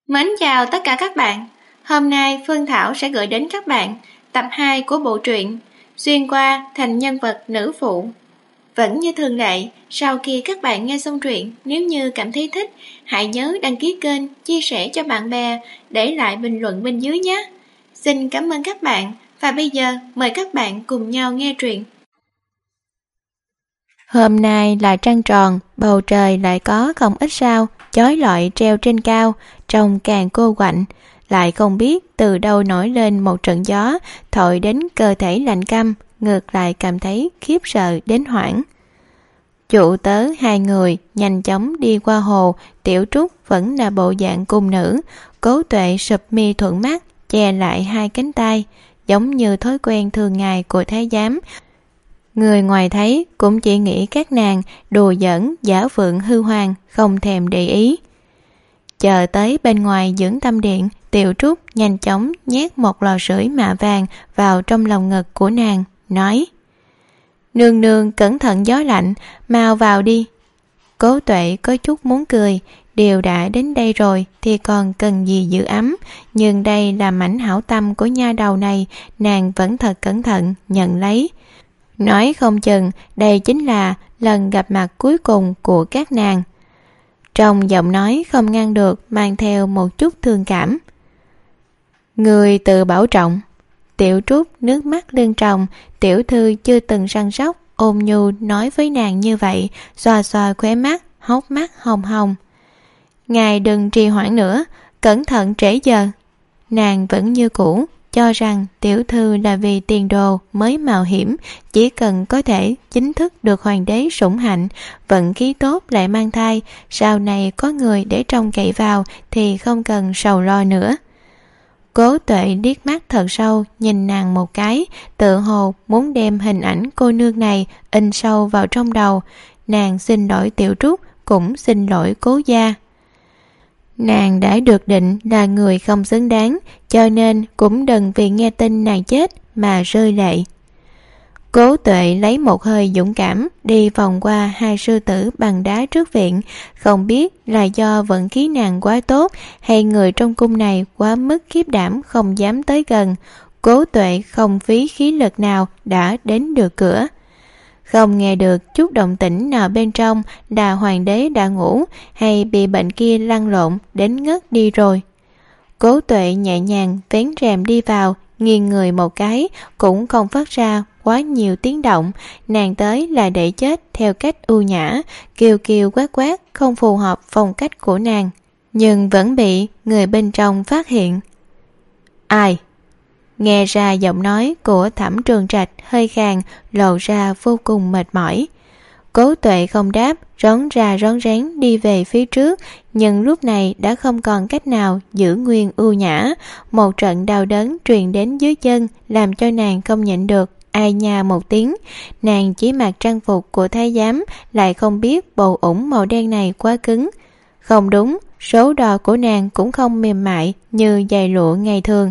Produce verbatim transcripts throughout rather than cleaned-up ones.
Mến chào tất cả các bạn. Hôm nay Phương Thảo sẽ gửi đến các bạn tập hai của bộ truyện Xuyên qua thành nhân vật nữ phụ. Vẫn như thường lệ, sau khi các bạn nghe xong truyện, nếu như cảm thấy thích, hãy nhớ đăng ký kênh, chia sẻ cho bạn bè, để lại bình luận bên dưới nhé. Xin cảm ơn các bạn, và bây giờ mời các bạn cùng nhau nghe truyện. Hôm nay là trăng tròn, bầu trời lại có không ít sao chói lọi treo trên cao, trông càng cô quạnh. Lại không biết từ đâu nổi lên một trận gió thổi đến cơ thể lạnh căm, ngược lại cảm thấy khiếp sợ đến hoảng. Chủ tớ hai người nhanh chóng đi qua hồ. Tiểu Trúc vẫn là bộ dạng cung nữ, Cố Tuệ sụp mi thuận mắt, che lại hai cánh tay, giống như thói quen thường ngày của thái giám. Người ngoài thấy cũng chỉ nghĩ các nàng đùa giỡn giả vượng hư hoàng, không thèm để ý. Chờ tới bên ngoài dưỡng tâm điện, Tiểu Trúc nhanh chóng nhét một lò sưởi mạ vàng vào trong lòng ngực của nàng, nói: Nương nương cẩn thận gió lạnh, mau vào đi. Cố Tuệ có chút muốn cười, đều đã đến đây rồi thì còn cần gì giữ ấm, nhưng đây là mảnh hảo tâm của nha đầu này, nàng vẫn thật cẩn thận nhận lấy. Nói không chừng đây chính là lần gặp mặt cuối cùng của các nàng. Trong giọng nói không ngăn được mang theo một chút thương cảm. Người tự bảo trọng. Tiểu Trúc nước mắt lưng tròng, tiểu thư chưa từng săn sóc, ôn nhu nói với nàng như vậy, xoa xoa khóe mắt, hốc mắt hồng hồng. Ngài đừng trì hoãn nữa, cẩn thận trễ giờ. Nàng vẫn như cũ, cho rằng tiểu thư là vì tiền đồ mới mạo hiểm, chỉ cần có thể chính thức được hoàng đế sủng hạnh, vận khí tốt lại mang thai, sau này có người để trông cậy vào thì không cần sầu lo nữa. Cố Tuệ liếc mắt thật sâu nhìn nàng một cái, tự hồ muốn đem hình ảnh cô nương này in sâu vào trong đầu. Nàng xin lỗi Tiểu Trúc, cũng xin lỗi Cố gia. Nàng đã được định là người không xứng đáng, cho nên cũng đừng vì nghe tin nàng chết mà rơi lệ. Cố Tuệ lấy một hơi dũng cảm đi vòng qua hai sư tử bằng đá trước viện, không biết là do vận khí nàng quá tốt hay người trong cung này quá mức khiếp đảm không dám tới gần. Cố Tuệ không phí khí lực nào đã đến được cửa. Không nghe được chút động tĩnh nào bên trong là hoàng đế đã ngủ hay bị bệnh kia lăn lộn đến ngất đi rồi. Cố Tuệ nhẹ nhàng vén rèm đi vào, nghiêng người một cái, cũng không phát ra quá nhiều tiếng động. Nàng tới là để chết theo cách ưu nhã, kêu kêu quát quát không phù hợp phong cách của nàng, nhưng vẫn bị người bên trong phát hiện. Ai? Nghe ra giọng nói của Thẩm Trường Trạch hơi khàn, lộ ra vô cùng mệt mỏi. Cố Tuệ không đáp, rón ra rón rén đi về phía trước, nhưng lúc này đã không còn cách nào giữ nguyên ưu nhã. Một trận đau đớn truyền đến dưới chân, làm cho nàng không nhịn được ai nha một tiếng. Nàng chỉ mặc trang phục của thái giám, lại không biết bộ ủng màu đen này quá cứng. Không đúng, số đo của nàng cũng không mềm mại như giày lụa ngày thường.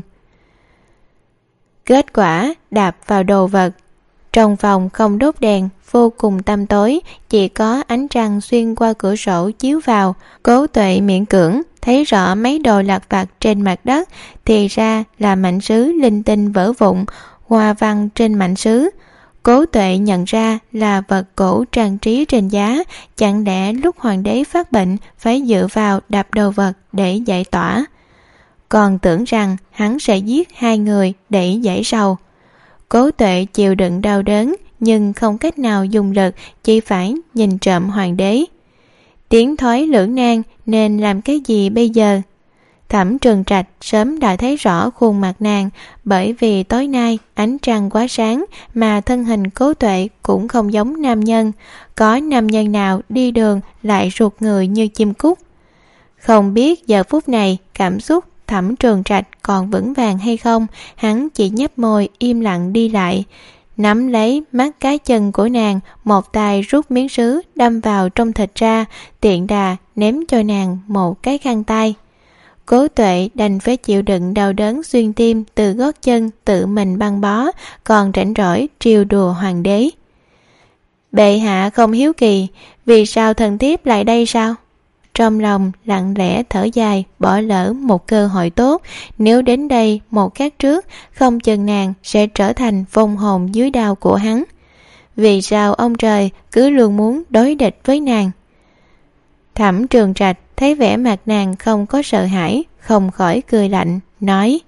Kết quả đạp vào đồ vật. Trong phòng không đốt đèn, vô cùng tăm tối, chỉ có ánh trăng xuyên qua cửa sổ chiếu vào. Cố Tuệ miễn cưỡng thấy rõ mấy đồ lặt vặt trên mặt đất, thì ra là mảnh sứ linh tinh vỡ vụn, hoa văn trên mảnh sứ. Cố Tuệ nhận ra là vật cổ trang trí trên giá, chẳng lẽ lúc hoàng đế phát bệnh phải dựa vào đập đồ vật để giải tỏa. Còn tưởng rằng hắn sẽ giết hai người để giải sầu. Cố Tuệ chịu đựng đau đớn, nhưng không cách nào dùng lực, chỉ phải nhìn trộm hoàng đế. Tiến thoái lưỡng nan nên làm cái gì bây giờ? Thẩm Trường Trạch sớm đã thấy rõ khuôn mặt nàng, bởi vì tối nay ánh trăng quá sáng mà thân hình Cố Tuệ cũng không giống nam nhân. Có nam nhân nào đi đường lại ruột người như chim cút? Không biết giờ phút này cảm xúc Thẩm Trường Trạch còn vững vàng hay không, hắn chỉ nhếch môi im lặng đi lại, nắm lấy mắt cá chân của nàng, một tay rút miếng sứ đâm vào trong thịt ra, tiện đà ném cho nàng một cái khăn tay. Cố Tuệ đành phải chịu đựng đau đớn xuyên tim từ gót chân tự mình băng bó, còn rảnh rỗi trêu đùa hoàng đế. Bệ hạ không hiếu kỳ, vì sao thần thiếp lại đây sao? trong lòng lặng lẽ thở dài, bỏ lỡ một cơ hội tốt. Nếu đến đây một khắc trước, không chừng nàng sẽ trở thành vong hồn dưới đao của hắn. Vì sao ông trời cứ luôn muốn đối địch với nàng? Thẩm Trường Trạch thấy vẻ mặt nàng không có sợ hãi, không khỏi cười lạnh, nói: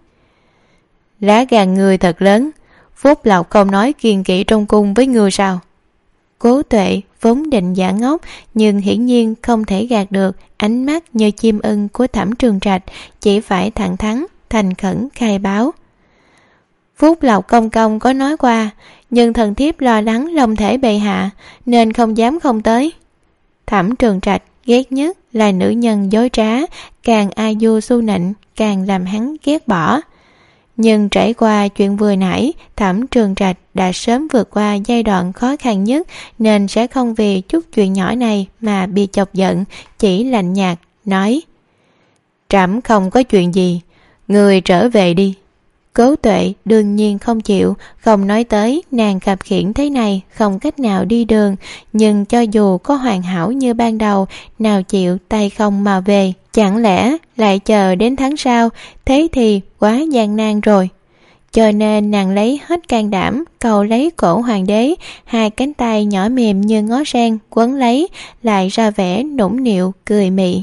lá gan người thật lớn, Phúc Lộc không nói kiêng kỵ trong cung với người sao? Cố Tuệ vốn định giả ngốc, nhưng hiển nhiên không thể gạt được ánh mắt như chim ưng của Thẩm Trường Trạch, chỉ phải thẳng thắn thành khẩn khai báo. Phúc Lộc công công có nói qua, nhưng thần thiếp lo lắng long thể bệ hạ nên không dám không tới. Thẩm Trường Trạch ghét nhất là nữ nhân dối trá, càng a du su nịnh càng làm hắn ghét bỏ. Nhưng trải qua chuyện vừa nãy, Thẩm Trường Trạch đã sớm vượt qua giai đoạn khó khăn nhất, nên sẽ không vì chút chuyện nhỏ này mà bị chọc giận, chỉ lạnh nhạt nói: trẫm không có chuyện gì, người trở về đi. Cố Tuệ đương nhiên không chịu, không nói tới nàng khập khiễng thế này không cách nào đi đường, nhưng cho dù có hoàn hảo như ban đầu, nào chịu tay không mà về. Chẳng lẽ lại chờ đến tháng sau, thế thì quá gian nan rồi. Cho nên nàng lấy hết can đảm cầu lấy cổ hoàng đế, hai cánh tay nhỏ mềm như ngó sen quấn lấy, lại ra vẻ nũng nịu cười mị.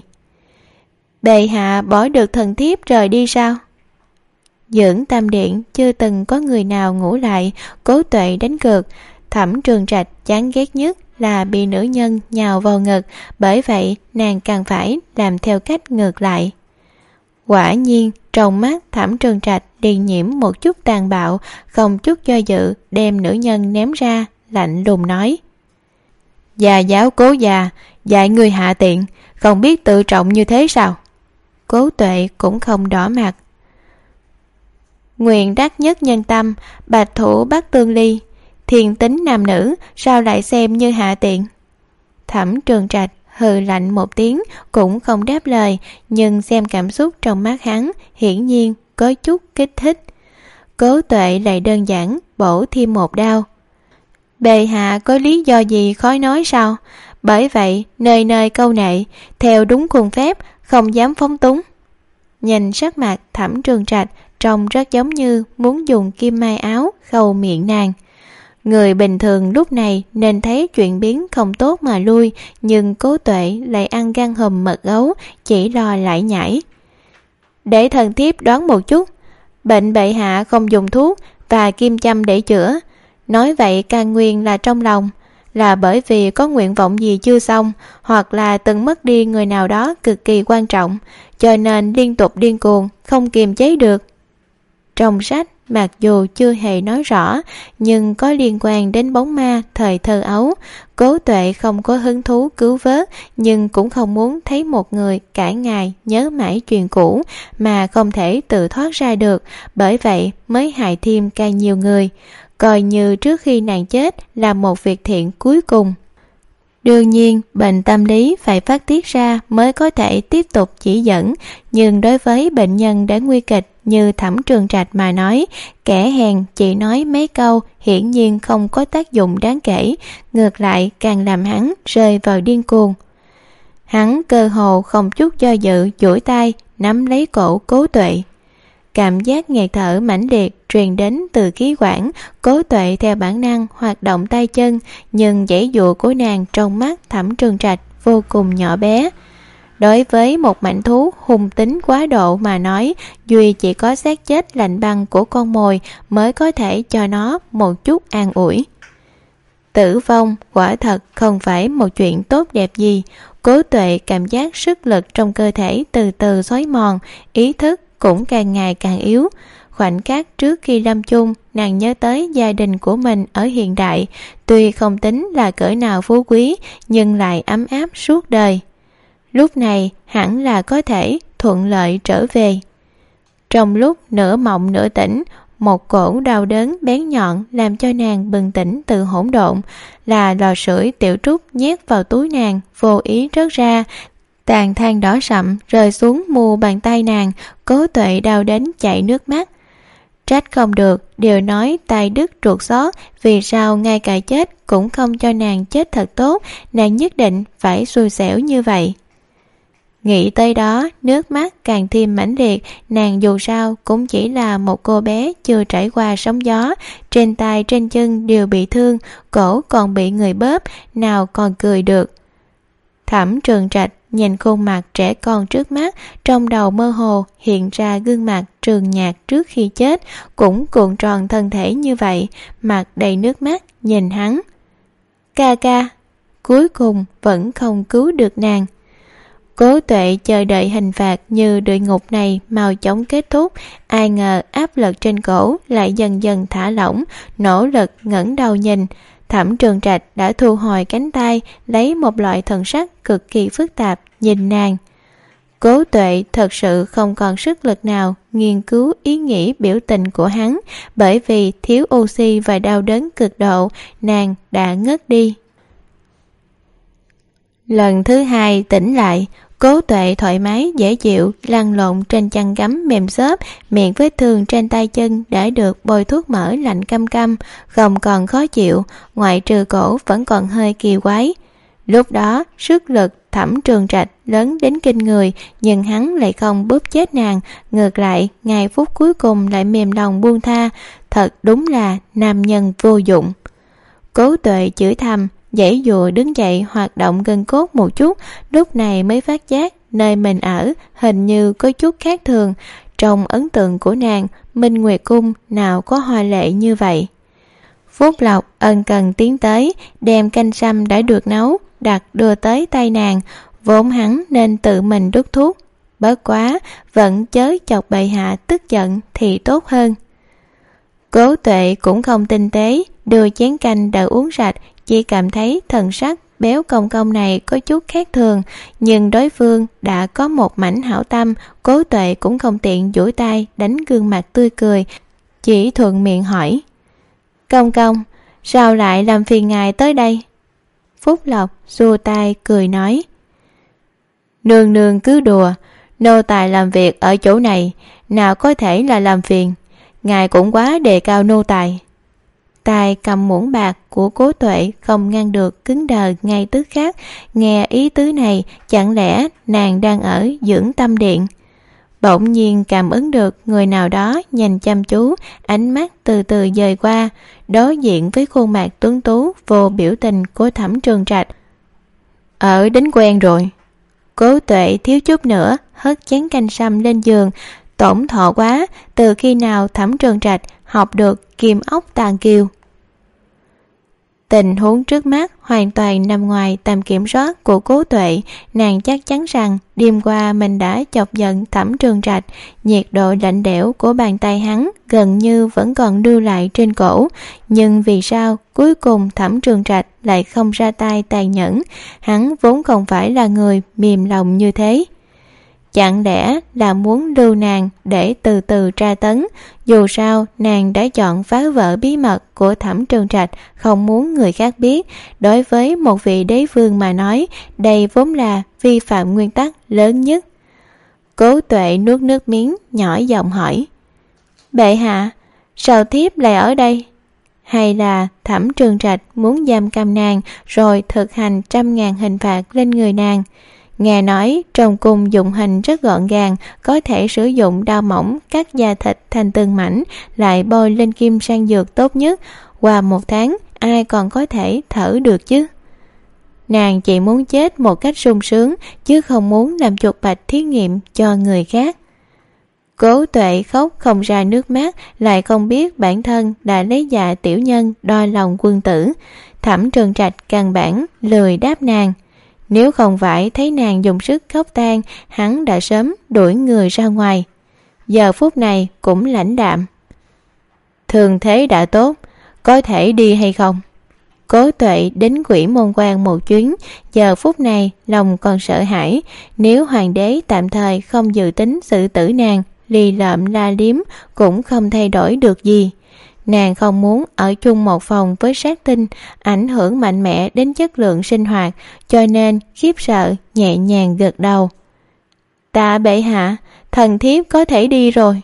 Bệ hạ bỏ được thần thiếp rời đi sao? Dưỡng Tam Điện chưa từng có người nào ngủ lại, Cố Tuệ đánh cược. Thẩm Trường Trạch chán ghét nhất là bị nữ nhân nhào vào ngực, bởi vậy nàng càng phải làm theo cách ngược lại. Quả nhiên trong mắt Thẩm Trường Trạch điền nhiễm một chút tàn bạo, không chút do dự đem nữ nhân ném ra, lạnh lùng nói: già giáo Cố già, dạy người hạ tiện, không biết tự trọng như thế sao? Cố Tuệ cũng không đỏ mặt. Nguyện đắc nhất nhân tâm, bạch thủ bắt tương ly, thiên tính nam nữ, sao lại xem như hạ tiện? Thẩm Trường Trạch hừ lạnh một tiếng, cũng không đáp lời, nhưng xem cảm xúc trong mắt hắn hiển nhiên có chút kích thích. Cố Tuệ lại đơn giản bổ thêm một đao. Bệ hạ có lý do gì khó nói sao? Bởi vậy nơi nơi câu nệ, theo đúng khuôn phép, không dám phóng túng. Nhìn sắc mặt Thẩm Trường Trạch trông rất giống như muốn dùng kim mai áo khâu miệng nàng. Người bình thường lúc này nên thấy chuyện biến không tốt mà lui, nhưng Cố Tuệ lại ăn gan hùm mật gấu, chỉ lo lải nhải. Để thần thiếp đoán một chút, bệnh bệ hạ không dùng thuốc và kim châm để chữa, nói vậy căn nguyên là trong lòng, là bởi vì có nguyện vọng gì chưa xong, hoặc là từng mất đi người nào đó cực kỳ quan trọng, cho nên liên tục điên cuồng, không kiềm chế được. Trong sách mặc dù chưa hề nói rõ, nhưng có liên quan đến bóng ma thời thơ ấu. Cố Tuệ không có hứng thú cứu vớt, nhưng cũng không muốn thấy một người cả ngày nhớ mãi chuyện cũ mà không thể tự thoát ra được, bởi vậy mới hại thêm càng nhiều người, coi như trước khi nàng chết là một việc thiện cuối cùng. Đương nhiên, bệnh tâm lý phải phát tiết ra mới có thể tiếp tục chỉ dẫn, nhưng đối với bệnh nhân đã nguy kịch như Thẩm Trường Trạch mà nói, kẻ hèn chỉ nói mấy câu hiển nhiên không có tác dụng đáng kể, ngược lại càng làm hắn rơi vào điên cuồng. Hắn cơ hồ không chút do dự duỗi tay nắm lấy cổ Cố Tuệ. Cảm giác nghẹt thở mãnh liệt truyền đến từ khí quản, Cố Tuệ theo bản năng hoạt động tay chân, nhưng giãy giụa của nàng trong mắt Thẩm Trường Trạch vô cùng nhỏ bé. Đối với một mãnh thú hung tính quá độ mà nói, duy chỉ có xác chết lạnh băng của con mồi mới có thể cho nó một chút an ủi. Tử vong quả thật không phải một chuyện tốt đẹp gì. Cố Tuệ cảm giác sức lực trong cơ thể từ từ xói mòn, ý thức cũng càng ngày càng yếu. Khoảnh khắc trước khi lâm chung, nàng nhớ tới gia đình của mình ở hiện đại, tuy không tính là cỡ nào phú quý, nhưng lại ấm áp suốt đời. Lúc này hẳn là có thể thuận lợi trở về. Trong lúc nửa mộng nửa tỉnh, một cổ đau đớn bén nhọn làm cho nàng bừng tỉnh từ hỗn độn, là lò sưởi Tiểu Trúc nhét vào túi nàng, vô ý rớt ra. Tàn than đỏ sậm rơi xuống mu bàn tay nàng, Cố Tuệ đau đến chảy nước mắt. Trách không được, đều nói tay đứt ruột xót, vì sao ngay cả chết cũng không cho nàng chết thật tốt, nàng nhất định phải xui xẻo như vậy. Nghĩ tới đó, nước mắt càng thêm mãnh liệt. Nàng dù sao cũng chỉ là một cô bé chưa trải qua sóng gió, trên tay trên chân đều bị thương, cổ còn bị người bóp, nào còn cười được. Thẩm Trường Trạch nhìn khuôn mặt trẻ con trước mắt, trong đầu mơ hồ hiện ra gương mặt Trường Nhạc trước khi chết, cũng cuộn tròn thân thể như vậy, mặt đầy nước mắt nhìn hắn. Ca ca, cuối cùng vẫn không cứu được nàng. Cố Tuệ chờ đợi hình phạt như địa ngục này mau chóng kết thúc, ai ngờ áp lực trên cổ lại dần dần thả lỏng, nỗ lực ngẩng đầu nhìn. Thẩm Trường Trạch đã thu hồi cánh tay, lấy một loại thần sắc cực kỳ phức tạp nhìn nàng. Cố Tuệ thật sự không còn sức lực nào nghiên cứu ý nghĩ biểu tình của hắn, bởi vì thiếu oxy và đau đớn cực độ, nàng đã ngất đi. Lần thứ hai tỉnh lại, Cố Tuệ thoải mái dễ chịu lăn lộn trên chăn gấm mềm xốp, miệng vết thương trên tay chân đã được bôi thuốc mỡ lạnh căm căm, không còn khó chịu, ngoại trừ cổ vẫn còn hơi kỳ quái. Lúc đó sức lực Thẩm Trường Trạch lớn đến kinh người, nhưng hắn lại không bóp chết nàng, ngược lại ngày phút cuối cùng lại mềm lòng buông tha, thật đúng là nam nhân vô dụng. Cố Tuệ chửi thầm, giãy dụa đứng dậy hoạt động gân cốt một chút, lúc này mới phát giác nơi mình ở hình như có chút khác thường. Trong ấn tượng của nàng, Minh Nguyệt Cung nào có hoa lệ như vậy. Phúc Lộc ân cần tiến tới, đem canh sâm đã được nấu đặt đưa tới tay nàng, vốn hắn nên tự mình đút thuốc, bớt quá vẫn chớ chọc bệ hạ tức giận thì tốt hơn. Cố Tuệ cũng không tinh tế, đưa chén canh đã uống sạch, chỉ cảm thấy thần sắc béo cong cong này có chút khác thường, nhưng đối phương đã có một mảnh hảo tâm, Cố Tuệ cũng không tiện duỗi tay đánh gương mặt tươi cười, chỉ thuận miệng hỏi: Công công, sao lại làm phiền ngài tới đây? Phúc Lộc xua tay cười nói: Nương nương cứ đùa, nô tài làm việc ở chỗ này nào có thể là làm phiền, ngài cũng quá đề cao nô tài. Tay cầm muỗng bạc của Cố Tuệ không ngăn được cứng đờ ngay tức khắc, nghe ý tứ này chẳng lẽ nàng đang ở dưỡng tâm điện. Bỗng nhiên cảm ứng được người nào đó nhìn chăm chú, ánh mắt từ từ dời qua, đối diện với khuôn mặt tuấn tú vô biểu tình của Thẩm Trường Trạch. Ở đến quen rồi. Cố Tuệ thiếu chút nữa hất chén canh sâm lên giường, tổn thọ quá, từ khi nào Thẩm Trường Trạch học được kim ốc tàng kiều. Tình huống trước mắt hoàn toàn nằm ngoài tầm kiểm soát của Cố Tuệ, nàng chắc chắn rằng đêm qua mình đã chọc giận Thẩm Trường Trạch, nhiệt độ lạnh lẽo của bàn tay hắn gần như vẫn còn lưu lại trên cổ, nhưng vì sao cuối cùng Thẩm Trường Trạch lại không ra tay tàn nhẫn, hắn vốn không phải là người mềm lòng như thế. Chẳng lẽ là muốn lưu nàng để từ từ tra tấn, dù sao nàng đã chọn phá vỡ bí mật của Thẩm Trường Trạch, không muốn người khác biết. Đối với một vị đế vương mà nói, đây vốn là vi phạm nguyên tắc lớn nhất. Cố Tuệ nuốt nước miếng, nhỏ giọng hỏi: Bệ hạ, sao thiếp lại ở đây? Hay là Thẩm Trường Trạch muốn giam cầm nàng rồi thực hành trăm ngàn hình phạt lên người nàng? Nghe nói trong cung dụng hình rất gọn gàng, có thể sử dụng dao mỏng cắt da thịt thành từng mảnh, lại bôi lên kim sang dược tốt nhất, qua một tháng ai còn có thể thở được chứ? Nàng chỉ muốn chết một cách sung sướng, chứ không muốn làm chuột bạch thí nghiệm cho người khác. Cố Tuệ khóc không ra nước mắt, lại không biết bản thân đã lấy dạ tiểu nhân đo lòng quân tử. Thẩm Trường Trạch căn bản lười đáp nàng. Nếu không phải thấy nàng dùng sức khóc than, hắn đã sớm đuổi người ra ngoài. Giờ phút này cũng lãnh đạm: Thường thế đã tốt, có thể đi hay không? Cố Tuệ đến Quỷ Môn Quan một chuyến, giờ phút này lòng còn sợ hãi. Nếu hoàng đế tạm thời không dự tính xử tử nàng, lì lợm la liếm cũng không thay đổi được gì. Nàng không muốn ở chung một phòng với sát tinh, ảnh hưởng mạnh mẽ đến chất lượng sinh hoạt, cho nên khiếp sợ nhẹ nhàng gật đầu. Tạ bệ hạ, thần thiếp có thể đi rồi.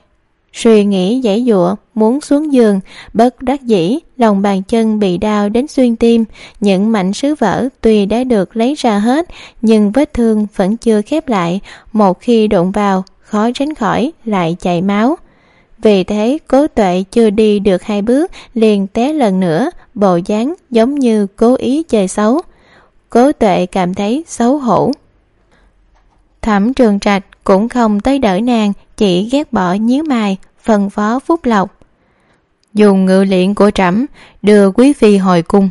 Suy nghĩ giãy giụa muốn xuống giường, bất đắc dĩ lòng bàn chân bị đau đến xuyên tim. Những mảnh sứ vỡ tuy đã được lấy ra hết, nhưng vết thương vẫn chưa khép lại, một khi đụng vào khó tránh khỏi lại chảy máu. Vì thế Cố Tuệ chưa đi được hai bước liền té lần nữa, bộ dáng giống như cố ý chơi xấu. Cố Tuệ cảm thấy xấu hổ. Thẩm Trường Trạch cũng không tới đỡ nàng, chỉ ghét bỏ nhíu mày, phân phó Phúc Lộc: dùng ngự liễn của trẫm đưa quý phi hồi cung.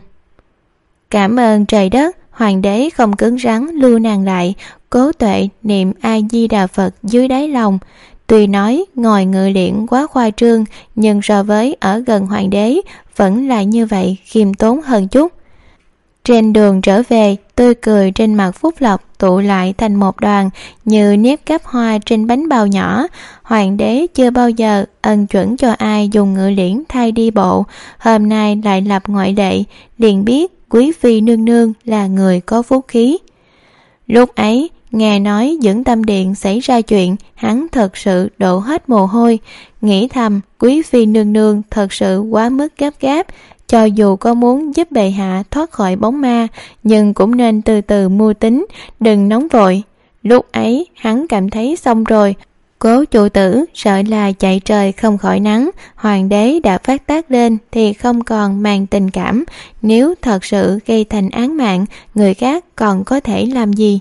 Cảm ơn trời đất, hoàng đế không cứng rắn lưu nàng lại. Cố Tuệ niệm A Di Đà Phật dưới đáy lòng. Tuy nói ngồi ngự liễn quá khoa trương, nhưng so với ở gần hoàng đế vẫn là như vậy, khiêm tốn hơn chút. Trên đường trở về, tươi cười trên mặt Phúc Lộc tụ lại thành một đoàn, như nếp cáp hoa trên bánh bao nhỏ. Hoàng đế chưa bao giờ ân chuẩn cho ai dùng ngự liễn thay đi bộ, hôm nay lại lập ngoại lệ, liền biết quý phi nương nương là người có phúc khí. Lúc ấy nghe nói Dưỡng Tâm Điện xảy ra chuyện, hắn thật sự đổ hết mồ hôi, nghĩ thầm quý phi nương nương thật sự quá mức gấp gáp. Cho dù có muốn giúp bệ hạ thoát khỏi bóng ma, nhưng cũng nên từ từ mưu tính, đừng nóng vội. Lúc ấy hắn cảm thấy xong rồi, Cố chủ tử sợ là chạy trời không khỏi nắng. Hoàng đế đã phát tác lên thì không còn màng tình cảm, nếu thật sự gây thành án mạng, người khác còn có thể làm gì?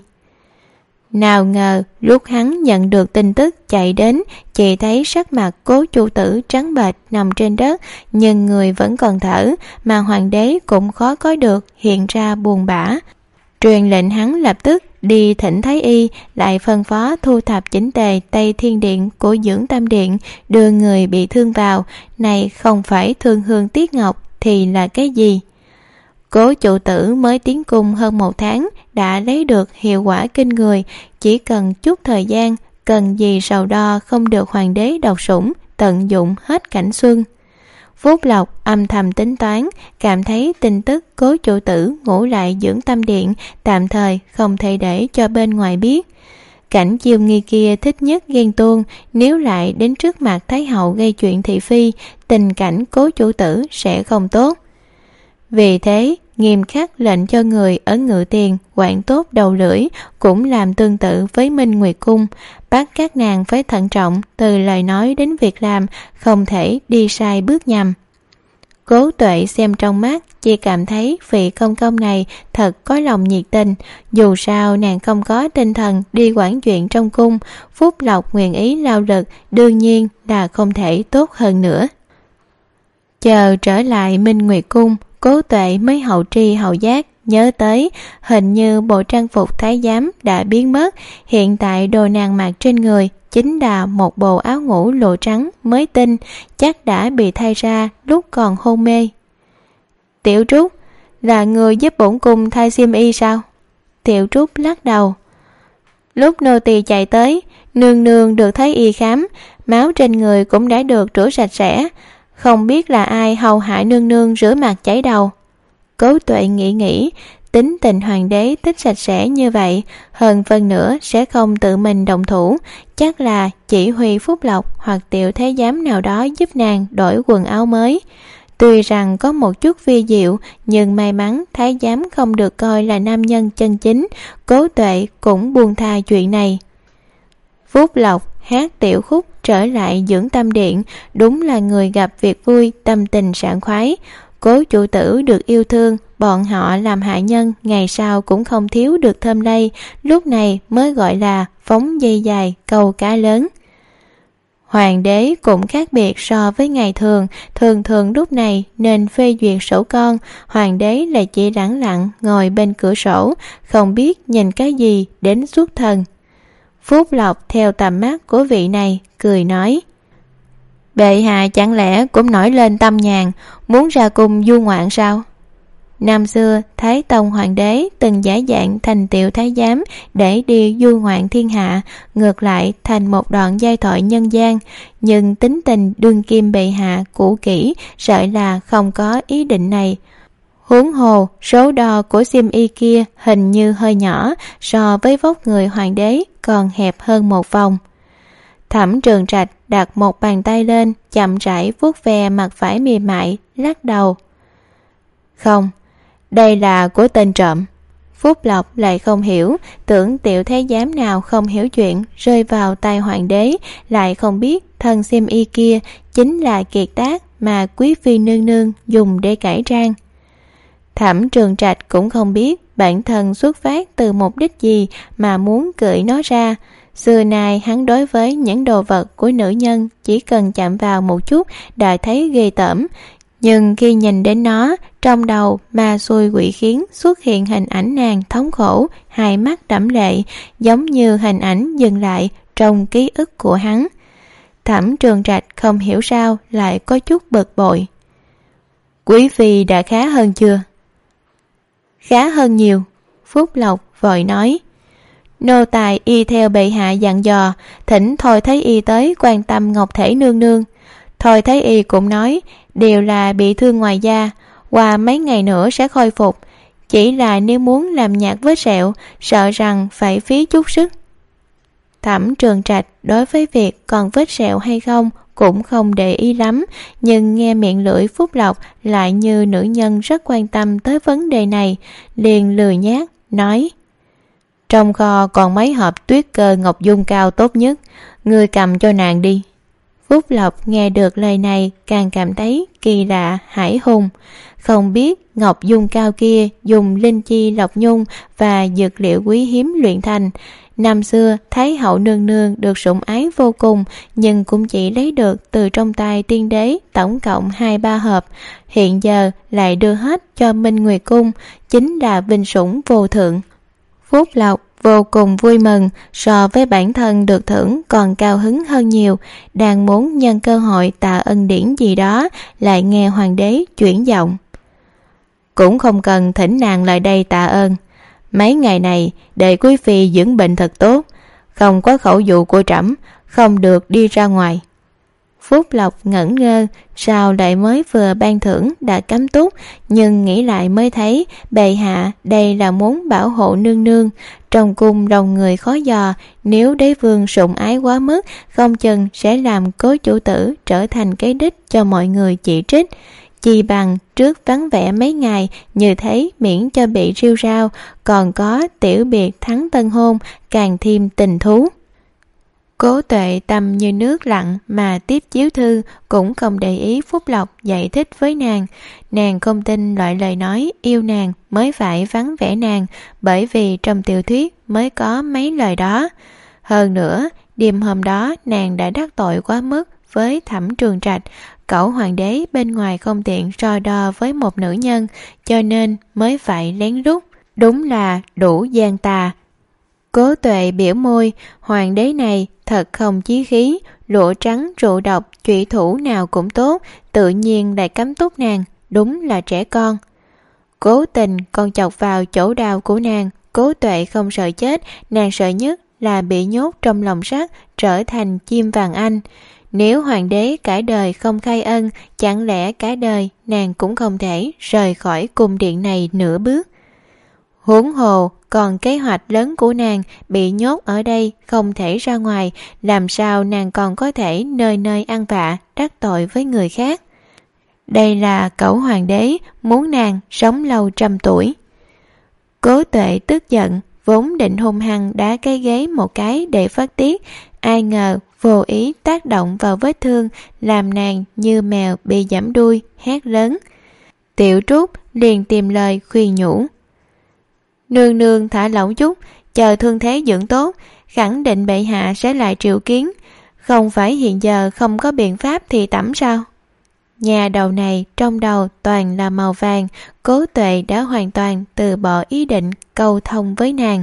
Nào ngờ lúc hắn nhận được tin tức chạy đến, chỉ thấy sắc mặt Cố chủ tử trắng bệch nằm trên đất, nhưng người vẫn còn thở, mà hoàng đế cũng khó có được hiện ra buồn bã. Truyền lệnh hắn lập tức đi thỉnh thái y, lại phân phó thu thập chỉnh tề Tây Thiên Điện của Dưỡng Tâm Điện, đưa người bị thương vào. Này không phải thương hương tiếc ngọc thì là cái gì? Cố chủ tử mới tiến cung hơn một tháng đã lấy được hiệu quả kinh người, chỉ cần chút thời gian, cần gì sầu đo không được hoàng đế độc sủng, tận dụng hết cảnh xuân. Phúc Lộc âm thầm tính toán, cảm thấy tin tức cố chủ tử ngủ lại Dưỡng Tâm Điện tạm thời không thể để cho bên ngoài biết. Cảnh Chiêu Nghi kia thích nhất ghen tuông, nếu lại đến trước mặt Thái hậu gây chuyện thị phi, tình cảnh cố chủ tử sẽ không tốt. Vì thế nghiêm khắc lệnh cho người ở Ngự Tiền quản tốt đầu lưỡi, cũng làm tương tự với Minh Nguyệt Cung, bắt các nàng phải thận trọng từ lời nói đến việc làm, không thể đi sai bước nhầm. Cố Tuệ xem trong mắt, chỉ cảm thấy vị công công này thật có lòng nhiệt tình. Dù sao nàng không có tinh thần đi quản chuyện trong cung, Phúc Lộc nguyện ý lao lực, đương nhiên là không thể tốt hơn nữa. Chờ trở lại Minh Nguyệt Cung, Cố Tuệ mới hậu tri hậu giác nhớ tới hình như bộ trang phục thái giám đã biến mất, hiện tại đồ nàng mặc trên người chính là một bộ áo ngủ lụa trắng mới tinh, chắc đã bị thay ra lúc còn hôn mê. Tiểu Trúc, là người giúp bổn cung thay xiêm y sao? Tiểu Trúc lắc đầu. Lúc nô tỳ chạy tới, nương nương được thấy y khám, máu trên người cũng đã được rửa sạch sẽ, không biết là ai hầu hại nương nương rửa mặt chảy đầu. Cố Tuệ nghĩ nghĩ, tính tình hoàng đế thích sạch sẽ như vậy, hơn phân nữa sẽ không tự mình động thủ, chắc là chỉ huy Phúc Lộc hoặc tiểu thái giám nào đó giúp nàng đổi quần áo mới. Tuy rằng có một chút vi diệu, nhưng may mắn thái giám không được coi là nam nhân chân chính, Cố Tuệ cũng buông tha chuyện này. Phúc Lộc hát tiểu khúc trở lại Dưỡng Tâm Điện, đúng là người gặp việc vui, tâm tình sảng khoái. Cố chủ tử được yêu thương, bọn họ làm hạ nhân ngày sau cũng không thiếu được thơm lây, lúc này mới gọi là phóng dây dài câu cá lớn. Hoàng đế cũng khác biệt so với ngày thường, thường thường lúc này nên phê duyệt sổ con, hoàng đế lại chỉ lẳng lặng ngồi bên cửa sổ, không biết nhìn cái gì đến xuất thần. Phúc Lộc theo tầm mắt của vị này, cười nói: Bệ hạ chẳng lẽ cũng nổi lên tâm nhàn, muốn ra cung du ngoạn sao? Năm xưa, Thái Tông Hoàng đế từng giả dạng thành tiểu thái giám để đi du ngoạn thiên hạ, ngược lại thành một đoạn giai thoại nhân gian, nhưng tính tình đương kim bệ hạ cũ kỹ, sợ là không có ý định này. Huống hồ, số đo của xiêm y kia hình như hơi nhỏ, so với vóc người hoàng đế còn hẹp hơn một vòng. Thẩm Trường Trạch đặt một bàn tay lên, chậm rãi vuốt ve mặt phải mềm mại, lắc đầu. Không, đây là của tên trộm. Phúc Lộc lại không hiểu, tưởng tiểu thái giám nào không hiểu chuyện rơi vào tay hoàng đế, lại không biết thân xiêm y kia chính là kiệt tác mà quý phi nương nương dùng để cải trang. Thẩm Trường Trạch cũng không biết bản thân xuất phát từ mục đích gì mà muốn cởi nó ra. Xưa nay hắn đối với những đồ vật của nữ nhân chỉ cần chạm vào một chút đã thấy ghê tởm, nhưng khi nhìn đến nó, trong đầu ma xui quỷ khiến xuất hiện hình ảnh nàng thống khổ, hai mắt đẫm lệ, giống như hình ảnh dừng lại trong ký ức của hắn. Thẩm Trường Trạch không hiểu sao lại có chút bực bội. Quý phi đã khá hơn chưa? Khá hơn nhiều, Phúc Lộc vội nói. Nô tài y theo bệ hạ dặn dò, thỉnh Thôi Thái Y tới quan tâm Ngọc Thể nương nương. Thôi Thái Y cũng nói đều là bị thương ngoài da, qua mấy ngày nữa sẽ khôi phục, chỉ là nếu muốn làm nhạt vết sẹo sợ rằng phải phí chút sức. Thẩm Trường Trạch đối với việc còn vết sẹo hay không cũng không để ý lắm, nhưng nghe miệng lưỡi Phúc Lộc lại như nữ nhân rất quan tâm tới vấn đề này, liền lười nhác nói. Trong kho còn mấy hộp tuyết cơ ngọc dung cao tốt nhất, ngươi cầm cho nàng đi. Phúc Lộc nghe được lời này càng cảm thấy kỳ lạ hãi hùng. Không biết ngọc dung cao kia dùng linh chi lộc nhung và dược liệu quý hiếm luyện thành. Năm xưa Thái hậu nương nương được sủng ái vô cùng, nhưng cũng chỉ lấy được từ trong tay tiên đế tổng cộng hai ba hộp. Hiện giờ lại đưa hết cho Minh Nguyệt cung, chính là vinh sủng vô thượng. Phúc Lộc vô cùng vui mừng, so với bản thân được thưởng còn cao hứng hơn nhiều, đang muốn nhân cơ hội tạ ân điển gì đó, lại nghe hoàng đế chuyển giọng. Cũng không cần thỉnh nàng lại đây tạ ơn. Mấy ngày này để quý phi dưỡng bệnh thật tốt, không có khẩu dụ của trẫm, không được đi ra ngoài. Phúc Lộc ngẩn ngơ, sao lại mới vừa ban thưởng đã cấm túc, nhưng nghĩ lại mới thấy bệ hạ đây là muốn bảo hộ nương nương. Trong cung đồng người khó dò, nếu đế vương sủng ái quá mức, không chừng sẽ làm cố chủ tử trở thành cái đích cho mọi người chỉ trích. Chi bằng trước vắng vẻ mấy ngày, như thế miễn cho bị riêu rao, còn có tiểu biệt thắng tân hôn, càng thêm tình thú. Cố Tuệ tâm như nước lặng mà tiếp chiếu thư, cũng không để ý Phúc Lộc giải thích với nàng. Nàng không tin loại lời nói yêu nàng mới phải vắng vẻ nàng, bởi vì trong tiểu thuyết mới có mấy lời đó. Hơn nữa, đêm hôm đó nàng đã đắc tội quá mức với Thẩm Trường Trạch. Cẩu hoàng đế bên ngoài không tiện so đo với một nữ nhân, cho nên mới phải lén lút. Đúng là đủ gian tà. Cố Tuệ biểu môi, hoàng đế này thật không chí khí, lụa trắng rượu độc, trụy thủ nào cũng tốt, tự nhiên lại cấm túc nàng, đúng là trẻ con. Cố tình còn chọc vào chỗ đau của nàng. Cố Tuệ không sợ chết, nàng sợ nhất là bị nhốt trong lồng sắt, trở thành chim vàng anh. Nếu hoàng đế cả đời không khai ân, chẳng lẽ cả đời nàng cũng không thể rời khỏi cung điện này nửa bước. Huống hồ còn kế hoạch lớn của nàng bị nhốt ở đây không thể ra ngoài, làm sao nàng còn có thể nơi nơi ăn vạ đắc tội với người khác. Đây là cẩu hoàng đế muốn nàng sống lâu trăm tuổi. Cố Tuệ tức giận, vốn định hung hăng đá cái ghế một cái để phát tiết, ai ngờ vô ý tác động vào vết thương, làm nàng như mèo bị giẫm đuôi, hét lớn. Tiểu Trúc liền tìm lời khuyên nhủ. Nương nương thả lỏng chút, chờ thương thế dưỡng tốt, khẳng định bệ hạ sẽ lại triệu kiến. Không phải hiện giờ không có biện pháp thì tẩm sao? Nhà đầu này trong đầu toàn là màu vàng, Cố Tuệ đã hoàn toàn từ bỏ ý định câu thông với nàng.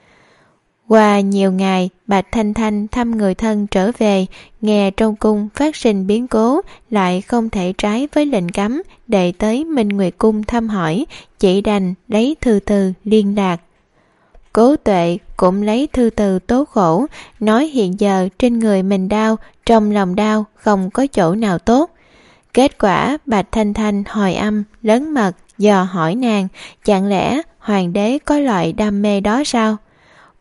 Qua nhiều ngày, Bạch Thanh Thanh thăm người thân trở về, nghe trong cung phát sinh biến cố, lại không thể trái với lệnh cấm, để tới Minh Nguyệt cung thăm hỏi, chỉ đành lấy thư từ liên lạc. Cố Tuệ cũng lấy thư từ tố khổ, nói hiện giờ trên người mình đau, trong lòng đau, không có chỗ nào tốt. Kết quả Bạch Thanh Thanh hồi âm lớn mật dò hỏi nàng, chẳng lẽ hoàng đế có loại đam mê đó sao?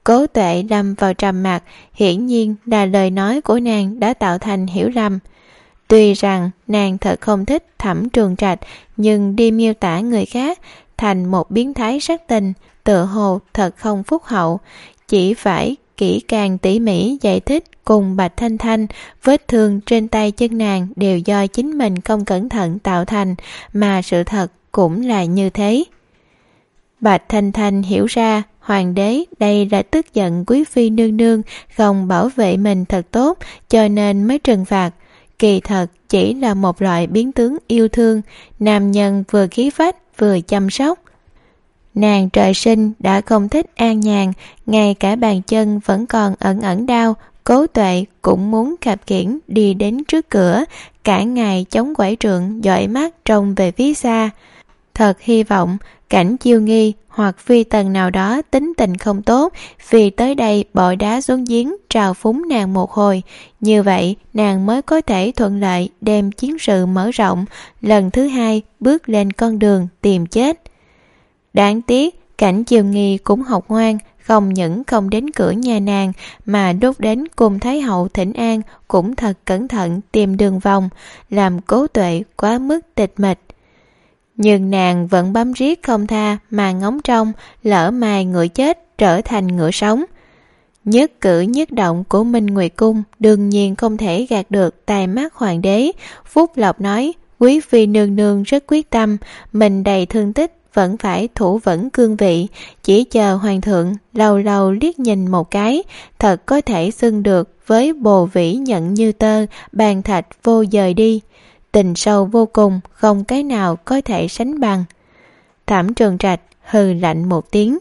Cố Tuệ lâm vào trầm mặc, hiển nhiên là lời nói của nàng đã tạo thành hiểu lầm. Tuy rằng nàng thật không thích Thẩm Trường Trạch, nhưng đi miêu tả người khác thành một biến thái sắc tình, tựa hồ thật không phúc hậu. Chỉ phải kỹ càng tỉ mỉ giải thích cùng Bạch Thanh Thanh vết thương trên tay chân nàng đều do chính mình không cẩn thận tạo thành, mà sự thật cũng là như thế. Bạch Thanh Thanh hiểu ra hoàng đế đây là tức giận quý phi nương nương không bảo vệ mình thật tốt, cho nên mới trừng phạt. Kỳ thật chỉ là một loại biến tướng yêu thương, nam nhân vừa khí phách vừa chăm sóc. Nàng trời sinh đã không thích an nhàn, ngay cả bàn chân vẫn còn ẩn ẩn đau, Cố Tuệ cũng muốn cạp kiển đi đến trước cửa, cả ngày chống quẩy trượng dõi mắt trông về phía xa. Thật hy vọng Cảnh Chiêu Nghi hoặc phi tần nào đó tính tình không tốt vì tới đây bỏ đá xuống giếng trào phúng nàng một hồi, như vậy nàng mới có thể thuận lợi đem chiến sự mở rộng, lần thứ hai bước lên con đường tìm chết. Đáng tiếc Cảnh Chiêu Nghi cũng học ngoan, không những không đến cửa nhà nàng mà đốt đến cùng Thái hậu thỉnh an cũng thật cẩn thận tìm đường vòng, làm Cố Tuệ quá mức tịch mịch. Nhưng nàng vẫn bám riết không tha mà ngóng trông, lỡ mài ngựa chết trở thành ngựa sống. Nhất cử nhất động của Minh Nguyệt Cung đương nhiên không thể gạt được tai mắt hoàng đế. Phúc Lộc nói, quý phi nương nương rất quyết tâm, mình đầy thương tích vẫn phải thủ vững cương vị, chỉ chờ hoàng thượng lâu lâu liếc nhìn một cái, thật có thể xưng được với bồ vĩ nhận như tơ, bàn thạch vô dời đi. Tình sâu vô cùng, không cái nào có thể sánh bằng. Thẩm Trường Trạch hừ lạnh một tiếng,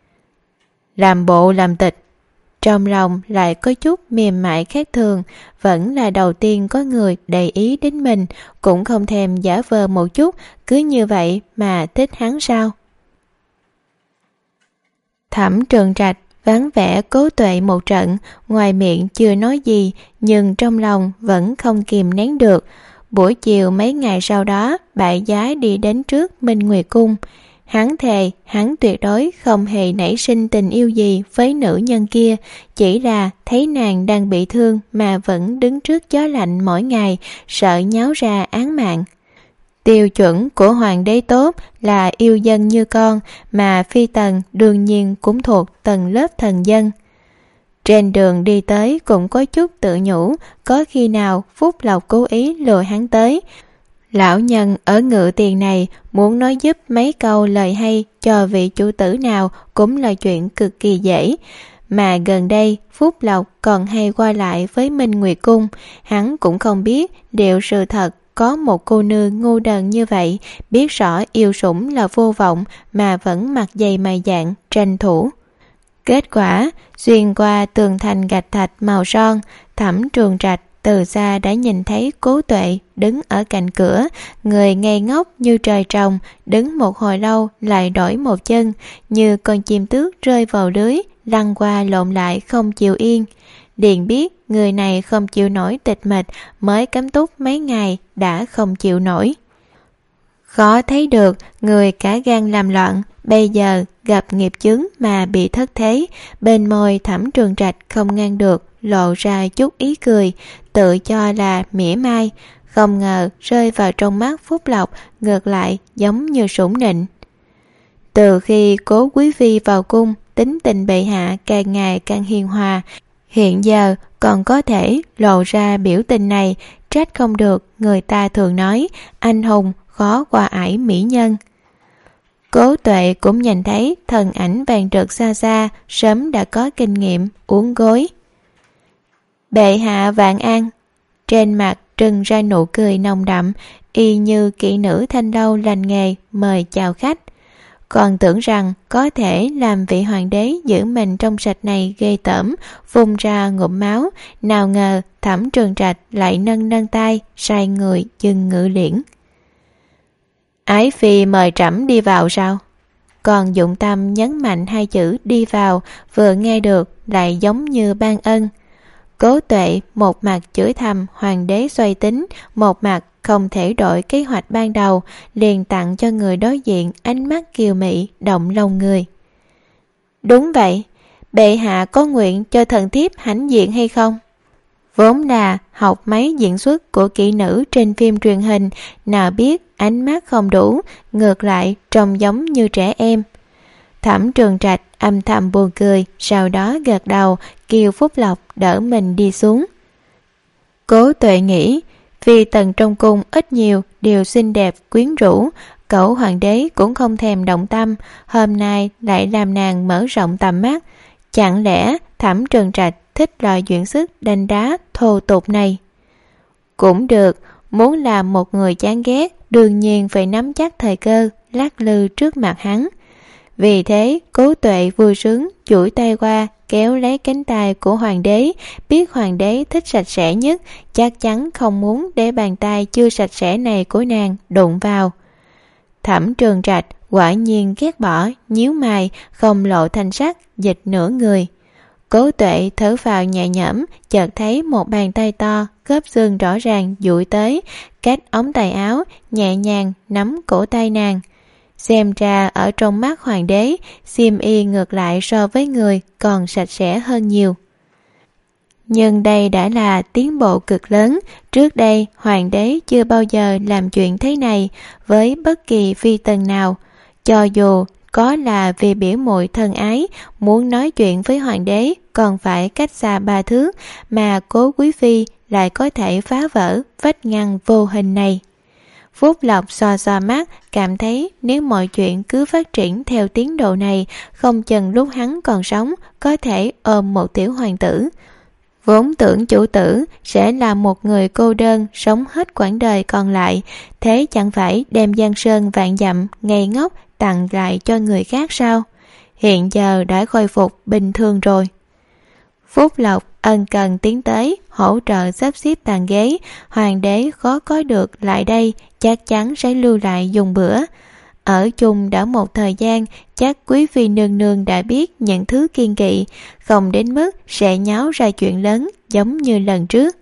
làm bộ làm tịch. Trong lòng lại có chút mềm mại khác thường, vẫn là đầu tiên có người để ý đến mình, cũng không thèm giả vờ một chút, cứ như vậy mà thích hắn sao? Thẩm Trường Trạch vắng vẻ Cố Tuệ một trận, ngoài miệng chưa nói gì, nhưng trong lòng vẫn không kìm nén được. Buổi chiều mấy ngày sau đó, bại giá đi đến trước Minh Nguyệt Cung. Hắn thề, hắn tuyệt đối không hề nảy sinh tình yêu gì với nữ nhân kia, chỉ là thấy nàng đang bị thương mà vẫn đứng trước gió lạnh mỗi ngày, sợ nháo ra án mạng. Tiêu chuẩn của hoàng đế tốt là yêu dân như con, mà phi tần đương nhiên cũng thuộc tầng lớp thần dân. Trên đường đi tới cũng có chút tự nhủ, có khi nào Phúc Lộc cố ý lừa hắn tới. Lão nhân ở ngự tiền này muốn nói giúp mấy câu lời hay cho vị chủ tử nào cũng là chuyện cực kỳ dễ. Mà gần đây Phúc Lộc còn hay qua lại với Minh Nguyệt Cung, hắn cũng không biết điều sự thật có một cô nương ngu đần như vậy, biết rõ yêu sủng là vô vọng mà vẫn mặt dày mày dạn tranh thủ. Kết quả, xuyên qua tường thành gạch thạch màu son, Thẩm Trường Trạch từ xa đã nhìn thấy Cố Tuệ đứng ở cạnh cửa, người ngây ngốc như trời trồng, đứng một hồi lâu lại đổi một chân, như con chim tước rơi vào lưới, lăn qua lộn lại không chịu yên. Liền biết người này không chịu nổi tịch mịch, mới cấm túc mấy ngày đã không chịu nổi. Khó thấy được người cả gan làm loạn, bây giờ gặp nghiệp chướng mà bị thất thế. Bên môi Thẩm Trường Trạch không ngăn được lộ ra chút ý cười, tự cho là mỉa mai, không ngờ rơi vào trong mắt Phúc Lộc ngược lại giống như sủng nịnh. Từ khi Cố quý phi vào cung, tính tình bệ hạ càng ngày càng hiền hòa, hiện giờ còn có thể lộ ra biểu tình này, trách không được người ta thường nói anh hùng khó qua ải mỹ nhân. Cố Tuệ cũng nhìn thấy thần ảnh vàng rực xa xa, sớm đã có kinh nghiệm uốn gối. Bệ hạ vạn an. Trên mặt trưng ra nụ cười nồng đậm, y như kỹ nữ thanh lâu lành nghề mời chào khách. Còn tưởng rằng có thể làm vị hoàng đế giữ mình trong sạch này ghê tởm, phun ra ngụm máu, nào ngờ Thẩm Trường Trạch lại nâng nâng tay, sai người dừng ngự liễn. Ái phi mời trẫm đi vào sao? Còn dụng tâm nhấn mạnh hai chữ đi vào, vừa nghe được lại giống như ban ân. Cố Tuệ một mặt chửi thầm hoàng đế xoay tính, một mặt không thể đổi kế hoạch ban đầu, liền tặng cho người đối diện ánh mắt kiều mị động lòng người. Đúng vậy, bệ hạ có nguyện cho thần thiếp hãnh diện hay không? Vốn là học mấy diễn xuất của kỹ nữ trên phim truyền hình, nào biết ánh mắt không đủ, ngược lại trông giống như trẻ em. Thẩm Trường Trạch âm thầm buồn cười, sau đó gật đầu kêu Phúc Lộc đỡ mình đi xuống. Cố Tuệ nghĩ phi tần trong cung ít nhiều đều xinh đẹp quyến rũ, cẩu hoàng đế cũng không thèm động tâm, hôm nay lại làm nàng mở rộng tầm mắt. Chẳng lẽ Thẩm Trường Trạch thích loại chuyện sức đanh đá thô tục này? Cũng được, muốn làm một người chán ghét đương nhiên phải nắm chắc thời cơ lắc lư trước mặt hắn. Vì thế Cố Tuệ vui sướng duỗi tay qua kéo lấy cánh tay của hoàng đế, biết hoàng đế thích sạch sẽ nhất, chắc chắn không muốn để bàn tay chưa sạch sẽ này của nàng đụng vào. Thẩm Trường Trạch quả nhiên ghét bỏ, nhíu mày, không lộ thanh sắc, dịch nửa người. Cố Tuệ thở phào nhẹ nhõm, chợt thấy một bàn tay to, khớp xương rõ ràng duỗi tới, cách ống tay áo, nhẹ nhàng nắm cổ tay nàng. Xem ra ở trong mắt hoàng đế, xiêm y ngược lại so với người còn sạch sẽ hơn nhiều. Nhưng đây đã là tiến bộ cực lớn, trước đây hoàng đế chưa bao giờ làm chuyện thế này với bất kỳ phi tần nào. Cho dù có là vì biểu muội thân ái, muốn nói chuyện với hoàng đế còn phải cách xa ba thước, mà Cố quý phi lại có thể phá vỡ vách ngăn vô hình này. Phúc Lộc xoa xoa mắt, cảm thấy nếu mọi chuyện cứ phát triển theo tiến độ này, không chừng lúc hắn còn sống có thể ôm một tiểu hoàng tử. Vốn tưởng chủ tử sẽ là một người cô đơn sống hết quãng đời còn lại, thế chẳng phải đem giang sơn vạn dặm ngây ngốc tặng lại cho người khác sao? Hiện giờ đã khôi phục bình thường rồi. Phúc Lộc ân cần tiến tới hỗ trợ sắp xếp bàn ghế. Hoàng đế khó có được lại đây, chắc chắn sẽ lưu lại dùng bữa. Ở chung đã một thời gian, chắc quý phi nương nương đã biết những thứ kiêng kỵ, không đến mức sẽ nháo ra chuyện lớn giống như lần trước.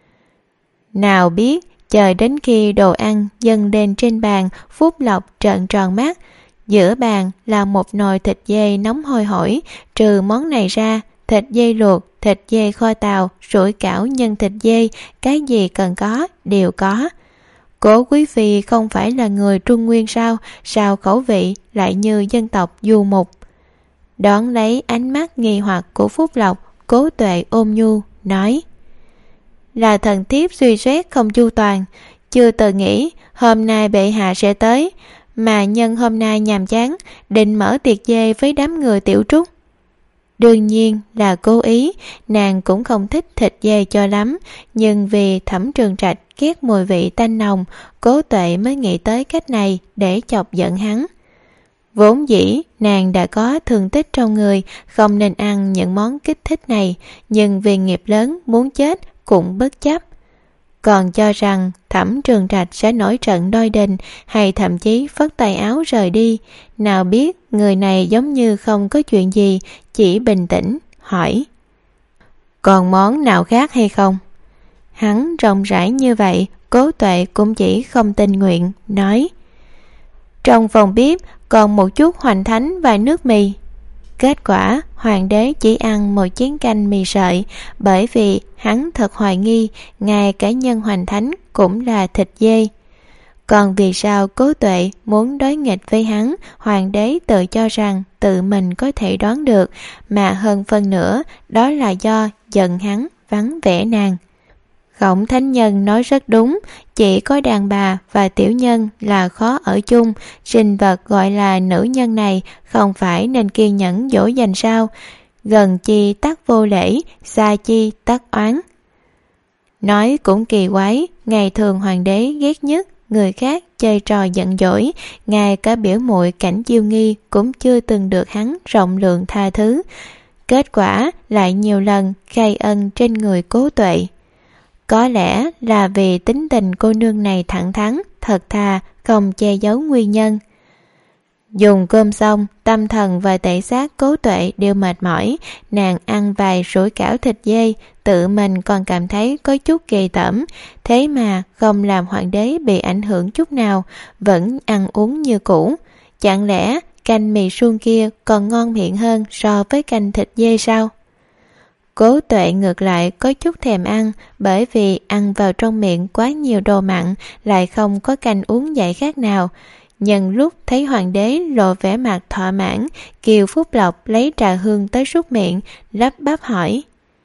Nào biết chờ đến khi đồ ăn dâng lên trên bàn, Phúc Lộc trợn tròn mắt. Giữa bàn là một nồi thịt dê nóng hôi hổi, trừ món này ra, thịt dê luộc, thịt dê kho tàu, sủi cảo nhân thịt dê, cái gì cần có đều có. Cố quý phi không phải là người Trung Nguyên sao, sao khẩu vị lại như dân tộc du mục? Đón lấy ánh mắt nghi hoặc của Phúc Lộc, Cố Tuệ ôm nhu nói: là thần thiếp suy xét không chu toàn, chưa từng nghĩ hôm nay bệ hạ sẽ tới, mà nhân hôm nay nhàm chán định mở tiệc dê với đám người Tiểu Trúc. Đương nhiên là cố ý, nàng cũng không thích thịt dê cho lắm, nhưng vì Thẩm Trường Trạch ghét mùi vị tanh nồng, Cố Tuệ mới nghĩ tới cách này để chọc giận hắn. Vốn dĩ nàng đã có thương tích trong người, không nên ăn những món kích thích này, nhưng vì nghiệp lớn muốn chết cũng bất chấp. Còn cho rằng Thẩm Trường Trạch sẽ nổi trận đôi đình, hay thậm chí phất tay áo rời đi. Nào biết người này giống như không có chuyện gì, chỉ bình tĩnh hỏi: còn món nào khác hay không? Hắn rộng rãi như vậy, Cố Tuệ cũng chỉ không tình nguyện nói: trong phòng bếp còn một chút hoành thánh và nước mì. Kết quả hoàng đế chỉ ăn một chén canh mì sợi, bởi vì hắn thật hoài nghi ngay cả nhân hoành thánh cũng là thịt dê. Còn vì sao Cố Tuệ muốn đối nghịch với hắn, hoàng đế tự cho rằng tự mình có thể đoán được, mà hơn phân nữa đó là do giận hắn vắng vẻ nàng. Khổng Thánh Nhân nói rất đúng, chỉ có đàn bà và tiểu nhân là khó ở chung, sinh vật gọi là nữ nhân này không phải nên kiên nhẫn dỗ dành sao? Gần chi tắc vô lễ, xa chi tắc oán. Nói cũng kỳ quái, ngày thường hoàng đế ghét nhất người khác chơi trò giận dỗi, ngay cả biểu muội Cảnh Chiêu Nghi cũng chưa từng được hắn rộng lượng tha thứ. Kết quả lại nhiều lần khai ân trên người Cố Tuệ. Có lẽ là vì tính tình cô nương này thẳng thắn, thật thà, không che giấu nguyên nhân. Dùng cơm xong, tâm thần và thể xác Cố Tuệ đều mệt mỏi. Nàng ăn vài sủi cảo thịt dê, tự mình còn cảm thấy có chút kỳ tởm. Thế mà không làm hoàng đế bị ảnh hưởng chút nào, vẫn ăn uống như cũ. Chẳng lẽ canh mì suông kia còn ngon miệng hơn so với canh thịt dê sao? Cố Tuệ ngược lại có chút thèm ăn, bởi vì ăn vào trong miệng quá nhiều đồ mặn, lại không có canh uống dại khác nào. Nhân lúc thấy hoàng đế lộ vẻ mặt thỏa mãn, Kiều Phúc Lộc lấy trà hương tới súc miệng, lắp bắp hỏi: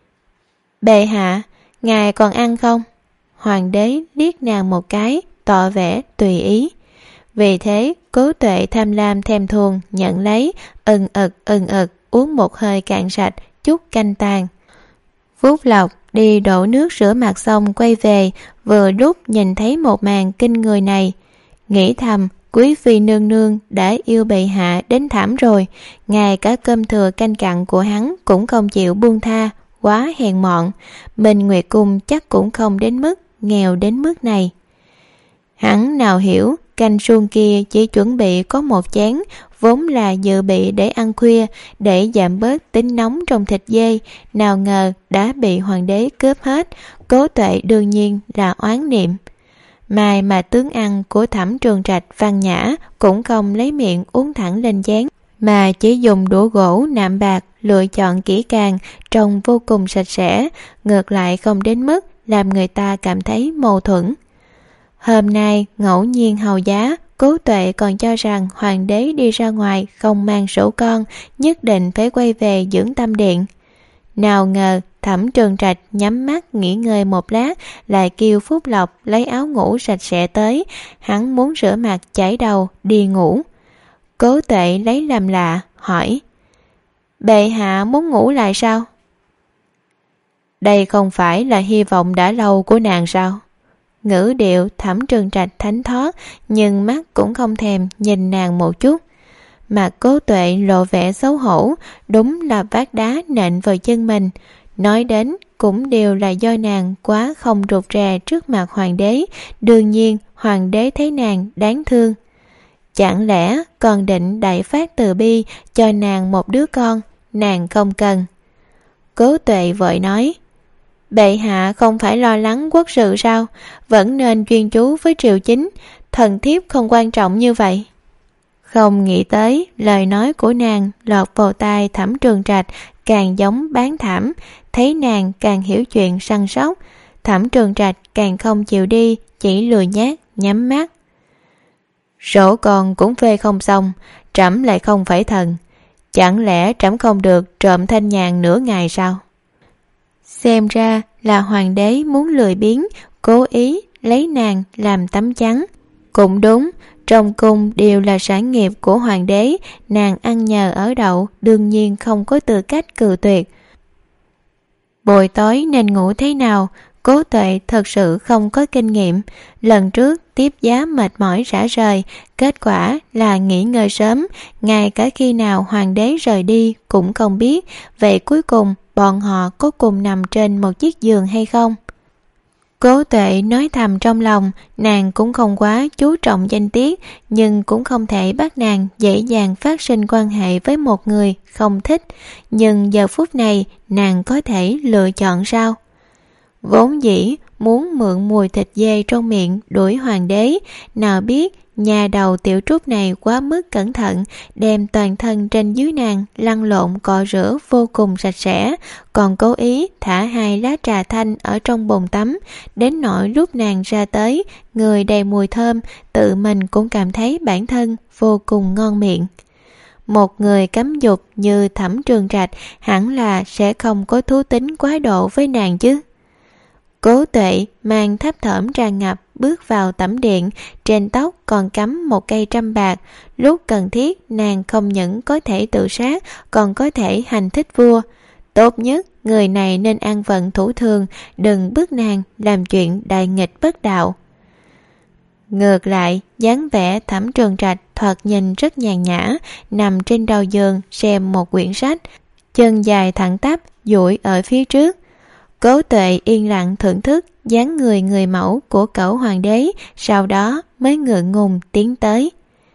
Bệ hạ, ngài còn ăn không? Hoàng đế liếc nàng một cái, tỏ vẻ tùy ý. Vì thế Cố Tuệ tham lam thèm thuồng nhận lấy, ừng ực ừng ực uống một hơi cạn sạch, chút canh tàn. Phúc Lộc đi đổ nước rửa mặt xong quay về, vừa lúc nhìn thấy một màn kinh người này, nghĩ thầm: Quý phi nương nương đã yêu bệ hạ đến thảm rồi, ngay cả cơm thừa canh cặn của hắn cũng không chịu buông tha, quá hèn mọn. Minh Nguyệt Cung chắc cũng không đến mức nghèo đến mức này. Hắn nào hiểu canh suông kia chỉ chuẩn bị có một chén, vốn là dự bị để ăn khuya, để giảm bớt tính nóng trong thịt dê, nào ngờ đã bị hoàng đế cướp hết. Cố Tuệ đương nhiên là oán niệm. Mai mà tướng ăn của Thẩm Trường Trạch văn nhã cũng không lấy miệng uống thẳng lên chén, mà chỉ dùng đũa gỗ nạm bạc lựa chọn kỹ càng, trông vô cùng sạch sẽ, ngược lại không đến mức làm người ta cảm thấy mâu thuẫn. Hôm nay ngẫu nhiên hầu giá, Cố Tuệ còn cho rằng hoàng đế đi ra ngoài không mang sổ con, nhất định phải quay về dưỡng tâm điện. Nào ngờ Thẩm Trường Trạch nhắm mắt nghỉ ngơi một lát, lại kêu Phúc Lộc lấy áo ngủ sạch sẽ tới. Hắn muốn rửa mặt chải đầu đi ngủ. Cố Tuệ lấy làm lạ hỏi: Bệ hạ muốn ngủ lại sao? Đây không phải là hy vọng đã lâu của nàng sao? Ngữ điệu Thẩm Trường Trạch thánh thót, nhưng mắt cũng không thèm nhìn nàng một chút. Mà Cố Tuệ lộ vẻ xấu hổ, đúng là vác đá nện vào chân mình. Nói đến cũng đều là do nàng quá không rụt rè trước mặt hoàng đế. Đương nhiên hoàng đế thấy nàng đáng thương, chẳng lẽ còn định đại phát từ bi cho nàng một đứa con? Nàng không cần. Cố Tuệ vội nói: Bệ hạ không phải lo lắng quốc sự sao? Vẫn nên chuyên chú với triều chính, thần thiếp không quan trọng như vậy. Không nghĩ tới lời nói của nàng lọt vào tai Thẩm Trường Trạch, càng giống bán thảm. Thấy nàng càng hiểu chuyện săn sóc, Thẩm Trường Trạch càng không chịu đi, chỉ lười nhác nhắm mắt. Sổ con cũng phê không xong, trẫm lại không phải thần, chẳng lẽ trẫm không được trộm thanh nhàn nửa ngày sao? Xem ra là hoàng đế muốn lười biếng, cố ý lấy nàng làm tấm chắn. Cũng đúng, trong cung đều là sản nghiệp của hoàng đế, nàng ăn nhờ ở đậu, đương nhiên không có tư cách cự tuyệt. Buổi tối nên ngủ thế nào? Cố Tuệ thật sự không có kinh nghiệm. Lần trước tiếp giá mệt mỏi rã rời, kết quả là nghỉ ngơi sớm, ngay cả khi nào hoàng đế rời đi cũng không biết. Vậy cuối cùng bọn họ có cùng nằm trên một chiếc giường hay không? Cố Tuệ nói thầm trong lòng, nàng cũng không quá chú trọng danh tiết, nhưng cũng không thể bắt nàng dễ dàng phát sinh quan hệ với một người không thích. Nhưng giờ phút này nàng có thể lựa chọn sao? Vốn dĩ muốn mượn mùi thịt dê trong miệng đuổi hoàng đế, nào biết nhà đầu tiểu trúc này quá mức cẩn thận, đem toàn thân trên dưới nàng lăn lộn cọ rửa vô cùng sạch sẽ, còn cố ý thả hai lá trà thanh ở trong bồn tắm, đến nỗi lúc nàng ra tới, người đầy mùi thơm, tự mình cũng cảm thấy bản thân vô cùng ngon miệng. Một người cấm dục như Thẩm Trường Trạch hẳn là sẽ không có thú tính quá độ với nàng chứ. Cố Tuệ mang thấp thỏm tràn ngập bước vào tẩm điện, trên tóc còn cắm một cây trăm bạc. Lúc cần thiết nàng không những có thể tự sát, còn có thể hành thích vua. Tốt nhất người này nên an phận thủ thường, đừng bức nàng làm chuyện đại nghịch bất đạo. Ngược lại, dáng vẻ Thẩm Trường Trạch thoạt nhìn rất nhàn nhã, nằm trên đầu giường xem một quyển sách, chân dài thẳng tắp duỗi ở phía trước. Cố Tuệ yên lặng thưởng thức dáng người người mẫu của cẩu hoàng đế, sau đó mới ngượng ngùng tiến tới.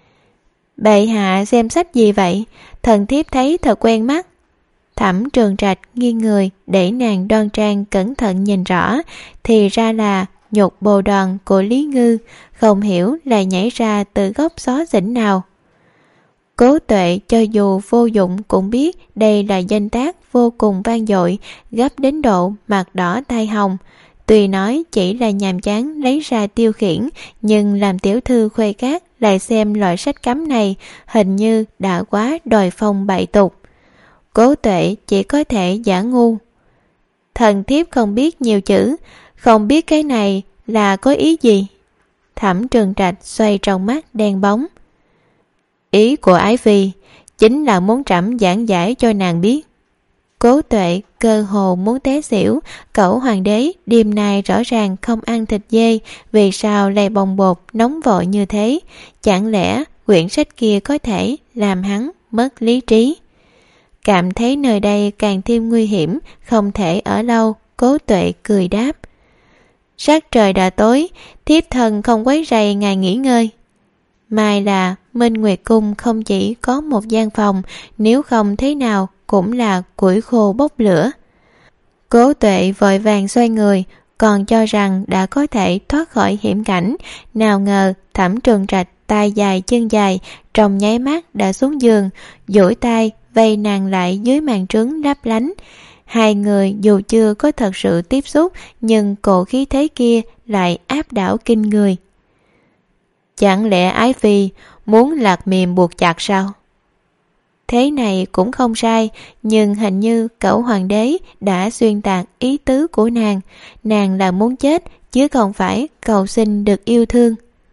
Bệ hạ xem sách gì vậy? Thần thiếp thấy thật quen mắt. Thẩm Trường Trạch nghiêng người để nàng đoan trang cẩn thận nhìn rõ, thì ra là Nhục Bồ Đoàn của Lý Ngư, không hiểu lại nhảy ra từ góc xó xỉnh nào. Cố Tuệ cho dù vô dụng cũng biết đây là danh tác vô cùng vang dội, gấp đến độ mặt đỏ tai hồng. Tuy nói chỉ là nhàm chán lấy ra tiêu khiển, nhưng làm tiểu thư Khuê Cát lại xem loại sách cấm này hình như đã quá đòi phong bại tục. Cố Tuệ chỉ có thể giả ngu. Thần thiếp không biết nhiều chữ, không biết cái này là có ý gì. Thẩm Trường Trạch xoay trong mắt đen bóng. Ý của Ái Phi chính là muốn trẫm giảng giải cho nàng biết. Cố Tuệ cơ hồ muốn té xỉu. Cẩu hoàng đế đêm nay rõ ràng không ăn thịt dê, vì sao lại bồng bột nóng vội như thế? Chẳng lẽ quyển sách kia có thể làm hắn mất lý trí? Cảm thấy nơi đây càng thêm nguy hiểm, không thể ở lâu. Cố Tuệ cười đáp. Sắc trời đã tối, thiếp thần không quấy rầy ngài nghỉ ngơi. Mai là Minh Nguyệt Cung không chỉ có một gian phòng, nếu không thế nào cũng là củi khô bốc lửa. Cố Tuệ vội vàng xoay người, còn cho rằng đã có thể thoát khỏi hiểm cảnh, nào ngờ Thẩm Trường Trạch tay dài chân dài, trong nháy mắt đã xuống giường, duỗi tay vây nàng lại dưới màn trướng lấp lánh. Hai người dù chưa có thật sự tiếp xúc, nhưng cổ khí thế kia lại áp đảo kinh người. Chẳng lẽ Ái Phi muốn lạc mềm buộc chặt sao? Thế này cũng không sai, nhưng hình như Cẩu hoàng đế đã xuyên tạc ý tứ của nàng. Nàng là muốn chết, chứ không phải cầu xin được yêu thương.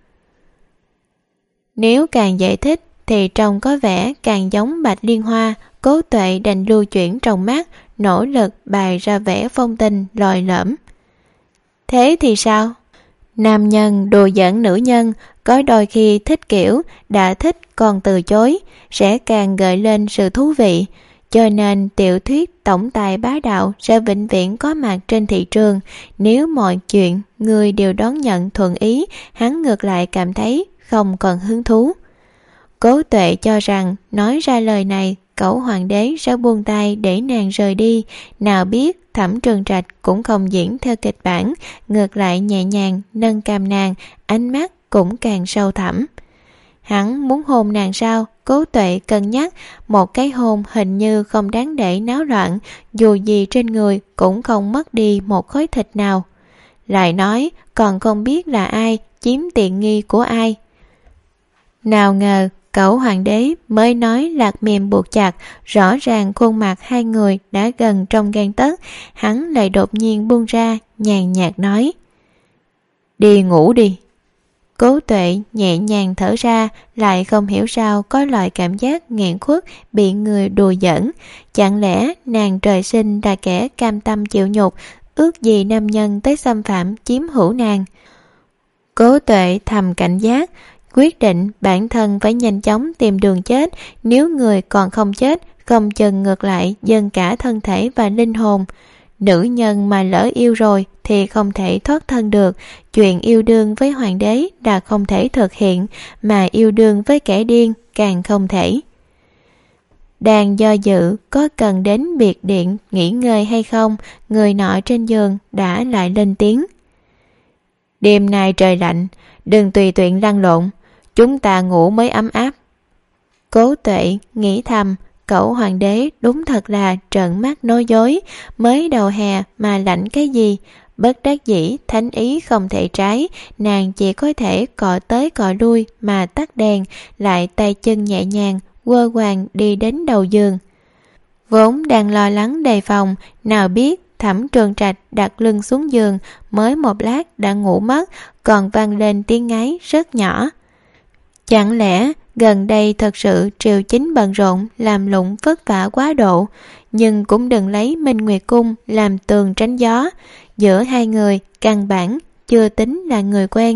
Nếu càng giải thích thì trông có vẻ càng giống Bạch Liên Hoa. Cố Tuệ đành lưu chuyển trong mắt, nỗ lực bày ra vẻ phong tình lòi lõm. Thế thì sao? Nam nhân đùa giỡn nữ nhân, có đôi khi thích kiểu đã thích còn từ chối, sẽ càng gợi lên sự thú vị. Cho nên tiểu thuyết tổng tài bá đạo sẽ vĩnh viễn có mặt trên thị trường. Nếu mọi chuyện người đều đón nhận thuận ý, hắn ngược lại cảm thấy không còn hứng thú. Cố Tuệ cho rằng nói ra lời này, Cẩu hoàng đế sẽ buông tay để nàng rời đi. Nào biết Thẩm Trường Trạch cũng không diễn theo kịch bản, ngược lại nhẹ nhàng nâng cằm nàng, ánh mắt cũng càng sâu thẳm. Hắn muốn hôn nàng sao? Cố Tuệ cân nhắc, một cái hôn hình như không đáng để náo loạn, dù gì trên người cũng không mất đi một khối thịt nào. Lại nói còn không biết là ai chiếm tiện nghi của ai. Nào ngờ Cẩu hoàng đế mới nói lạc mềm buộc chặt, rõ ràng khuôn mặt hai người đã gần trong gang tấc, hắn lại đột nhiên buông ra, nhàn nhạt nói. Đi ngủ đi. Cố Tuệ nhẹ nhàng thở ra, lại không hiểu sao có loại cảm giác nghẹn khuất bị người đùa giỡn. Chẳng lẽ nàng trời sinh là kẻ cam tâm chịu nhục, ước gì nam nhân tới xâm phạm chiếm hữu nàng? Cố Tuệ thầm cảnh giác, quyết định bản thân phải nhanh chóng tìm đường chết. Nếu người còn không chết, không chừng ngược lại dâng cả thân thể và linh hồn. Nữ nhân mà lỡ yêu rồi thì không thể thoát thân được. Chuyện yêu đương với hoàng đế đã không thể thực hiện, mà yêu đương với kẻ điên càng không thể. Đang do dự có cần đến biệt điện nghỉ ngơi hay không, người nọ trên giường đã lại lên tiếng. Đêm nay trời lạnh, đừng tùy tiện lăn lộn, chúng ta ngủ mới ấm áp. Cố Tuệ nghĩ thầm, Cẩu hoàng đế đúng thật là trợn mắt nói dối, mới đầu hè mà lạnh cái gì. Bất đắc dĩ thánh ý không thể trái, nàng chỉ có thể cọ tới cọ lui mà tắt đèn, lại tay chân nhẹ nhàng quơ quàng đi đến đầu giường. Vốn đang lo lắng đề phòng, nào biết Thẩm Trường Trạch đặt lưng xuống giường, mới một lát đã ngủ mất, còn vang lên tiếng ngáy rất nhỏ. Chẳng lẽ gần đây thật sự triều chính bận rộn, làm lụng vất vả quá độ? Nhưng cũng đừng lấy Minh Nguyệt Cung làm tường tránh gió, giữa hai người căn bản chưa tính là người quen.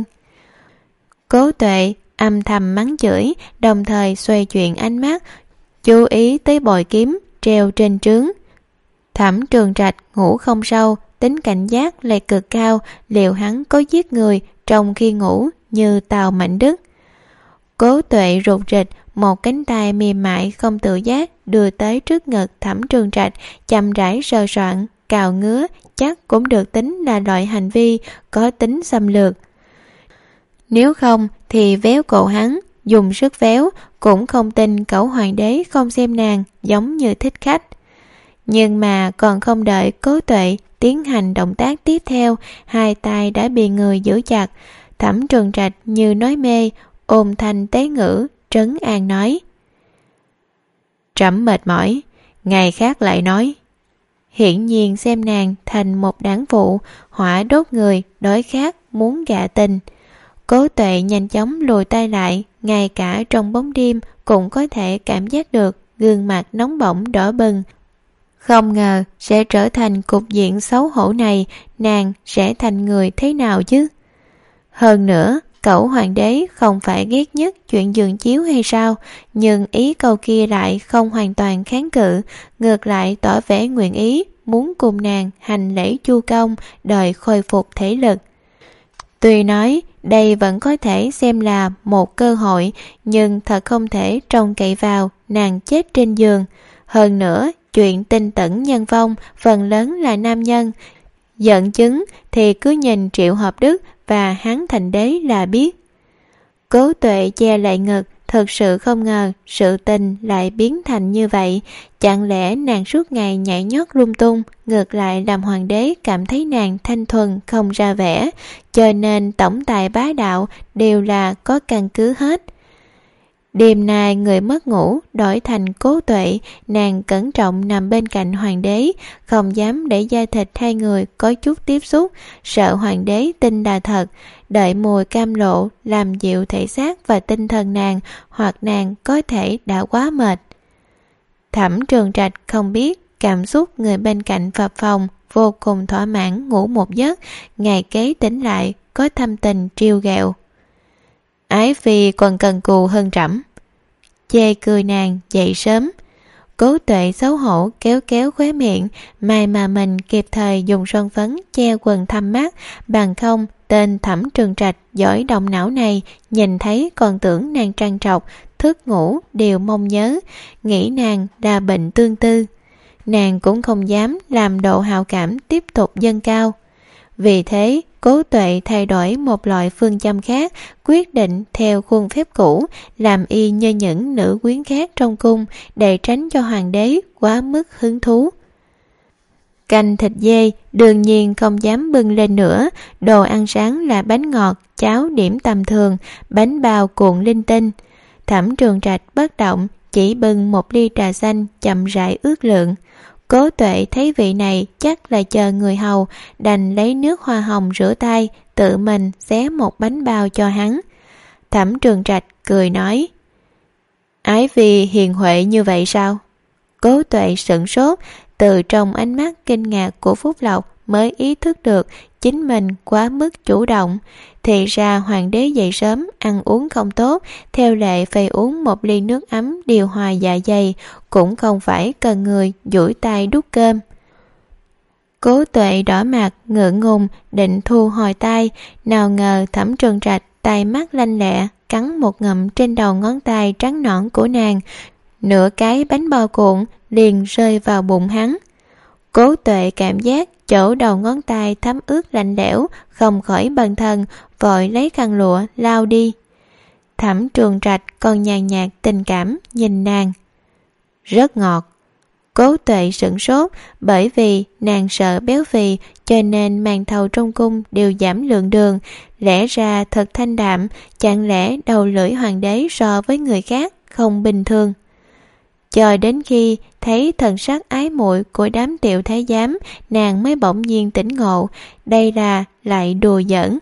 Cố Tuệ âm thầm mắng chửi, đồng thời xoay chuyển ánh mắt, chú ý tới bội kiếm treo trên trướng. Thẩm Trường Trạch ngủ không sâu, tính cảnh giác lại cực cao, liệu hắn có giết người trong khi ngủ như Tào Mạnh Đức? Cố Tuệ rụt rịch, một cánh tay mềm mại không tự giác đưa tới trước ngực Thẩm Trường Trạch, chậm rãi sờ soạn, cào ngứa, chắc cũng được tính là loại hành vi có tính xâm lược. Nếu không thì véo cổ hắn, dùng sức véo cũng không tin cẩu hoàng đế không xem nàng giống như thích khách. Nhưng mà còn không đợi Cố Tuệ tiến hành động tác tiếp theo, hai tay đã bị người giữ chặt. Thẩm Trường Trạch như nói mê, ôm thanh tế ngữ, trấn an nói: "Trẫm mệt mỏi, ngày khác lại nói." Hiển nhiên xem nàng thành một đảng phụ, hỏa đốt người, đói khát, muốn gạ tình. Cố Tuệ nhanh chóng lùi tay lại, ngay cả trong bóng đêm cũng có thể cảm giác được gương mặt nóng bỏng đỏ bừng. Không ngờ sẽ trở thành cục diện xấu hổ này, nàng sẽ thành người thế nào chứ? Hơn nữa, cẩu hoàng đế không phải ghét nhất chuyện giường chiếu hay sao? Nhưng ý câu kia lại không hoàn toàn kháng cự, ngược lại tỏ vẻ nguyện ý, muốn cùng nàng hành lễ chu công, đợi khôi phục thể lực. Tuy nói đây vẫn có thể xem là một cơ hội, nhưng thật không thể trông cậy vào nàng chết trên giường. Hơn nữa, chuyện tinh tẩn nhân vong phần lớn là nam nhân. Dẫn chứng thì cứ nhìn Triệu Hợp Đức và Hán Thành Đế là biết. Cố Tuệ che lại ngực, thật sự không ngờ sự tình lại biến thành như vậy. Chẳng lẽ nàng suốt ngày nhảy nhót lung tung, ngược lại làm hoàng đế cảm thấy nàng thanh thuần không ra vẻ, cho nên tổng tài bá đạo đều là có căn cứ hết. Đêm nay người mất ngủ đổi thành Cố Tuệ, nàng cẩn trọng nằm bên cạnh hoàng đế, không dám để da thịt hai người có chút tiếp xúc, sợ hoàng đế tin là thật, đợi mùi cam lộ làm dịu thể xác và tinh thần nàng, hoặc nàng có thể đã quá mệt. Thẩm Trường Trạch không biết cảm xúc người bên cạnh phập phồng, vô cùng thỏa mãn ngủ một giấc, ngày kế tỉnh lại có thâm tình trêu ghẹo: "Ái phi còn cần cù hơn trẫm." Chê cười nàng dậy sớm. Cố Tuệ xấu hổ kéo kéo khóe miệng, may mà mình kịp thời dùng son phấn che quần thâm mắt, bằng không tên Thẩm Trường Trạch giỏi động não này nhìn thấy còn tưởng nàng trằn trọc, thức ngủ đều mong nhớ, nghĩ nàng là bệnh tương tư. Nàng cũng không dám làm độ hào cảm tiếp tục dâng cao. Vì thế, Cố Tuệ thay đổi một loại phương châm khác, quyết định theo khuôn phép cũ, làm y như những nữ quyến khác trong cung, để tránh cho hoàng đế quá mức hứng thú. Canh thịt dê đương nhiên không dám bưng lên nữa, đồ ăn sáng là bánh ngọt, cháo điểm tầm thường, bánh bao cuộn linh tinh. Thẩm Trường Trạch bất động, chỉ bưng một ly trà xanh chậm rãi ước lượng. Cố Tuệ thấy vị này chắc là chờ người hầu, đành lấy nước hoa hồng rửa tay, tự mình xé một bánh bao cho hắn. Thẩm Trường Trạch cười nói: "Ái phi hiền huệ như vậy sao?" Cố Tuệ sửng sốt, từ trong ánh mắt kinh ngạc của Phúc Lộc mới ý thức được chính mình quá mức chủ động. Thì ra hoàng đế dậy sớm, ăn uống không tốt, theo lệ phải uống một ly nước ấm điều hòa dạ dày, cũng không phải cần người duỗi tay đút cơm. Cố Tuệ đỏ mặt ngượng ngùng định thu hồi tay, nào ngờ Thẩm Trường Trạch tay mắt lanh lẹ cắn một ngụm trên đầu ngón tay trắng nõn của nàng, nửa cái bánh bao cuộn liền rơi vào bụng hắn. Cố Tuệ cảm giác chỗ đầu ngón tay thấm ướt lạnh lẽo, không khỏi bần thần, vội lấy khăn lụa lau đi. Thẩm Trường Trạch còn nhàn nhạt tình cảm nhìn nàng: "Rất ngọt." Cố Tuệ sửng sốt, bởi vì nàng sợ béo phì cho nên màn thầu trong cung đều giảm lượng đường, lẽ ra thật thanh đạm, chẳng lẽ đầu lưỡi hoàng đế so với người khác không bình thường. Cho đến khi thấy thần sắc ái muội của đám tiểu thái giám, nàng mới bỗng nhiên tỉnh ngộ, đây là lại đùa giỡn.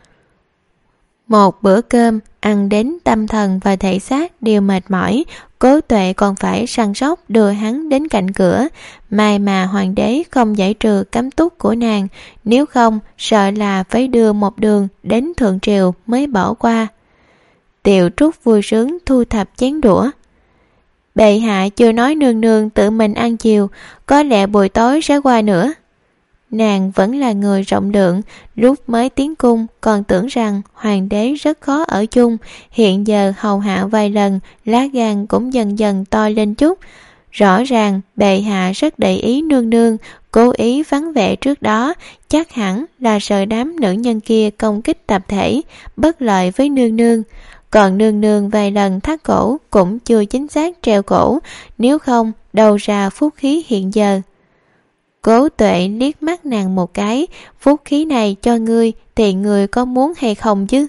Một bữa cơm ăn đến tâm thần và thể xác đều mệt mỏi, Cố Tuệ còn phải săn sóc đưa hắn đến cạnh cửa. May mà hoàng đế không giải trừ cấm túc của nàng, nếu không sợ là phải đưa một đường đến thượng triều mới bỏ qua. Tiểu Trúc vui sướng thu thập chén đũa: "Bệ hạ chưa nói nương nương tự mình ăn chiều, có lẽ buổi tối sẽ qua nữa." Nàng vẫn là người rộng lượng, lúc mới tiến cung còn tưởng rằng hoàng đế rất khó ở chung, hiện giờ hầu hạ vài lần, lá gan cũng dần dần to lên chút. Rõ ràng bệ hạ rất để ý nương nương, cố ý vắng vẻ trước đó, chắc hẳn là sợ đám nữ nhân kia công kích tập thể, bất lợi với nương nương. còn nương nương vài lần thắt cổ cũng chưa chính xác treo cổ, nếu không đâu ra phúc khí hiện giờ. Cố Tuệ liếc mắt nàng một cái, phúc khí này cho ngươi thì ngươi có muốn hay không chứ?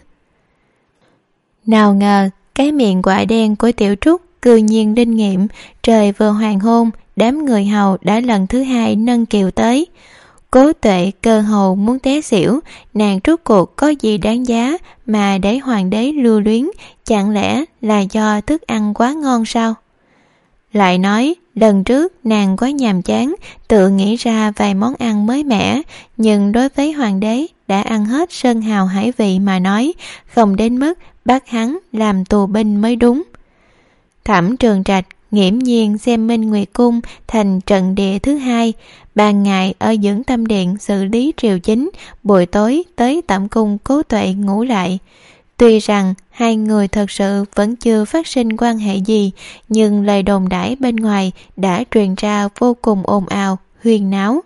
Nào ngờ cái miệng quạ đen của Tiểu Trúc cư nhiên linh nghiệm, trời vừa hoàng hôn, đám người hầu đã lần thứ hai nâng kiều tới. Cố Tuệ cơ hồ muốn té xỉu, nàng rốt cuộc có gì đáng giá mà để hoàng đế lưu luyến, chẳng lẽ là do thức ăn quá ngon sao? Lại nói, lần trước nàng quá nhàm chán, tự nghĩ ra vài món ăn mới mẻ, nhưng đối với hoàng đế đã ăn hết sơn hào hải vị mà nói, không đến mức bắt hắn làm tù binh mới đúng. Thẩm Trường Trạch nghiễm nhiên xem Minh Nguyệt Cung thành trận địa thứ hai, ban ngày ở dưỡng tâm điện xử lý triều chính, buổi tối tới tẩm cung Cố Tuệ ngủ lại. Tuy rằng hai người thật sự vẫn chưa phát sinh quan hệ gì, nhưng lời đồn đãi bên ngoài đã truyền ra vô cùng ồn ào, huyên náo.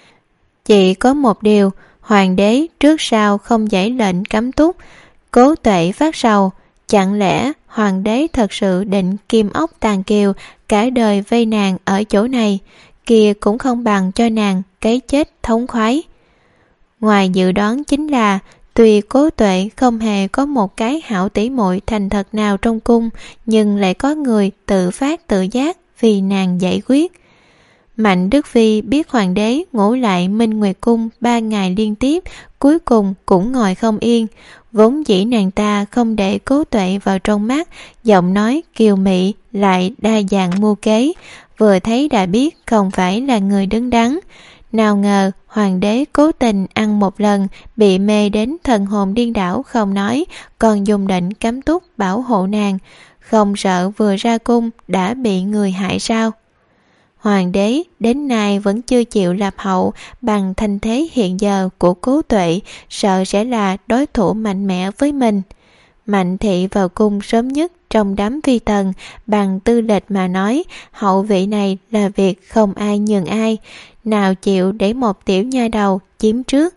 Chỉ có một điều, hoàng đế trước sau không giải lệnh cấm túc. Cố Tuệ phát sầu, chẳng lẽ hoàng đế thật sự định kim ốc tàn kiều, cả đời vây nàng ở chỗ này, kia cũng không bằng cho nàng cái chết thống khoái. Ngoài dự đoán chính là, tuy Cố Tuệ không hề có một cái hảo tỷ muội thành thật nào trong cung, nhưng lại có người tự phát tự giác vì nàng giải quyết. Mạnh Đức Phi biết hoàng đế ngủ lại Minh Nguyệt Cung ba ngày liên tiếp, cuối cùng cũng ngồi không yên. Vốn dĩ nàng ta không để Cố Tuệ vào trong mắt, giọng nói kiều mị lại đa dạng mưu kế, vừa thấy đã biết không phải là người đứng đắn. Nào ngờ hoàng đế cố tình ăn một lần, bị mê đến thần hồn điên đảo không nói, còn dùng định cấm túc bảo hộ nàng, không sợ vừa ra cung đã bị người hại sao? Hoàng đế đến nay vẫn chưa chịu lập hậu, bằng thanh thế hiện giờ của Cố Tuệ, sợ sẽ là đối thủ mạnh mẽ với mình. Mạnh thị vào cung sớm nhất trong đám vi tần, bằng tư lịch mà nói, hậu vị này là việc không ai nhường ai, nào chịu để một tiểu nha đầu chiếm trước.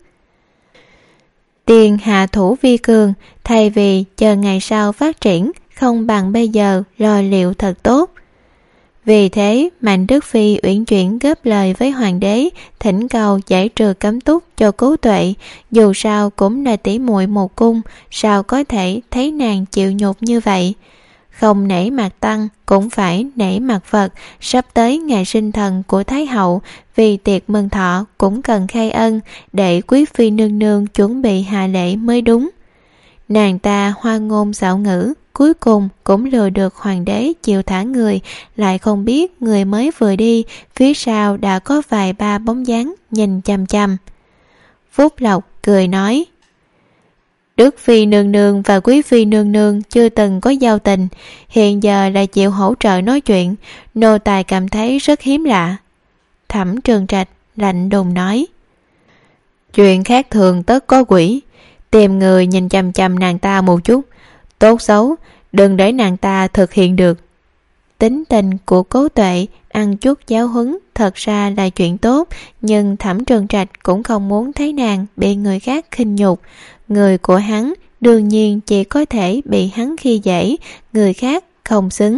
Tiền hạ thủ vi cường, thay vì chờ ngày sau phát triển, không bằng bây giờ lo liệu thật tốt. Vì thế, Mạnh Đức Phi uyển chuyển góp lời với hoàng đế, thỉnh cầu giải trừ cấm túc cho Cố Tuệ, dù sao cũng là tỷ muội một cung, sao có thể thấy nàng chịu nhục như vậy. Không nể mặt tăng, cũng phải nể mặt Phật, sắp tới ngày sinh thần của Thái hậu, vì tiệc mừng thọ cũng cần khai ân, để quý phi nương nương chuẩn bị hạ lễ mới đúng. Nàng ta hoa ngôn xạo ngữ, cuối cùng cũng lừa được hoàng đế chịu thả người, lại không biết người mới vừa đi, phía sau đã có vài ba bóng dáng nhìn chằm chằm. Phúc Lộc cười nói, Đức Phi nương nương và Quý Phi nương nương chưa từng có giao tình, hiện giờ lại chịu hỗ trợ nói chuyện, nô tài cảm thấy rất hiếm lạ. Thẩm Trường Trạch lạnh đùng nói, chuyện khác thường tất có quỷ, tìm người nhìn chằm chằm nàng ta một chút, tốt xấu đừng để nàng ta thực hiện được. Tính tình của Cố Tuệ ăn chút giáo huấn thật ra là chuyện tốt, nhưng Thẩm Trường Trạch cũng không muốn thấy nàng bị người khác khinh nhục. Người của hắn đương nhiên chỉ có thể bị hắn khi dễ, người khác không xứng.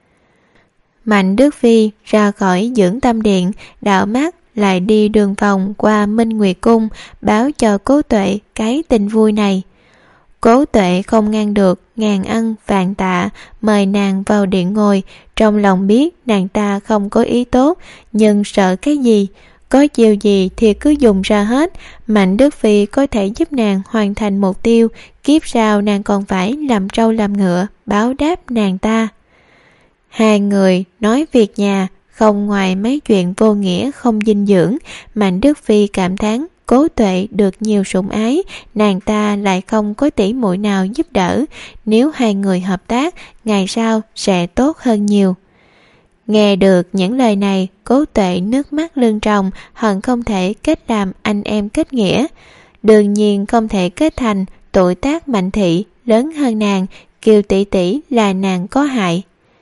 Mạnh Đức Phi ra khỏi dưỡng tâm điện, đảo mắt lại đi đường vòng qua Minh Nguyệt Cung, báo cho Cố Tuệ cái tin vui này. Cố Tuệ không ngăn được, ngàn ân vạn tạ, mời nàng vào điện ngồi, trong lòng biết nàng ta không có ý tốt, nhưng sợ cái gì, có chiều gì thì cứ dùng ra hết. Mạnh Đức Phi có thể giúp nàng hoàn thành mục tiêu, kiếp sau nàng còn phải làm trâu làm ngựa, báo đáp nàng ta. Hai người nói việc nhà, không ngoài mấy chuyện vô nghĩa không dinh dưỡng. Mạnh Đức Phi cảm thán Cố Tuệ được nhiều sủng ái, nàng ta lại không có tỷ muội nào giúp đỡ, nếu hai người hợp tác, ngày sau sẽ tốt hơn nhiều. Nghe được những lời này, Cố Tuệ nước mắt lưng tròng, hận không thể kết làm anh em kết nghĩa. Đương nhiên không thể kết thành, tuổi tác Mạnh thị lớn hơn nàng, Kiều tỷ tỷ là nàng có hại.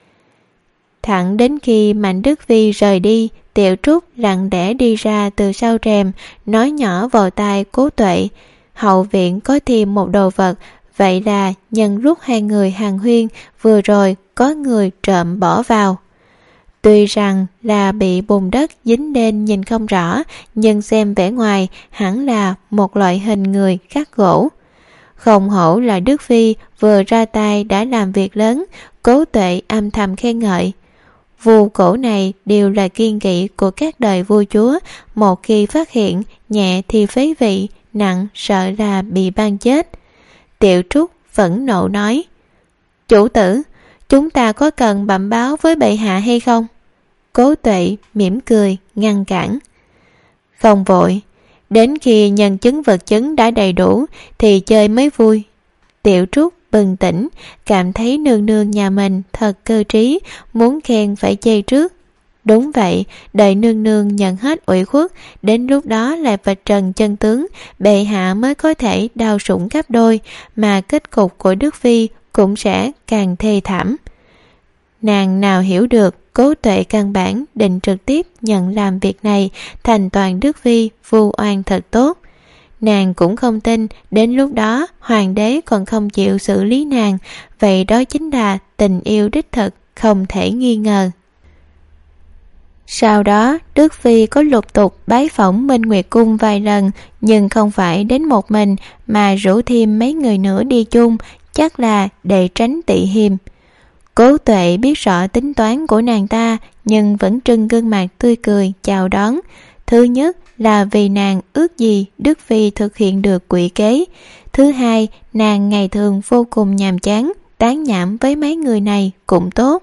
Thẳng đến khi Mạnh Đức Phi rời đi, Tiểu Trúc lặng lẽ đi ra từ sau rèm, nói nhỏ vào tai Cố Tuệ, hậu viện có thêm một đồ vật, vậy là nhân lúc hai người hàn huyên, vừa rồi có người trộm bỏ vào. Tuy rằng là bị bùn đất dính lên nhìn không rõ, nhưng xem vẻ ngoài hẳn là một loại hình người khắc gỗ. Không hổ là Đức Phi vừa ra tay đã làm việc lớn, Cố Tuệ âm thầm khen ngợi. Vu cổ này đều là kiêng kỵ của các đời vua chúa, một khi phát hiện, nhẹ thì phế vị, nặng sợ là bị ban chết. Tiểu Trúc phẫn nộ nói: Chủ tử, chúng ta có cần bẩm báo với bệ hạ hay không? Cố Tuệ mỉm cười ngăn cản: Không vội, đến khi nhân chứng vật chứng đã đầy đủ thì chơi mới vui. Tiểu Trúc bừng tỉnh, cảm thấy nương nương nhà mình thật cơ trí, muốn khen phải chê trước. Đúng vậy, đợi nương nương nhận hết ủy khuất, đến lúc đó lại vạch trần chân tướng, bệ hạ mới có thể đau sủng gấp đôi, mà kết cục của Đức Phi cũng sẽ càng thê thảm. Nàng nào hiểu được Cố Tuệ căn bản định trực tiếp nhận làm việc này, thành toàn Đức Phi vu oan thật tốt. Nàng cũng không tin đến lúc đó hoàng đế còn không chịu xử lý nàng, vậy đó chính là tình yêu đích thực, không thể nghi ngờ. Sau đó Đức Phi có lục tục bái phỏng Minh Nguyệt Cung vài lần, nhưng không phải đến một mình mà rủ thêm mấy người nữa đi chung, chắc là để tránh tị hiềm. Cố Tuệ biết rõ tính toán của nàng ta, nhưng vẫn trưng gương mặt tươi cười chào đón. Thứ nhất là vì nàng ước gì Đức Phi thực hiện được quỷ kế. Thứ hai, nàng ngày thường vô cùng nhàm chán, tán nhảm với mấy người này cũng tốt.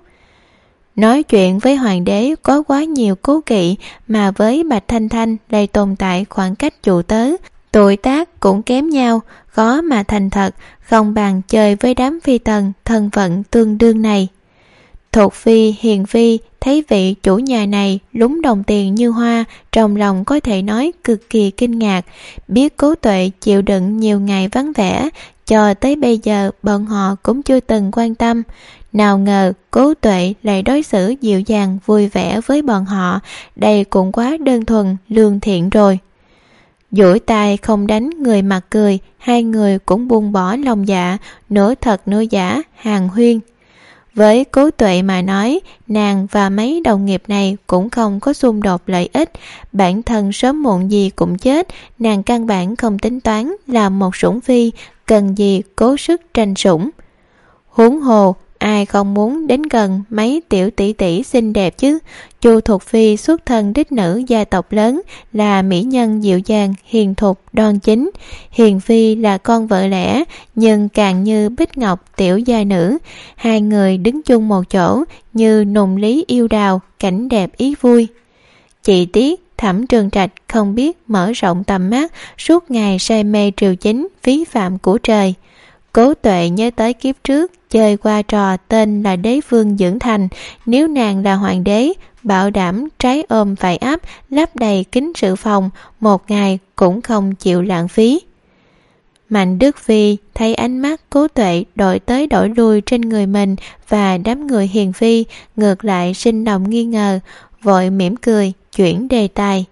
Nói chuyện với hoàng đế có quá nhiều cố kỵ, mà với Bạch Thanh Thanh lại tồn tại khoảng cách chủ tớ, tuổi tác cũng kém nhau, khó mà thành thật, không bằng chơi với đám phi tần thân phận tương đương này. Thuộc Phi, Hiền Phi thấy vị chủ nhà này lúng đồng tiền như hoa, trong lòng có thể nói cực kỳ kinh ngạc, biết Cố Tuệ chịu đựng nhiều ngày vắng vẻ, cho tới bây giờ bọn họ cũng chưa từng quan tâm. Nào ngờ Cố Tuệ lại đối xử dịu dàng vui vẻ với bọn họ, đây cũng quá đơn thuần lương thiện rồi. Duỗi tay không đánh người mặt cười, hai người cũng buông bỏ lòng dạ, nửa thật nửa giả hàn huyên. Với Cố Tuệ mà nói, nàng và mấy đồng nghiệp này cũng không có xung đột lợi ích, bản thân sớm muộn gì cũng chết, nàng căn bản không tính toán làm một sủng phi, cần gì cố sức tranh sủng. Huống hồ, ai không muốn đến gần mấy tiểu tỷ tỷ xinh đẹp chứ. Chu Thục Phi xuất thân đích nữ gia tộc lớn, là mỹ nhân dịu dàng, hiền thục, đoan chính. Hiền Phi là con vợ lẽ, nhưng càng như bích ngọc tiểu gia nữ. Hai người đứng chung một chỗ, như nùng lý yêu đào, cảnh đẹp ý vui. Chị tiếc Thẩm Trường Trạch không biết mở rộng tầm mắt, suốt ngày say mê triều chính, phí phạm của trời. Cố Tuệ nhớ tới kiếp trước chơi qua trò tên là đế vương dưỡng thành, nếu nàng là hoàng đế, bảo đảm trái ôm phải ấp, lấp đầy kính sự phòng, một ngày cũng không chịu lãng phí. Mạnh Đức Phi thấy ánh mắt Cố Tuệ đổi tới đổi lui trên người mình và đám người Hiền Phi, ngược lại sinh lòng nghi ngờ, vội mỉm cười chuyển đề tài.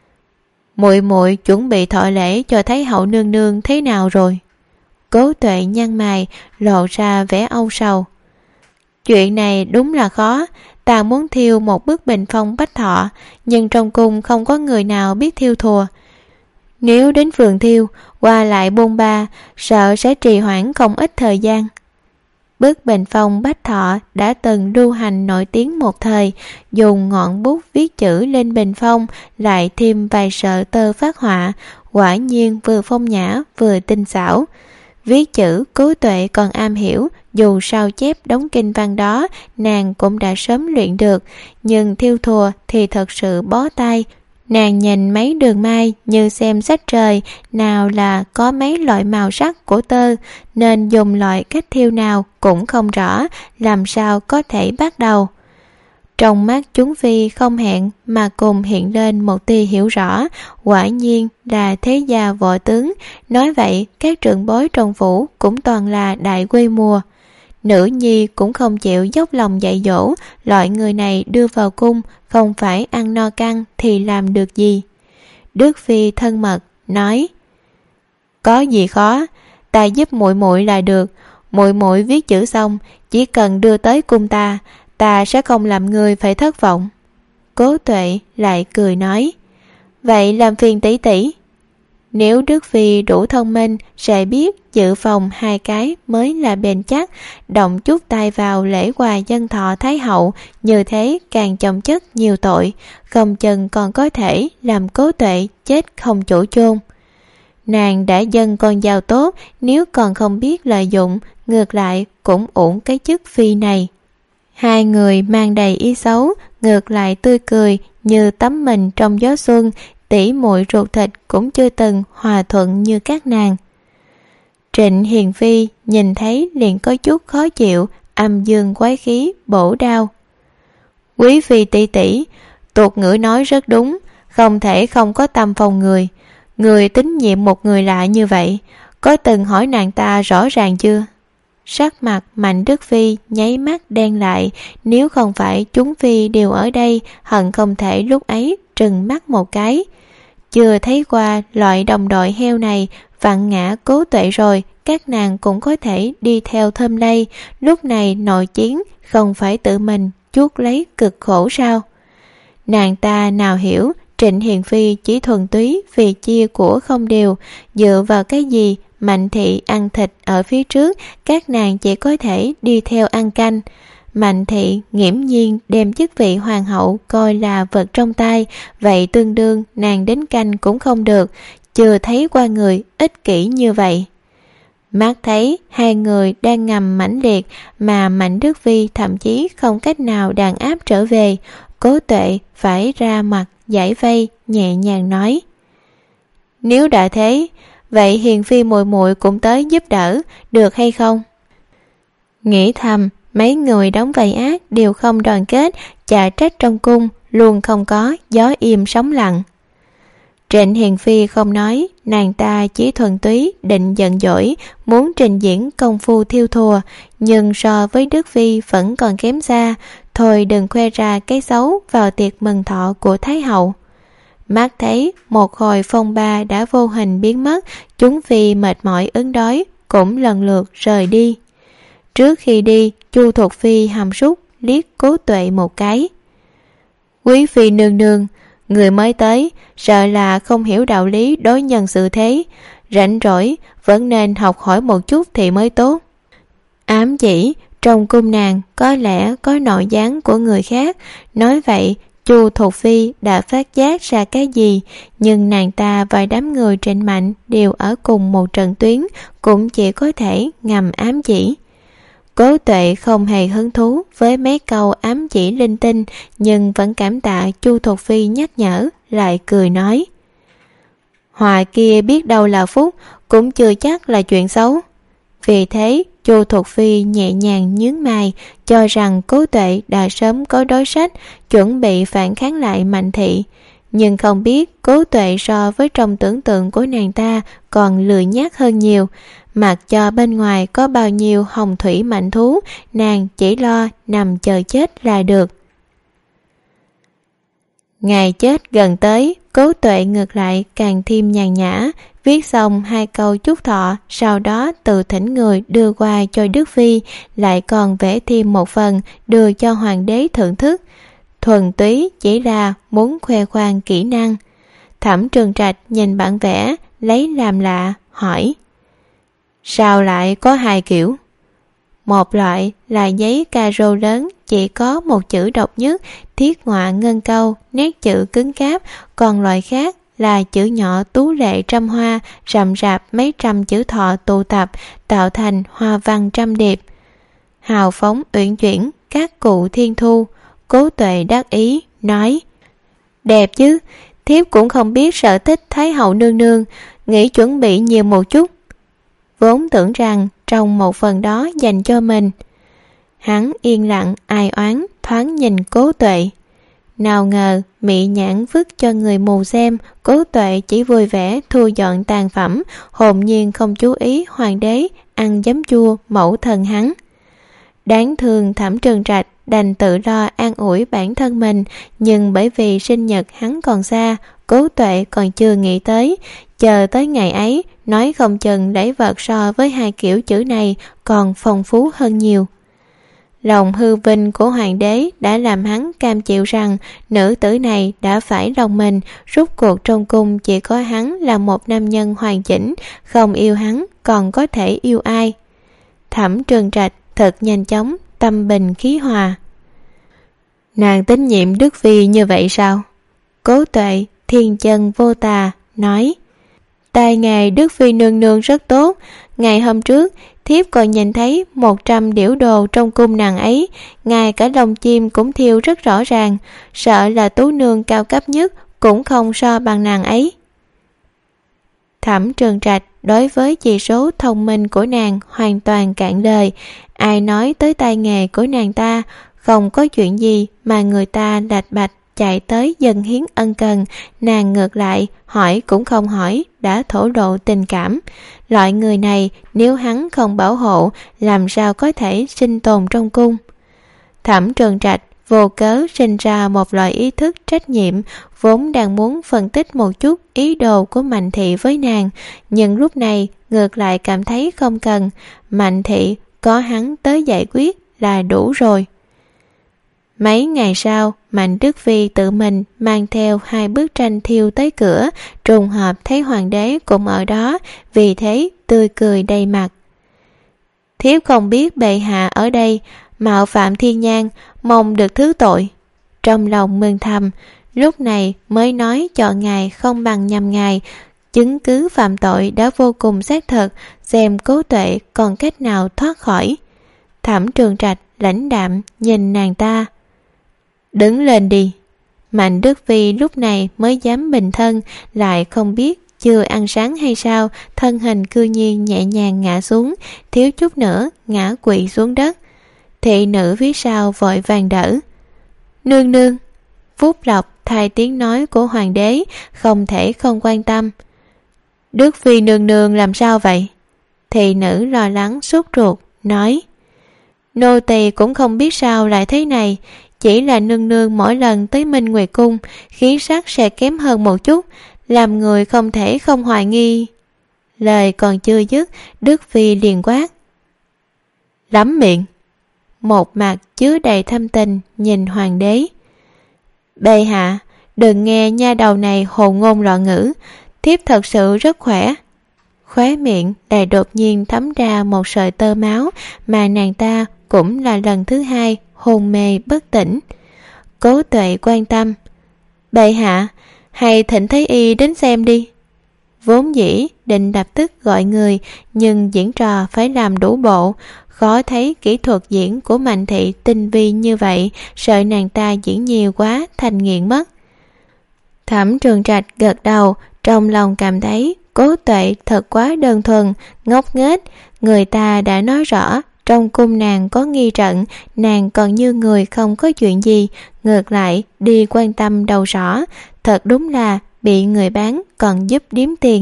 Muội muội chuẩn bị thọ lễ cho Thái hậu nương nương thế nào rồi? Cố Tuệ nhăn mày, lộ ra vẻ âu sầu. Chuyện này đúng là khó, ta muốn thiêu một bức bình phong bách thọ, nhưng trong cung không có người nào biết thiêu thùa. Nếu đến phường thiêu, qua lại bôn ba, sợ sẽ trì hoãn không ít thời gian. Bức bình phong bách thọ đã từng lưu hành nổi tiếng một thời, dùng ngọn bút viết chữ lên bình phong, lại thêm vài sợi tơ phát họa, quả nhiên vừa phong nhã vừa tinh xảo. Viết chữ Cố Tuệ còn am hiểu, dù sao chép đống kinh văn đó nàng cũng đã sớm luyện được, nhưng thiêu thùa thì thật sự bó tay. Nàng nhìn mấy đường may như xem sách trời, nào là có mấy loại màu sắc của tơ, nên dùng loại cách thiêu nào cũng không rõ, làm sao có thể bắt đầu. Trong mắt chúng phi không hẹn mà cùng hiện lên một tia hiểu rõ, quả nhiên là thế gia võ tướng, nói vậy các trưởng bối trong phủ cũng toàn là đại quê mùa. Nữ nhi cũng không chịu dốc lòng dạy dỗ, loại người này đưa vào cung, không phải ăn no căng thì làm được gì. Đức Phi thân mật nói, có gì khó, ta giúp muội muội là được. Muội muội viết chữ xong, chỉ cần đưa tới cung ta, ta sẽ không làm ngươi phải thất vọng. Cố Tuệ lại cười nói, vậy làm phiền tỷ tỷ. Nếu Đức Phi đủ thông minh sẽ biết dự phòng hai cái mới là bền chắc, động chút tay vào lễ quà dân thọ Thái hậu, như thế càng chồng chất nhiều tội, không chừng còn có thể làm Cố Tuệ chết không chỗ chôn. Nàng đã dâng con dao tốt, nếu còn không biết lợi dụng, ngược lại cũng uổng cái chức phi này. Hai người mang đầy ý xấu, ngược lại tươi cười như tắm mình trong gió xuân, tỷ muội ruột thịt cũng chưa từng hòa thuận như các nàng. Trịnh Hiền Phi nhìn thấy liền có chút khó chịu, âm dương quái khí bổ đao. Quý phi tỷ tỷ, tục ngữ nói rất đúng, không thể không có tâm phòng người. Người tín nhiệm một người lạ như vậy, có từng hỏi nàng ta rõ ràng chưa? Sắc mặt Mạnh Đức Phi nháy mắt đen lại, nếu không phải chúng phi đều ở đây, hận không thể lúc ấy trừng mắt một cái. Chưa thấy qua loại đồng đội heo này vặn ngã Cố Tuệ rồi, các nàng cũng có thể đi theo thơm đây. Lúc này nội chiến không phải tự mình chuốc lấy cực khổ sao? Nàng ta nào hiểu Trịnh Hiền Phi chỉ thuần túy vì chia của không đều, dựa vào cái gì Mạnh thị ăn thịt ở phía trước, các nàng chỉ có thể đi theo ăn canh. Mạnh thị nghiễm nhiên đem chức vị hoàng hậu coi là vật trong tay, vậy tương đương nàng đến canh cũng không được, chưa thấy qua người ích kỷ như vậy. Mắt thấy hai người đang ngầm mãnh liệt mà Mạnh Đức Phi thậm chí không cách nào đàn áp trở về, Cố Tuệ phải ra mặt giải vây, nhẹ nhàng nói, nếu đã thế, vậy Hiền Phi muội muội cũng tới giúp đỡ, được hay không? Nghĩ thầm, mấy người đóng vai ác đều không đoàn kết, chả trách trong cung luôn không có gió im sóng lặng. Trịnh Hiền Phi không nói, nàng ta chỉ thuần túy định giận dỗi, muốn trình diễn công phu thiêu thùa, nhưng so với Đức Phi vẫn còn kém xa. Thôi đừng khoe ra cái xấu vào tiệc mừng thọ của Thái hậu. Mắt thấy một hồi phong ba đã vô hình biến mất, chúng phi mệt mỏi ứng đói cũng lần lượt rời đi. Trước khi đi, Chu Thục Phi hàm súc liếc Cố Tuệ một cái. Quý phi nương nương, người mới tới, sợ là không hiểu đạo lý đối nhân xử thế, rảnh rỗi vẫn nên học hỏi một chút thì mới tốt. Ám chỉ trong cung nàng có lẽ có nội gián của người khác, nói vậy Chu Thục Phi đã phát giác ra cái gì, nhưng nàng ta và đám người Trịnh Mạnh đều ở cùng một trận tuyến, cũng chỉ có thể ngầm ám chỉ. Cố Tuệ không hề hứng thú với mấy câu ám chỉ linh tinh, nhưng vẫn cảm tạ Chu Thục Phi nhắc nhở, lại cười nói, họa kia biết đâu là phúc, cũng chưa chắc là chuyện xấu. Vì thế Chu Thục Phi nhẹ nhàng nhướng mày, cho rằng Cố Tuệ đã sớm có đối sách, chuẩn bị phản kháng lại Mạnh thị. Nhưng không biết Cố Tuệ so với trong tưởng tượng của nàng ta còn lười nhác hơn nhiều. Mặc cho bên ngoài có bao nhiêu hồng thủy mạnh thú, nàng chỉ lo nằm chờ chết là được. Ngày chết gần tới, Cố Tuệ ngược lại càng thêm nhàn nhã, viết xong hai câu chúc thọ, sau đó tự thỉnh người đưa qua cho Đức Phi, lại còn vẽ thêm một phần đưa cho hoàng đế thưởng thức. Thuần túy chỉ là muốn khoe khoang kỹ năng. Thẩm Trường Trạch nhìn bản vẽ, lấy làm lạ, hỏi, sao lại có hai kiểu? Một loại là giấy caro lớn, chỉ có một chữ độc nhất, thiết họa ngân câu, nét chữ cứng cáp, còn loại khác là chữ nhỏ tú lệ trăm hoa, rậm rạp mấy trăm chữ thọ tụ tập, tạo thành hoa văn trăm điệp. Hào phóng uyển chuyển, các cụ thiên thu. Cố Tuệ đắc ý, nói, đẹp chứ, thiếp cũng không biết sở thích Thái hậu nương nương, nghĩ chuẩn bị nhiều một chút. Vốn tưởng rằng trong một phần đó dành cho mình. Hắn yên lặng ai oán, thoáng nhìn Cố Tuệ. Nào ngờ mị nhãn vứt cho người mù xem, Cố Tuệ chỉ vui vẻ thu dọn tàn phẩm, hồn nhiên không chú ý hoàng đế ăn giấm chua mẫu thần hắn. Đáng thương Thẩm Trường Trạch đành tự lo an ủi bản thân mình, nhưng bởi vì sinh nhật hắn còn xa, Cố Tuệ còn chưa nghĩ tới, chờ tới ngày ấy nói không chừng lễ vật so với hai kiểu chữ này còn phong phú hơn nhiều. Lòng hư vinh của hoàng đế đã làm hắn cam chịu rằng nữ tử này đã phải lòng mình, rút cuộc trong cung chỉ có hắn là một nam nhân hoàn chỉnh, không yêu hắn còn có thể yêu ai. Thẩm Trường Trạch thật nhanh chóng, tâm bình khí hòa. Nàng tín nhiệm Đức Phi như vậy sao? Cố Tuệ, thiên chân vô tà, nói: Tai ngài Đức Phi nương nương rất tốt. Ngày hôm trước, thiếp còn nhìn thấy một trăm điểu đồ trong cung nàng ấy, ngay cả lông chim cũng thiêu rất rõ ràng, sợ là tú nương cao cấp nhất cũng không so bằng nàng ấy. Thẩm Trường Trạch đối với chỉ số thông minh của nàng hoàn toàn cạn lời. Ai nói tới tay nghề của nàng ta, không có chuyện gì mà người ta lạch bạch chạy tới dâng hiến ân cần, nàng ngược lại hỏi cũng không hỏi đã thổ lộ tình cảm. Loại người này nếu hắn không bảo hộ, làm sao có thể sinh tồn trong cung. Thẩm Trường Trạch vô cớ sinh ra một loại ý thức trách nhiệm, vốn đang muốn phân tích một chút ý đồ của Mạnh Thị với nàng, nhưng lúc này ngược lại cảm thấy không cần. Mạnh Thị có hắn tới giải quyết là đủ rồi. Mấy ngày sau, Mạnh Đức Phi tự mình mang theo hai bức tranh thiêu tới cửa, trùng hợp thấy hoàng đế cũng ở đó, vì thế tươi cười đầy mặt. Thiếp không biết bệ hạ ở đây, mạo phạm thiên nhang, mong được thứ tội. Trong lòng mừng thầm, lúc này mới nói cho ngài không bằng nhầm ngài, chứng cứ phạm tội đã vô cùng xác thực, xem Cố Tuệ còn cách nào thoát khỏi. Thẩm Trường Trạch lãnh đạm nhìn nàng ta. Đứng lên đi. Mạnh Đức Phi lúc này mới dám bình thân, lại không biết chưa ăn sáng hay sao, thân hình cư nhiên nhẹ nhàng ngã xuống, thiếu chút nữa ngã quỵ xuống đất. Thị nữ phía sau vội vàng đỡ. Nương nương. Phúc Lộc thay tiếng nói của hoàng đế, không thể không quan tâm. Đức Phi nương nương làm sao vậy? Thị nữ lo lắng sốt ruột nói: Nô tỳ cũng không biết sao lại thế này, chỉ là nương nương mỗi lần tới Minh Nguyệt cung khí sắc sẽ kém hơn một chút, làm người không thể không hoài nghi. Lời còn chưa dứt, Đức Phi liền quát: Lắm miệng. Một mặt chứa đầy thâm tình nhìn hoàng đế. Bệ hạ, đừng nghe nha đầu này hồ ngôn loạn ngữ, thiếp thật sự rất khỏe. Khóe miệng lại đột nhiên thấm ra một sợi tơ máu, mà nàng ta cũng là lần thứ hai hôn mê bất tỉnh. Cố Tuệ quan tâm: Bệ hạ, hay thỉnh Thái y đến xem đi. Vốn dĩ định lập tức gọi người, nhưng diễn trò phải làm đủ bộ, khó thấy kỹ thuật diễn của Mạnh Thị tinh vi như vậy, sợ nàng ta diễn nhiều quá thành nghiện mất. Thẩm Trường Trạch gật đầu, trong lòng cảm thấy Cố Tuệ thật quá đơn thuần, ngốc nghếch. Người ta đã nói rõ trong cung nàng có nghi trận, nàng còn như người không có chuyện gì, ngược lại đi quan tâm đầu rõ, thật đúng là bị người bán còn giúp điếm tiền.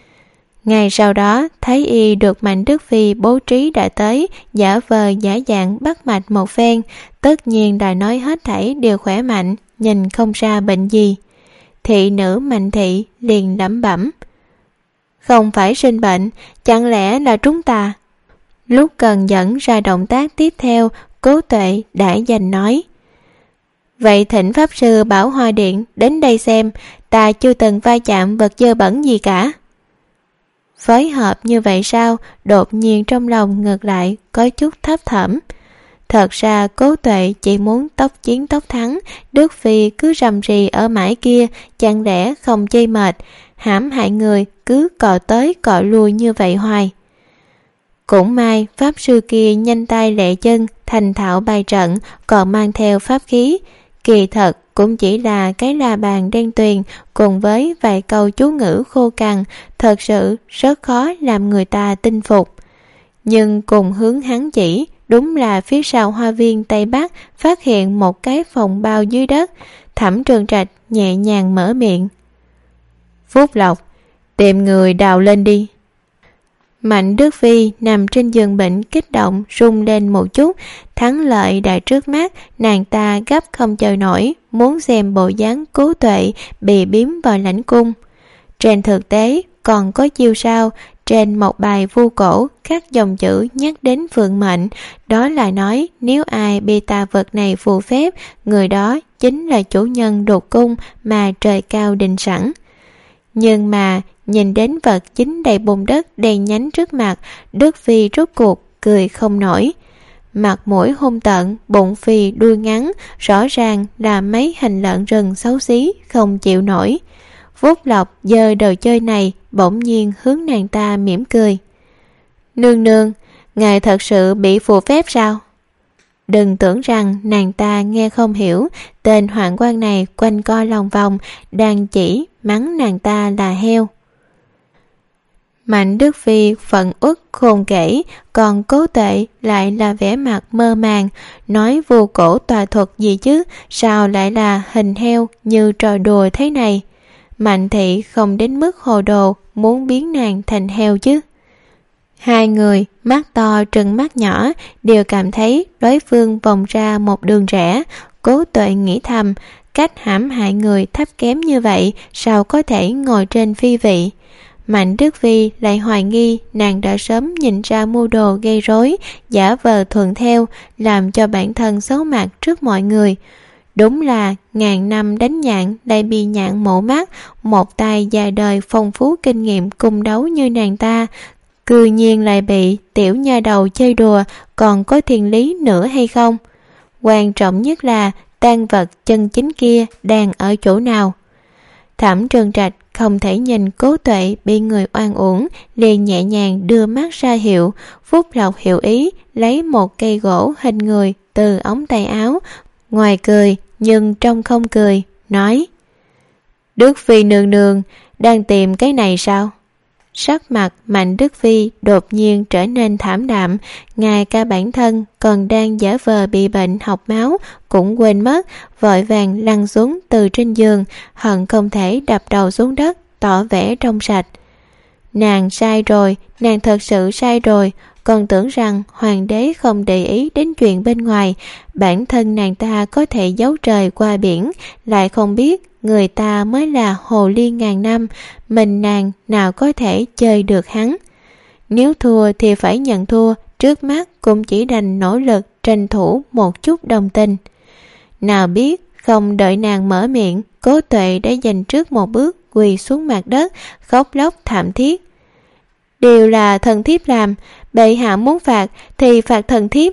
Ngày sau đó, Thái y được Mạnh Đức Phi bố trí đã tới, giả vờ giả dạng bắt mạch một phen, tất nhiên đã nói hết thảy đều khỏe mạnh, nhìn không ra bệnh gì. Thị nữ Mạnh Thị liền lẩm bẩm: Không phải sinh bệnh, chẳng lẽ là trúng tà? Lúc cần dẫn ra động tác tiếp theo, Cố Tuệ đã dành nói: Vậy thỉnh Pháp Sư Bảo Hoa Điện đến đây xem, ta chưa từng va chạm vật dơ bẩn gì cả. Phối hợp như vậy sao? Đột nhiên trong lòng ngược lại có chút thấp thỏm. Thật ra Cố Tuệ chỉ muốn tốc chiến tốc thắng, Đức Phi cứ rầm rì ở mãi kia, chẳng lẽ không chê mệt, hãm hại người cứ cọ tới cọ lui như vậy hoài. Cũng may Pháp Sư kia nhanh tay lẹ chân, thành thạo bài trận, còn mang theo pháp khí. Kỳ thật cũng chỉ là cái la bàn đen tuyền cùng với vài câu chú ngữ khô cằn, thật sự rất khó làm người ta tin phục. Nhưng cùng hướng hắn chỉ, đúng là phía sau hoa viên Tây Bắc phát hiện một cái phòng bao dưới đất. Thẩm Trường Trạch nhẹ nhàng mở miệng: Phúc Lộc, tìm người đào lên đi. Mạnh Đức Phi nằm trên giường bệnh kích động rung lên một chút, thắng lợi đã trước mắt, nàng ta gấp không chờ nổi, muốn xem bộ dáng Cố Tuệ bị biếm vào lãnh cung. Trên thực tế, còn có chiêu sao. Trên một bài vu cổ khắc dòng chữ nhắc đến phượng mệnh, đó là nói nếu ai bị tà vật này phù phép, người đó chính là chủ nhân đột cung mà trời cao định sẵn. Nhưng mà nhìn đến vật chính đầy bùn đất đầy nhánh trước mặt, Đức Phi rốt cuộc cười không nổi. Mặt mũi hung tợn, bụng phì đuôi ngắn, rõ ràng là mấy hình lợn rừng xấu xí không chịu nổi. Phúc Lộc giơ đồ chơi này, bỗng nhiên hướng nàng ta mỉm cười. Nương nương, ngài thật sự bị phù phép sao? Đừng tưởng rằng nàng ta nghe không hiểu, tên hoạn quan này quanh co lòng vòng, đang chỉ mắng nàng ta là heo. Mạnh Đức Phi phận uất khôn kể, còn Cố Tuệ lại là vẻ mặt mơ màng, nói vu cổ tà thuật gì chứ, sao lại là hình heo như trò đùa thế này. Mạnh thị không đến mức hồ đồ muốn biến nàng thành heo chứ. Hai người mắt to trừng mắt nhỏ đều cảm thấy đối phương vòng ra một đường rẽ. Cố Tuệ nghĩ thầm, cách hãm hại người thấp kém như vậy sao có thể ngồi trên phi vị. Mạnh Đức Phi lại hoài nghi nàng đã sớm nhìn ra mưu đồ gây rối, giả vờ thuận theo, làm cho bản thân xấu mặt trước mọi người. Đúng là ngàn năm đánh nhạn lại bị nhạn mổ mắt, một tay dài đời phong phú kinh nghiệm cung đấu như nàng ta, cư nhiên lại bị tiểu nha đầu chơi đùa, còn có thiên lý nữa hay không? Quan trọng nhất là tang vật chân chính kia đang ở chỗ nào? Thẩm Trường Trạch không thể nhìn Cố Tuệ bị người oan uổng, liền nhẹ nhàng đưa mắt ra hiệu. Phúc Lộc hiểu ý, lấy một cây gỗ hình người từ ống tay áo, ngoài cười nhưng trong không cười, nói: Đức Phi nương nương đang tìm cái này sao? Sắc mặt Mạnh Đức Phi đột nhiên trở nên thảm đạm, ngay cả bản thân còn đang giả vờ bị bệnh học máu cũng quên mất, vội vàng lăn xuống từ trên giường, hận không thể đập đầu xuống đất, tỏ vẻ trong sạch. Nàng sai rồi, nàng thật sự sai rồi, còn tưởng rằng hoàng đế không để ý đến chuyện bên ngoài, bản thân nàng ta có thể giấu trời qua biển, lại không biết người ta mới là hồ ly ngàn năm, mình nàng nào có thể chơi được hắn. Nếu thua thì phải nhận thua, trước mắt cũng chỉ đành nỗ lực tranh thủ một chút đồng tình. Nào biết không đợi nàng mở miệng, Cố Tuệ đã giành trước một bước quỳ xuống mặt đất, khóc lóc thảm thiết. Đều là thần thiếp làm, bệ hạ muốn phạt thì phạt thần thiếp.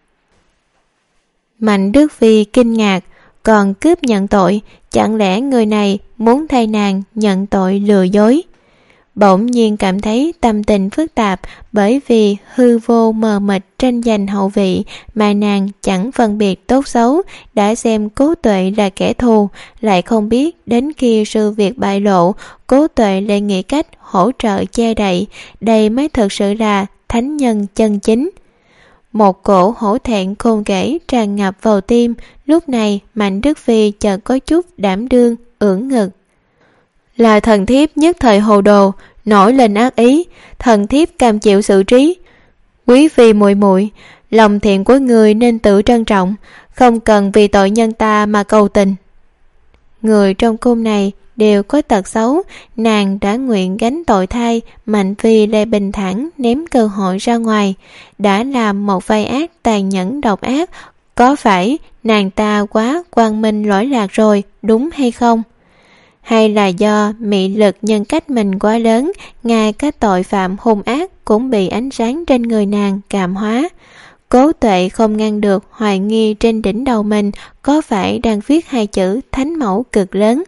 Mạnh Đức Phi kinh ngạc, còn cướp nhận tội, chẳng lẽ người này muốn thay nàng nhận tội lừa dối? Bỗng nhiên cảm thấy tâm tình phức tạp, bởi vì hư vô mờ mịt tranh giành hậu vị mà nàng chẳng phân biệt tốt xấu, đã xem Cố Tuệ là kẻ thù, lại không biết đến khi sự việc bại lộ, Cố Tuệ lại nghĩ cách hỗ trợ che đậy, đây mới thực sự là thánh nhân chân chính. Một cổ hổ thẹn khôn kể tràn ngập vào tim, lúc này Mạnh Đức Phi chợt có chút đảm đương, ưỡn ngực. Là thần thiếp nhất thời hồ đồ, nổi lên ác ý, thần thiếp cam chịu xử trí. Quý phi muội muội, lòng thiện của người nên tự trân trọng, không cần vì tội nhân ta mà cầu tình. Người trong cung này đều có tật xấu, nàng đã nguyện gánh tội thay, Mạnh Phi lại bình thản ném cơ hội ra ngoài, đã làm một vai ác tàn nhẫn độc ác, có phải nàng ta quá quang minh lỗi lạc rồi, đúng hay không? Hay là do mị lực nhân cách mình quá lớn, ngay các tội phạm hung ác cũng bị ánh sáng trên người nàng cảm hóa? Cố Tuệ không ngăn được hoài nghi trên đỉnh đầu mình có phải đang viết hai chữ thánh mẫu cực lớn.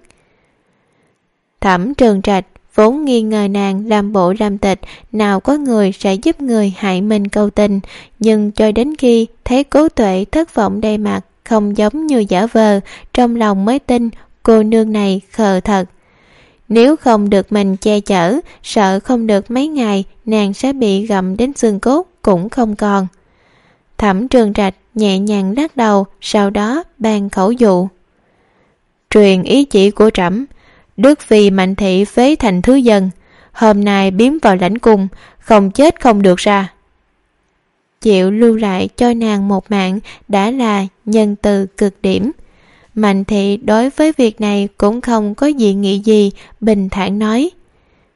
Thẩm Trường Trạch vốn nghi ngờ nàng làm bộ làm tịch, nào có người sẽ giúp người hại mình cầu tình, nhưng cho đến khi thấy Cố Tuệ thất vọng đầy mặt, không giống như giả vờ, trong lòng mới tin cô nương này khờ thật. Nếu không được mình che chở, sợ không được mấy ngày nàng sẽ bị gặm đến xương cốt cũng không còn. Thẩm Trường Trạch nhẹ nhàng lắc đầu, sau đó ban khẩu dụ. Truyền ý chỉ của trẫm, Đức Phi Mạnh thị phế thành thứ dân, hôm nay biếm vào lãnh cung, không chết không được ra. Chịu lưu lại cho nàng một mạng đã là nhân từ cực điểm. Mạnh thị đối với việc này cũng không có dị nghị gì, bình thản nói.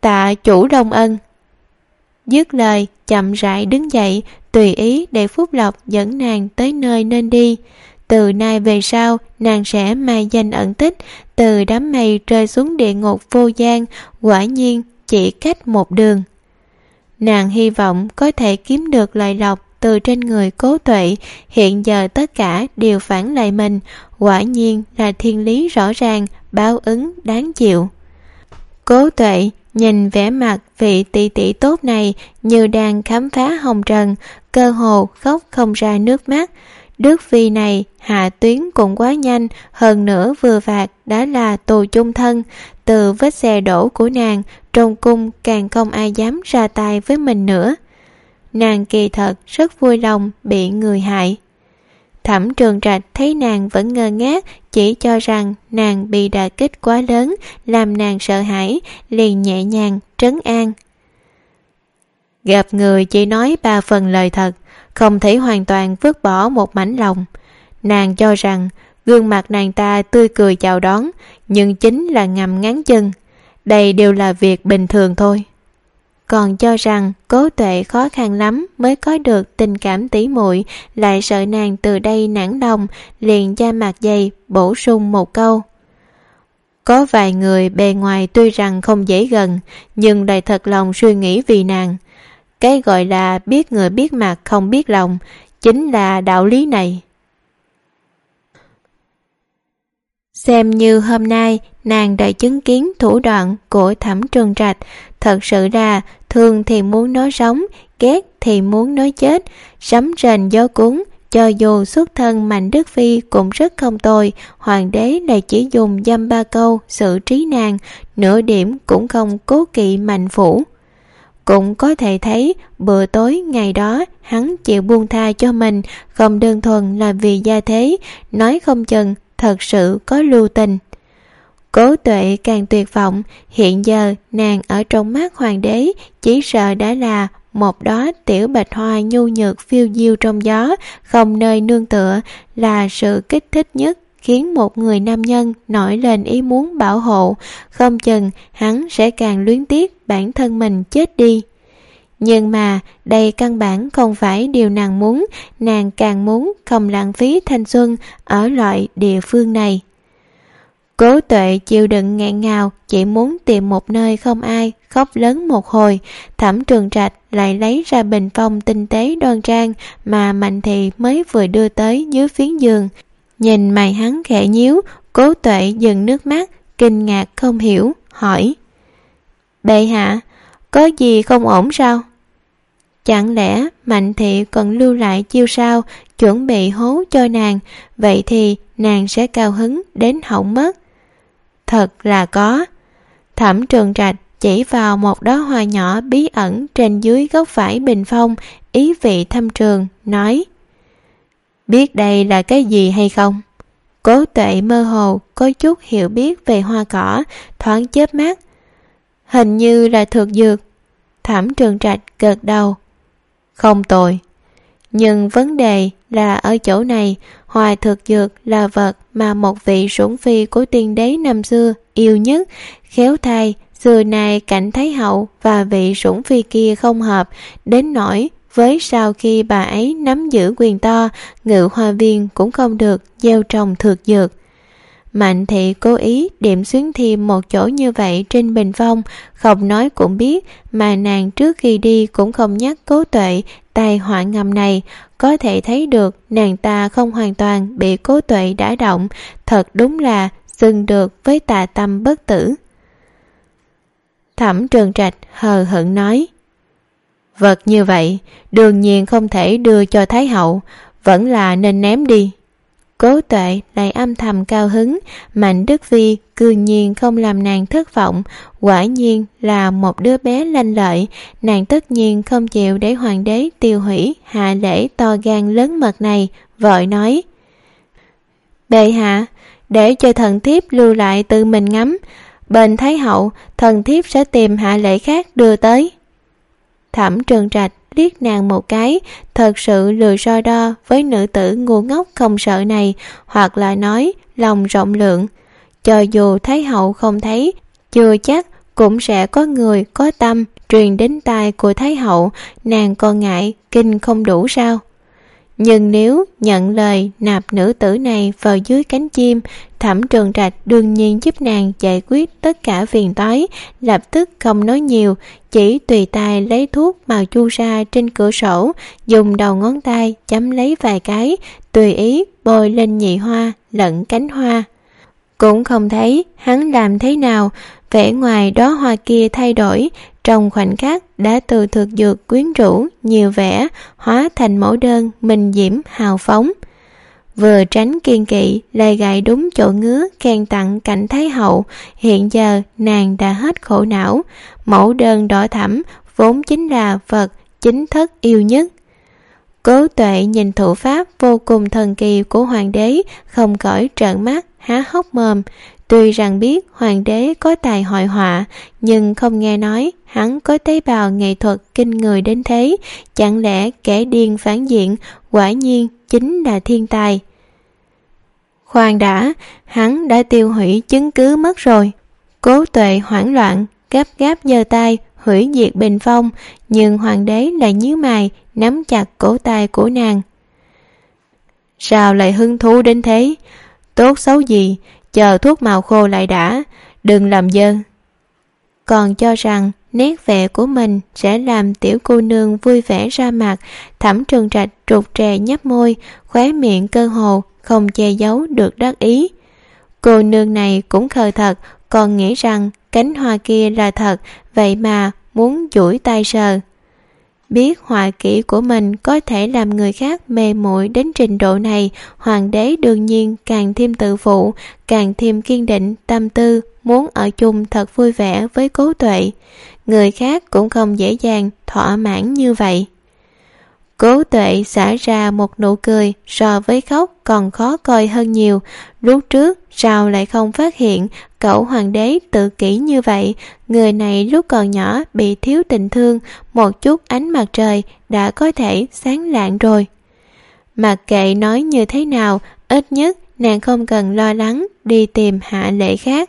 tạ chủ Long ân. Dứt lời, chậm rãi đứng dậy, tùy ý để Phúc Lộc dẫn nàng tới nơi nên đi. Từ nay về sau, nàng sẽ mai danh ẩn tích, từ đám mây rơi xuống địa ngục vô gian, quả nhiên chỉ cách một đường. Nàng hy vọng có thể kiếm được lợi lộc từ trên người Cố Tuệ, hiện giờ tất cả đều phản lại mình, quả nhiên là thiên lý rõ ràng, báo ứng đáng chịu. Cố Tuệ nhìn vẻ mặt vị tỷ tỷ tốt này như đang khám phá hồng trần, cơ hồ khóc không ra nước mắt. Đức phi này hạ tuyến cũng quá nhanh, hơn nữa vừa phạt đã là tù chung thân. Từ vết xe đổ của nàng, trong cung càng không ai dám ra tay với mình nữa. Nàng kỳ thật rất vui lòng bị người hại. Thẩm Trường Trạch thấy nàng vẫn ngơ ngác, chỉ cho rằng nàng bị đả kích quá lớn, làm nàng sợ hãi, liền nhẹ nhàng trấn an. Gặp người chỉ nói ba phần lời thật, không thể hoàn toàn vứt bỏ một mảnh lòng. Nàng cho rằng gương mặt nàng ta tươi cười chào đón, nhưng chính là ngầm ngắn chân. Đây đều là việc bình thường thôi. Còn cho rằng Cố Tuệ khó khăn lắm mới có được tình cảm tỉ muội, lại sợ nàng từ đây nản lòng, liền da mặt dày bổ sung một câu. Có vài người bề ngoài tuy rằng không dễ gần, nhưng lại thật lòng suy nghĩ vì nàng. Cái gọi là biết người biết mặt không biết lòng, chính là đạo lý này. Xem như hôm nay nàng đã chứng kiến thủ đoạn của Thẩm Trường Trạch, thật sự là thương thì muốn nói sống, ghét thì muốn nói chết, sấm rền gió cuốn. Cho dù xuất thân Mạnh Đức Phi cũng rất không tồi, hoàng đế lại chỉ dùng dăm ba câu xử trí nàng, nửa điểm cũng không cố kỵ Mạnh phủ. Cũng có thể thấy bữa tối ngày đó hắn chịu buông tha cho mình không đơn thuần là vì gia thế, nói không chừng thật sự có lưu tình. Cố Tuệ càng tuyệt vọng, hiện giờ nàng ở trong mắt hoàng đế chỉ sợ đã là một đóa tiểu bạch hoa nhu nhược phiêu diêu trong gió, không nơi nương tựa, là sự kích thích nhất khiến một người nam nhân nổi lên ý muốn bảo hộ, không chừng hắn sẽ càng luyến tiếc bản thân mình chết đi. Nhưng mà đây căn bản không phải điều nàng muốn, nàng càng muốn không lãng phí thanh xuân ở loại địa phương này. Cố Tuệ chịu đựng nghẹn ngào, chỉ muốn tìm một nơi không ai, khóc lớn một hồi. Thẩm Trường Trạch lại lấy ra bình phong tinh tế đoan trang mà Mạnh Thị mới vừa đưa tới dưới phiến giường. Nhìn mày hắn khẽ nhíu, Cố Tuệ dừng nước mắt, kinh ngạc không hiểu, hỏi: Bệ hạ, có gì không ổn sao? Chẳng lẽ Mạnh Thị còn lưu lại chiêu sao, chuẩn bị hố cho nàng, vậy thì nàng sẽ cao hứng đến hỏng mất. Thật là có. Thẩm Trường Trạch chỉ vào một đóa hoa nhỏ bí ẩn trên dưới góc phải bình phong, ý vị thâm trường, nói: Biết đây là cái gì hay không? Cố Tuệ mơ hồ có chút hiểu biết về hoa cỏ, thoáng chớp mắt. Hình như là thực dược. Thẩm Trường Trạch gật đầu. Không tồi. Nhưng vấn đề là ở chỗ này, hoa thực dược là vật mà một vị sủng phi của tiên đế năm xưa yêu nhất. Khéo thay, xưa nay cảnh Thái hậu và vị sủng phi kia không hợp, đến nỗi với sau khi bà ấy nắm giữ quyền to, ngự hoa viên cũng không được gieo trồng thực dược. Mạnh Thị cố ý điểm xuyến thêm một chỗ như vậy trên bình phong, không nói cũng biết, mà nàng trước khi đi cũng không nhắc Cố Tuệ tai họa ngầm này, có thể thấy được nàng ta không hoàn toàn bị Cố Tuệ đả động, thật đúng là xưng được với tà tâm bất tử. Thẩm Trường Trạch hờ hững nói: Vật như vậy đương nhiên không thể đưa cho Thái hậu, vẫn là nên ném đi. Cố Tuệ lại âm thầm cao hứng, Mạnh Đức Phi cư nhiên không làm nàng thất vọng, quả nhiên là một đứa bé lanh lợi, nàng tất nhiên không chịu để hoàng đế tiêu hủy hạ lễ to gan lớn mật này, vội nói: Bệ hạ, để cho thần thiếp lưu lại tự mình ngắm, bên Thái hậu thần thiếp sẽ tìm hạ lễ khác đưa tới. Thẩm Trường Trạch liếc nàng một cái, thật sự lười so đo với nữ tử ngu ngốc không sợ này, hoặc là nói lòng rộng lượng. Cho dù Thái hậu không thấy, chưa chắc cũng sẽ có người có tâm truyền đến tai của Thái hậu, nàng còn ngại kinh không đủ sao? Nhưng nếu nhận lời nạp nữ tử này vào dưới cánh chim, Thẩm Trường Trạch đương nhiên giúp nàng giải quyết tất cả phiền toái, lập tức không nói nhiều, chỉ tùy tay lấy thuốc màu chu sa trên cửa sổ, dùng đầu ngón tay chấm lấy vài cái, tùy ý bôi lên nhị hoa lẫn cánh hoa. Cũng không thấy hắn làm thế nào, vẻ ngoài đóa hoa kia thay đổi, trong khoảnh khắc đã từ thực dược quyến rũ nhiều vẻ, hóa thành mẫu đơn minh diễm hào phóng. Vừa tránh kiên kỵ lại gại đúng chỗ ngứa khen tặng cảnh Thái hậu, hiện giờ nàng đã hết khổ não. Mẫu đơn đỏ thẫm vốn chính là vật chính thất yêu nhất. Cố Tuệ nhìn thủ pháp vô cùng thần kỳ của hoàng đế, không khỏi trợn mắt há hốc mồm. Tuy rằng biết hoàng đế có tài hội họa, nhưng không nghe nói hắn có tế bào nghệ thuật kinh người đến thế. Chẳng lẽ kẻ điên phản diện quả nhiên chính là thiên tài? Khoan đã, hắn đã tiêu hủy chứng cứ mất rồi. Cố Tuệ hoảng loạn, gấp gáp giơ tay hủy diệt bình phong, nhưng hoàng đế lại nhíu mày nắm chặt cổ tay của nàng. Sao lại hứng thú đến thế? Tốt xấu gì, chờ thuốc màu khô lại đã, đừng làm dơn. Còn cho rằng nét vẽ của mình sẽ làm tiểu cô nương vui vẻ ra mặt, Thẩm Trường Trạch trục trè nhấp môi, khóe miệng cơ hồ không che giấu được đắc ý. Cô nương này cũng khờ thật, còn nghĩ rằng cánh hoa kia là thật, vậy mà muốn duỗi tay sờ. Biết họa kỹ của mình có thể làm người khác mê muội đến trình độ này, hoàng đế đương nhiên càng thêm tự phụ, càng thêm kiên định tâm tư muốn ở chung thật vui vẻ với Cố Tuệ. Người khác cũng không dễ dàng thỏa mãn như vậy. Cố Tuệ xả ra một nụ cười so với khóc còn khó coi hơn nhiều. Lúc trước sao lại không phát hiện cậu hoàng đế tự kỷ như vậy? Người này lúc còn nhỏ bị thiếu tình thương, một chút ánh mặt trời đã có thể sáng lạng rồi. Mặc kệ nói như thế nào, ít nhất nàng không cần lo lắng đi tìm Hạ Lễ khác.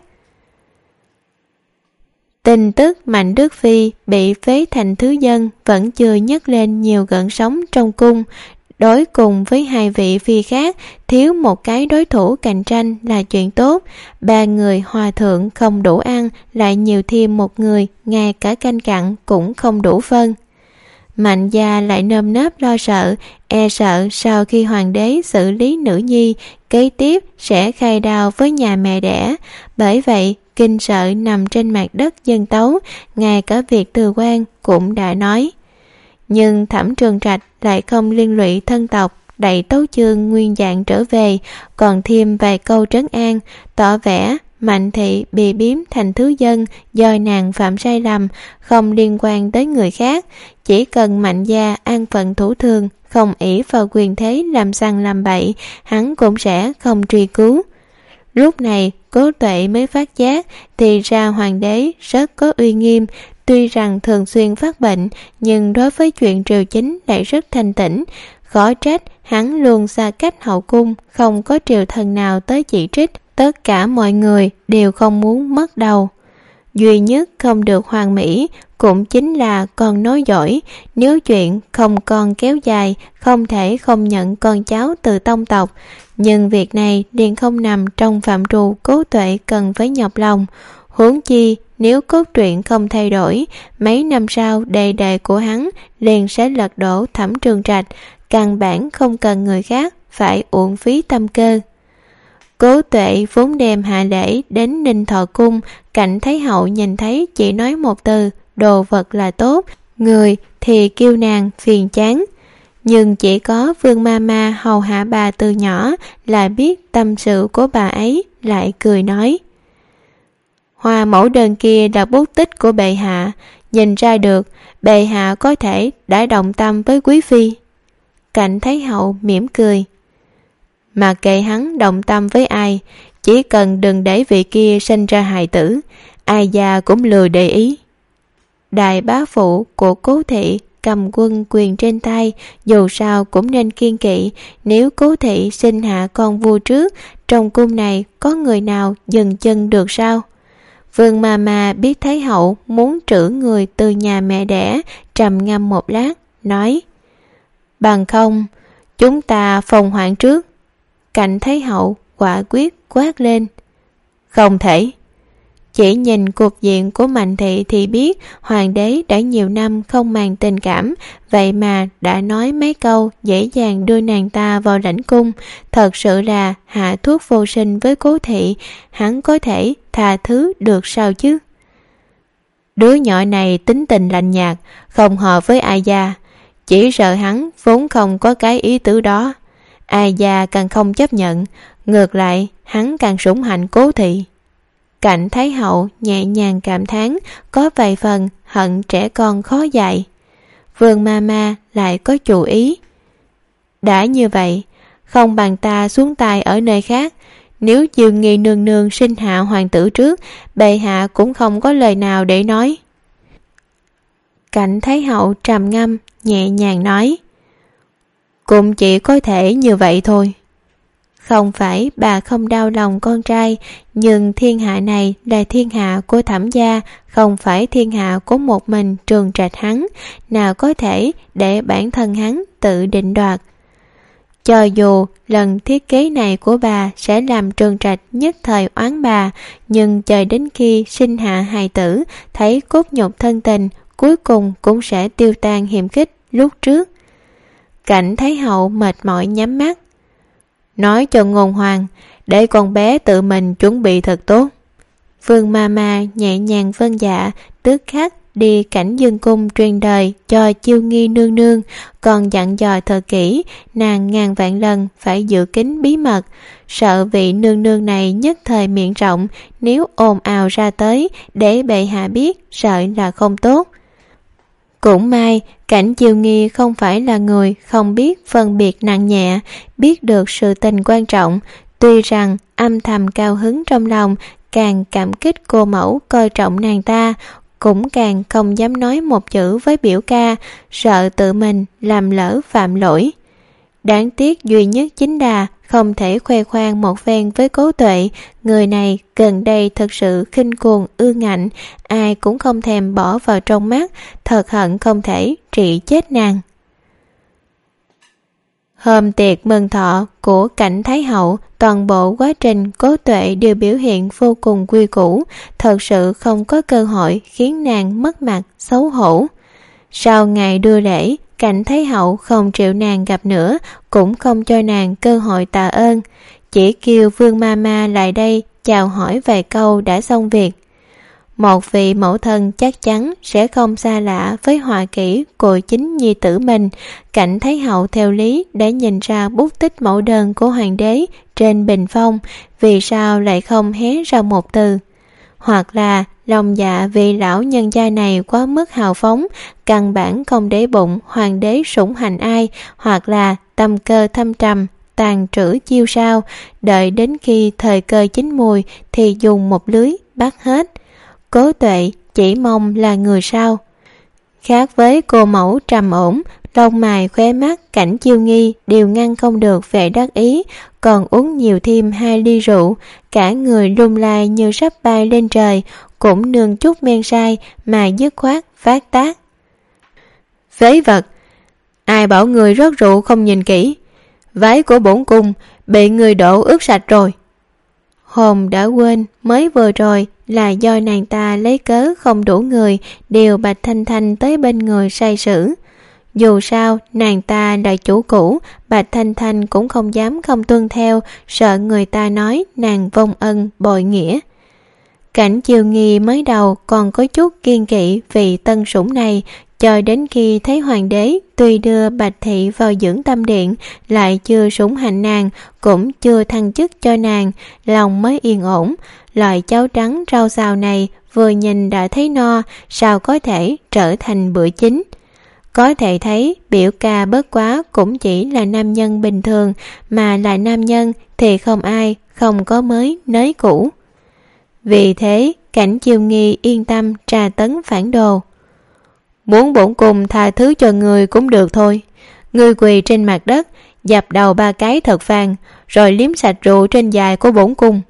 Tin tức Mạnh Đức Phi bị phế thành thứ dân vẫn chưa nhấc lên nhiều gợn sóng trong cung. Đối cùng với hai vị phi khác, thiếu một cái đối thủ cạnh tranh là chuyện tốt. Ba người hòa thượng không đủ ăn, lại nhiều thêm một người, ngay cả canh cặn cũng không đủ phân. Mạnh gia lại nơm nớp lo sợ, e sợ sau khi hoàng đế xử lý nữ nhi, kế tiếp sẽ khai đao với nhà mẹ đẻ. Bởi vậy, kinh sợ nằm trên mặt đất dân tấu, ngay cả việc từ quan cũng đã nói. Nhưng Thẩm Trường Trạch lại không liên lụy thân tộc, đẩy tấu chương nguyên dạng trở về, còn thêm vài câu trấn an, tỏ vẻ Mạnh thị bị biếm thành thứ dân do nàng phạm sai lầm, không liên quan tới người khác. Chỉ cần Mạnh gia an phận thủ thường, không ỷ vào quyền thế làm sằng làm bậy, hắn cũng sẽ không truy cứu. Lúc này Cố Tuệ mới phát giác thì ra hoàng đế rất có uy nghiêm. Tuy rằng thường xuyên phát bệnh, nhưng đối với chuyện triều chính lại rất thanh tĩnh. Khó trách hắn luôn xa cách hậu cung, không có triều thần nào tới chỉ trích. Tất cả mọi người đều không muốn mất đầu. Duy nhất không được hoàn mỹ cũng chính là con nối dõi. Nếu chuyện không con kéo dài, không thể không nhận con cháu từ tông tộc. Nhưng việc này liền không nằm trong phạm trù Cố Tuệ cần phải nhọc lòng. Huống chi nếu cốt truyện không thay đổi, mấy năm sau đề đề của hắn liền sẽ lật đổ Thẩm Trường Trạch, căn bản không cần người khác phải uổng phí tâm cơ. Cố Tuệ vốn đem Hạ Lễ đến Ninh Thọ cung, cạnh Thái hậu nhìn thấy chỉ nói một từ, đồ vật là tốt, người thì kêu nàng phiền chán. Nhưng chỉ có Vương Mama hầu hạ bà từ nhỏ là biết tâm sự của bà ấy, lại cười nói: Hoa mẫu đơn kia là bút tích của bệ hạ, nhìn ra được bệ hạ có thể đã động tâm với quý phi. Cạnh Thái hậu mỉm cười: Mà kệ hắn động tâm với ai, chỉ cần đừng để vị kia sinh ra hài tử, ai già cũng lười để ý. Đại bá phụ của Cố thị cầm quân quyền trên tay, dù sao cũng nên kiên kỵ. Nếu Cố thị sinh hạ con vua trước, trong cung này có người nào dừng chân được sao? Vương ma ma biết Thái hậu muốn trữ người từ nhà mẹ đẻ, trầm ngâm một lát, nói: Bằng không, chúng ta phòng hoạn trước. Cạnh Thái hậu quả quyết quát lên: Không thể. Chỉ nhìn cuộc diện của Mạnh thị thì biết hoàng đế đã nhiều năm không màng tình cảm, vậy mà đã nói mấy câu dễ dàng đưa nàng ta vào lãnh cung. Thật sự là hạ thuốc vô sinh với Cố thị, hắn có thể tha thứ được sao chứ? Đứa nhỏ này tính tình lạnh nhạt, không hợp với ai già. Chỉ sợ hắn vốn không có cái ý tứ đó, ai già càng không chấp nhận, ngược lại hắn càng sủng hạnh Cố thị. Cạnh Thái hậu nhẹ nhàng cảm thán, có vài phần hận trẻ con khó dạy. Vương ma ma lại có chủ ý: Đã như vậy, không bằng ta xuống tay ở nơi khác. Nếu Diêu Nghi nương nương sinh hạ hoàng tử trước, bệ hạ cũng không có lời nào để nói. Cạnh Thái hậu trầm ngâm, nhẹ nhàng nói: Cũng chỉ có thể như vậy thôi. Không phải bà không đau lòng con trai, nhưng thiên hạ này là thiên hạ của Thẩm gia, không phải thiên hạ của một mình Trường Trạch hắn, nào có thể để bản thân hắn tự định đoạt. Cho dù lần thiết kế này của bà sẽ làm Trường Trạch nhất thời oán bà, nhưng chờ đến khi sinh hạ hài tử, thấy cốt nhục thân tình, cuối cùng cũng sẽ tiêu tan hiểm khích lúc trước. Cảnh Thái hậu mệt mỏi nhắm mắt, nói cho Ngôn Hoàng để con bé tự mình chuẩn bị thật tốt. Vương ma ma nhẹ nhàng vâng dạ, tức khắc đi Cảnh Dương cung truyền đời cho Chiêu Nghi nương nương, còn dặn dò thật kỹ, nàng ngàn vạn lần phải giữ kín bí mật, sợ vị nương nương này nhất thời miệng rộng, nếu ồn ào ra tới để bệ hạ biết, sợ là không tốt. Cũng may Cảnh Chiêu Nghi không phải là người không biết phân biệt nặng nhẹ, biết được sự tình quan trọng, tuy rằng âm thầm cao hứng trong lòng, càng cảm kích cô mẫu coi trọng nàng ta, cũng càng không dám nói một chữ với biểu ca, sợ tự mình làm lỡ phạm lỗi. Đáng tiếc duy nhất chính là không thể khoe khoang một phen với Cố Tuệ, người này gần đây thật sự khinh cuồng ương ngạnh, ai cũng không thèm bỏ vào trong mắt, thật hận không thể trị chết nàng. Hôm tiệc mừng thọ của Cảnh Thái hậu, toàn bộ quá trình Cố Tuệ đều biểu hiện vô cùng quy củ, thật sự không có cơ hội khiến nàng mất mặt xấu hổ. Sau ngày đưa lễ, Cảnh Thái hậu không chịu nàng gặp nữa, cũng không cho nàng cơ hội tạ ơn, chỉ kêu Vương ma ma lại đây chào hỏi vài câu đã xong việc. Một vị mẫu thân chắc chắn sẽ không xa lạ với họa kỹ của chính nhi tử mình. Cảnh Thái hậu theo lý đã nhìn ra bút tích mẫu đơn của hoàng đế trên bình phong, vì sao lại không hé ra một từ? Hoặc là lòng dạ vị lão nhân gia này quá mức hào phóng, căn bản không để bụng hoàng đế sủng hành ai, hoặc là tâm cơ thâm trầm, tàn trữ chiêu sao, đợi đến khi thời cơ chín mùi thì dùng một lưới bắt hết. Cố Tuệ chỉ mong là người sao. Khác với cô mẫu trầm ổn, lông mày khóe mắt Cảnh Chiêu Nghi đều ngăn không được vẻ đắc ý, còn uống nhiều thêm hai ly rượu, cả người lung lay như sắp bay lên trời, cũng nương chút men say mà dứt khoát phát tác: Phế vật! Ai bảo người rót rượu không nhìn kỹ? Váy của bổn cung bị người đổ ướt sạch rồi. Hồn đã quên mới vừa rồi là do nàng ta lấy cớ không đủ người, điều Bạch Thanh Thanh tới bên người sai sử. Dù sao nàng ta là chủ cũ, Bạch Thanh Thanh cũng không dám không tuân theo, sợ người ta nói nàng vong ân bội nghĩa. Cảnh Chiêu Nghi mới đầu còn có chút kiên kỵ vì tân sủng này, cho đến khi thấy hoàng đế tuy đưa Bạch thị vào dưỡng tâm điện, lại chưa sủng hạnh nàng, cũng chưa thăng chức cho nàng, lòng mới yên ổn. Loại cháo trắng rau xào này vừa nhìn đã thấy no, sao có thể trở thành bữa chính? Có thể thấy biểu ca bất quá cũng chỉ là nam nhân bình thường, mà là nam nhân thì không ai không có mới nới cũ. Vì thế Cảnh Chiêu Nghi yên tâm tra tấn phản đồ. Muốn bổn cung tha thứ cho người cũng được thôi. Ngươi quỳ trên mặt đất, dập đầu ba cái thật vàng, rồi liếm sạch rượu trên dài của bổn cung.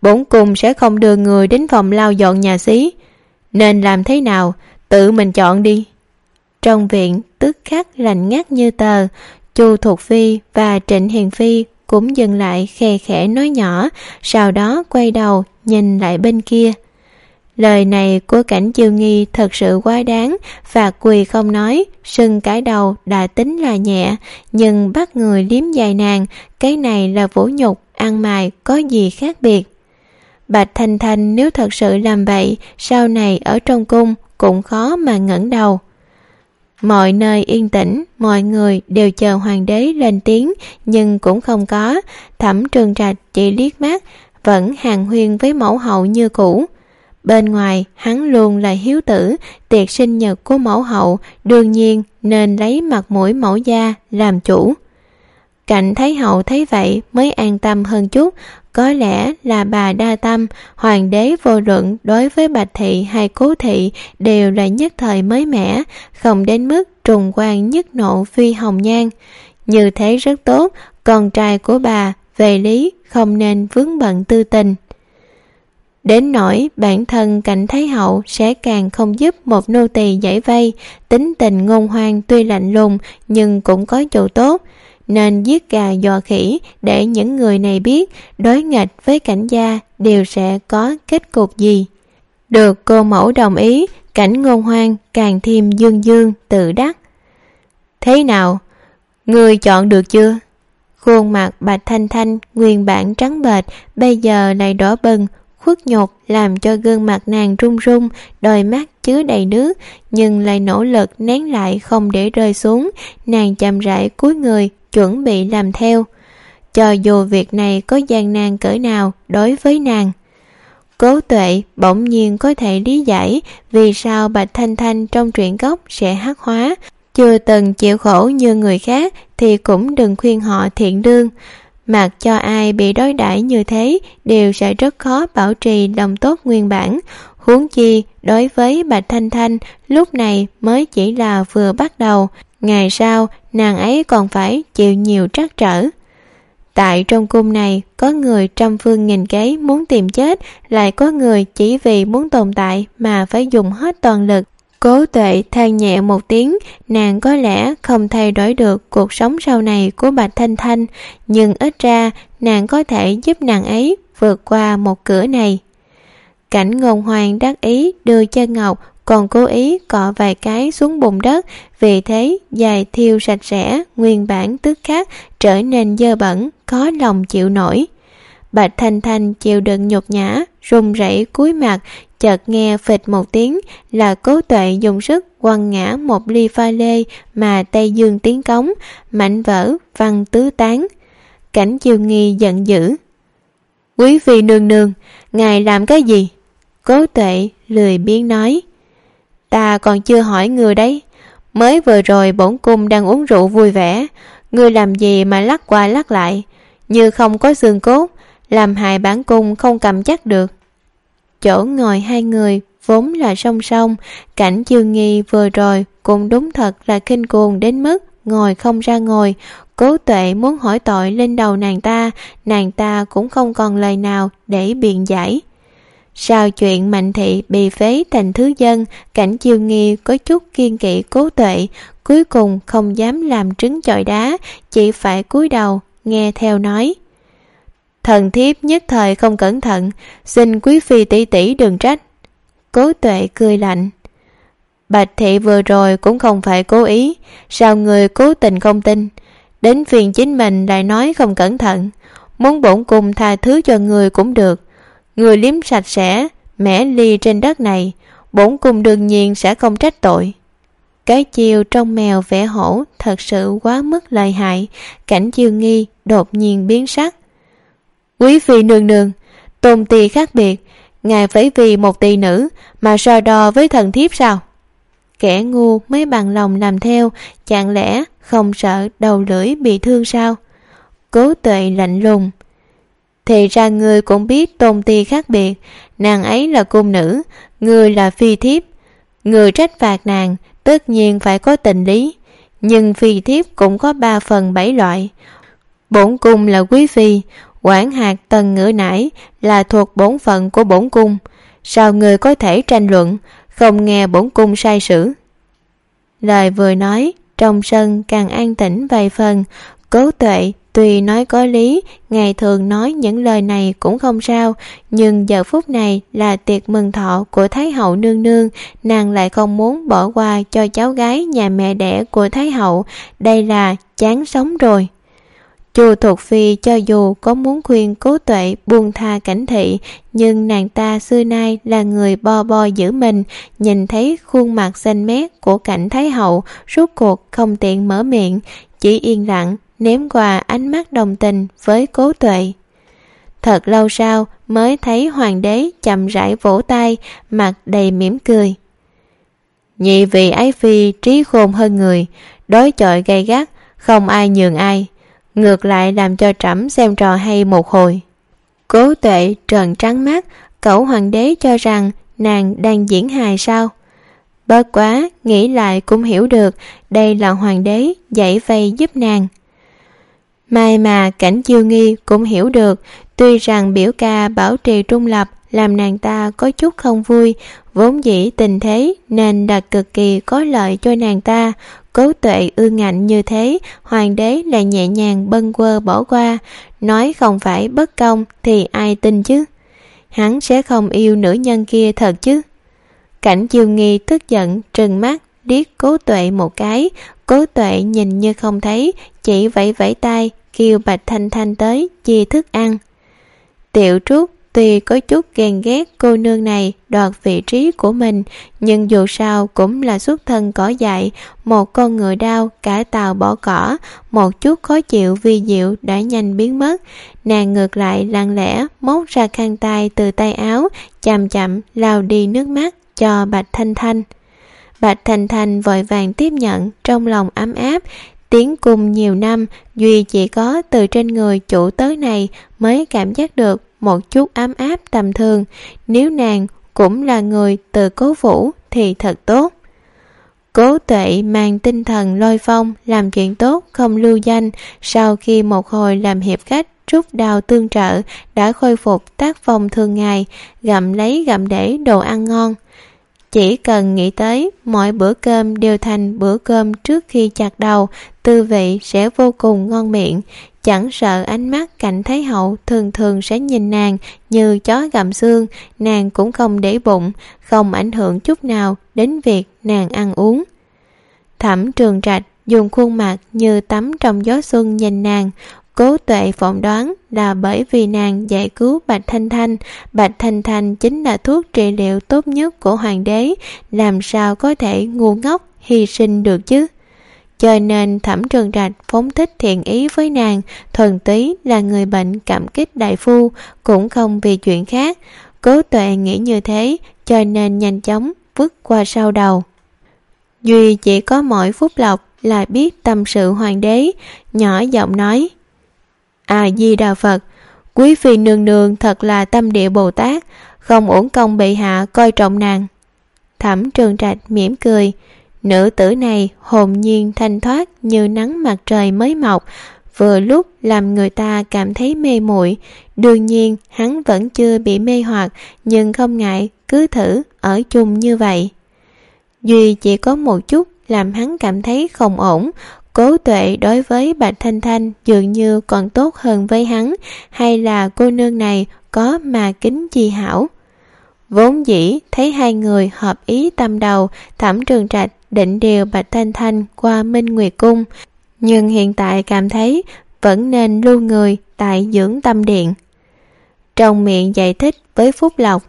bổn cung sẽ không đưa người đến phòng lau dọn nhà xí. Nên làm thế nào, tự mình chọn đi. Trong viện tức khắc lạnh ngắt như tờ. Chu Thục Phi và Trịnh Hiền Phi cũng dừng lại khe khẽ nói nhỏ, sau đó quay đầu nhìn lại bên kia. Lời này của Cảnh Chiêu Nghi thật sự quá đáng, phạt quỳ không nói, sưng cái đầu đã tính là nhẹ, nhưng bắt người liếm dài nàng, cái này là vũ nhục, ăn mài có gì khác biệt. Bạch Thanh Thanh nếu thật sự làm vậy, sau này ở trong cung cũng khó mà ngẩng đầu. Mọi nơi yên tĩnh, mọi người đều chờ hoàng đế lên tiếng, nhưng cũng không có. Thẩm Trường Trạch chỉ liếc mắt, vẫn hàn huyên với mẫu hậu như cũ. Bên ngoài hắn luôn là hiếu tử, tiệc sinh nhật của mẫu hậu đương nhiên nên lấy mặt mũi mẫu gia làm chủ. Cảnh Thái hậu thấy vậy mới an tâm hơn chút. Có lẽ là bà đa tâm, hoàng đế vô luận đối với Bạch thị hay Cố thị đều là nhất thời mới mẻ, không đến mức trùng quan nhất nộ phi hồng nhan. Như thế rất tốt, con trai của bà về lý không nên vướng bận tư tình. Đến nỗi bản thân Cảnh Thái hậu sẽ càng không giúp một nô tỳ giải vây. Tính tình ngôn hoang tuy lạnh lùng nhưng cũng có chỗ tốt, nên giết gà dọa khỉ để những người này biết đối nghịch với Cảnh gia đều sẽ có kết cục gì. Được cô mẫu đồng ý, Cảnh ngôn hoang càng thêm dương dương tự đắc. Thế nào, người chọn được chưa? Khuôn mặt Bạch Thanh Thanh nguyên bản trắng bệch bây giờ lại đỏ bừng, khuất nhục làm cho gương mặt nàng run run, đôi mắt chứa đầy nước nhưng lại nỗ lực nén lại không để rơi xuống. Nàng chậm rãi cúi người chuẩn bị làm theo, cho dù việc này có gian nan cỡ nào đối với nàng. Cố Tuệ bỗng nhiên có thể lý giải vì sao Bạch Thanh Thanh trong truyện gốc sẽ hắc hóa. Chưa từng chịu khổ như người khác thì cũng đừng khuyên họ thiện lương. Mặc cho ai bị đối đãi như thế đều sẽ rất khó bảo trì lòng tốt nguyên bản. Huống chi đối với Bạch Thanh Thanh lúc này mới chỉ là vừa bắt đầu, ngày sau nàng ấy còn phải chịu nhiều trắc trở. Tại trong cung này có người trăm phương nghìn kế muốn tìm chết, lại có người chỉ vì muốn tồn tại mà phải dùng hết toàn lực. Cố Tuệ than nhẹ một tiếng, nàng có lẽ không thay đổi được cuộc sống sau này của Bạch Thanh Thanh, nhưng ít ra nàng có thể giúp nàng ấy vượt qua một cửa này. Cảnh ngôn hoang đắc ý đưa chân ngọc, còn cố ý cọ vài cái xuống bùn đất, vì thế dài thiêu sạch sẽ, nguyên bản tức khắc trở nên dơ bẩn, khó lòng chịu nổi. Bạch Thanh Thanh chịu đựng nhục nhã, run rẩy cúi mặt, chợt nghe phịch một tiếng là Cố Tuệ dùng sức quăng ngã một ly pha lê mà Tây Dương tiến cống, mảnh vỡ văng tứ tán. Cảnh Chiêu Nghi giận dữ. Quý phi nương nương, ngài làm cái gì? Cố Tuệ lười biếng nói. Ta còn chưa hỏi người đấy. Mới vừa rồi bổn cung đang uống rượu vui vẻ, ngươi làm gì mà lắc qua lắc lại, như không có xương cốt, làm hại bản cung không cầm chắc được. Chỗ ngồi hai người vốn là song song, Cảnh Chiêu Nghi vừa rồi cũng đúng thật là khinh cuồng đến mức ngồi không ra ngồi. Cố Tuệ muốn hỏi tội lên đầu nàng ta, nàng ta cũng không còn lời nào để biện giải. Sau chuyện Mạnh thị bị phế thành thứ dân, Cảnh Chiêu Nghi có chút kiên kỵ Cố Tuệ, cuối cùng không dám làm trứng chọi đá, chỉ phải cúi đầu nghe theo nói. Thần thiếp nhất thời không cẩn thận, xin quý phi tỷ tỷ đừng trách. Cố Tuệ cười lạnh. Bạch thị vừa rồi cũng không phải cố ý, sao người cố tình không tin, đến phiền chính mình lại nói không cẩn thận. Muốn bổn cung tha thứ cho người cũng được, người liếm sạch sẽ mẻ ly trên đất này, bổn cung đương nhiên sẽ không trách tội. Cái chiêu trong mèo vẽ hổ thật sự quá mức lợi hại. Cảnh Chiêu Nghi đột nhiên biến sắc. Quý phi nương nương, tôn ti khác biệt, ngài phải vì một tỷ nữ mà so đo với thần thiếp sao? Kẻ ngu mới bằng lòng làm theo, chẳng lẽ không sợ đầu lưỡi bị thương sao? Cố Tuệ lạnh lùng. Thì ra ngươi cũng biết tôn ti khác biệt, nàng ấy là cung nữ, ngươi là phi thiếp. Ngươi trách phạt nàng tất nhiên phải có tình lý, nhưng phi thiếp cũng có ba phần bảy loại. Bổn cung là quý phi, quản hạt Tần Ngữ Nải là thuộc bổn phận của bổn cung, sao người có thể tranh luận, không nghe bổn cung sai sử. Lời vừa nói, trong sân càng an tĩnh vài phần. Cố Tuệ tuy nói có lý, ngày thường nói những lời này cũng không sao, nhưng giờ phút này là tiệc mừng thọ của Thái hậu nương nương, nàng lại không muốn bỏ qua cho cháu gái nhà mẹ đẻ của Thái hậu, đây là chán sống rồi. Chu Thục Phi cho dù có muốn khuyên Cố Tuệ buông tha Cảnh Thị, nhưng nàng ta xưa nay là người bo bo giữ mình, nhìn thấy khuôn mặt xanh mét của Cảnh Thái hậu, rốt cuộc không tiện mở miệng, chỉ yên lặng ném qua ánh mắt đồng tình với Cố Tuệ. Thật lâu sau mới thấy hoàng đế chậm rãi vỗ tay, mặt đầy mỉm cười. Nhị vị ái phi trí khôn hơn người, đối chọi gay gắt, không ai nhường ai, ngược lại làm cho trẫm xem trò hay một hồi. Cố Tuệ trợn trắng mắt, cẩu hoàng đế cho rằng nàng đang diễn hài sao? Bất quá nghĩ lại cũng hiểu được, đây là hoàng đế dạy vây giúp nàng. May mà Cảnh Chiêu Nghi cũng hiểu được, tuy rằng biểu ca bảo trì trung lập làm nàng ta có chút không vui, vốn dĩ tình thế nên là cực kỳ có lợi cho nàng ta. Cố Tuệ ương ngạnh như thế, hoàng đế lại nhẹ nhàng bâng quơ bỏ qua, nói không phải bất công thì ai tin chứ? Hắn sẽ không yêu nữ nhân kia thật chứ? Cảnh Chiêu Nghi tức giận trừng mắt liếc Cố Tuệ một cái. Cố Tuệ nhìn như không thấy, chỉ vẫy vẫy tay kêu Bạch Thanh Thanh tới chia thức ăn. Tiểu Trúc tuy có chút ghen ghét cô nương này đoạt vị trí của mình, nhưng dù sao cũng là xuất thân cỏ dại, một con ngựa đao cả tàu bỏ cỏ, một chút khó chịu vi diệu đã nhanh biến mất. Nàng ngược lại lặng lẽ móc ra khăn tay từ tay áo, chậm chậm lau đi nước mắt cho Bạch Thanh Thanh. Bạch Thanh Thanh vội vàng tiếp nhận, trong lòng ấm áp. Tiến cung nhiều năm, duy chỉ có từ trên người chủ tớ này mới cảm giác được một chút ấm áp tầm thường. Nếu nàng cũng là người từ Cố Vũ thì thật tốt. Cố Tuệ mang tinh thần lôi phong, làm chuyện tốt không lưu danh. Sau khi một hồi làm hiệp khách rút đao tương trợ, đã khôi phục tác phong thường ngày, gặm lấy gặm để đồ ăn ngon. Chỉ cần nghĩ tới mỗi bữa cơm đều thành bữa cơm trước khi chặt đầu, tư vị sẽ vô cùng ngon miệng. Chẳng sợ ánh mắt Cảnh Thái hậu thường thường sẽ nhìn nàng như chó gặm xương, nàng cũng không để bụng, không ảnh hưởng chút nào đến việc nàng ăn uống. Thẩm Trường Trạch dùng khuôn mặt như tắm trong gió xuân nhìn nàng. Cố Tuệ phỏng đoán là bởi vì nàng giải cứu Bạch Thanh Thanh. Bạch Thanh Thanh chính là thuốc trị liệu tốt nhất của hoàng đế, làm sao có thể ngu ngốc hy sinh được chứ? Cho nên Thẩm Trường Trạch phóng thích thiện ý với nàng, thuần túy là người bệnh cảm kích đại phu, cũng không vì chuyện khác. Cố Tuệ nghĩ như thế, cho nên nhanh chóng vứt qua sau đầu. Duy chỉ có mỗi Phúc Lộc là biết tâm sự hoàng đế, nhỏ giọng nói: A Di Đà Phật, quý phi nương nương thật là tâm địa Bồ Tát, không uổng công bệ hạ coi trọng nàng. Thẩm Trường Trạch mỉm cười, nữ tử này hồn nhiên thanh thoát như nắng mặt trời mới mọc, vừa lúc làm người ta cảm thấy mê muội. Đương nhiên hắn vẫn chưa bị mê hoặc, nhưng không ngại cứ thử ở chung như vậy. Duy chỉ có một chút làm hắn cảm thấy không ổn. Cố Tuệ đối với Bạch Thanh Thanh dường như còn tốt hơn với hắn, hay là cô nương này có mà kính chi hảo. Vốn dĩ thấy hai người hợp ý tâm đầu, Thẩm Trường Trạch định điều Bạch Thanh Thanh qua Minh Nguyệt Cung, nhưng hiện tại cảm thấy vẫn nên lưu người tại Dưỡng Tâm Điện. Trong miệng giải thích với Phúc Lộc: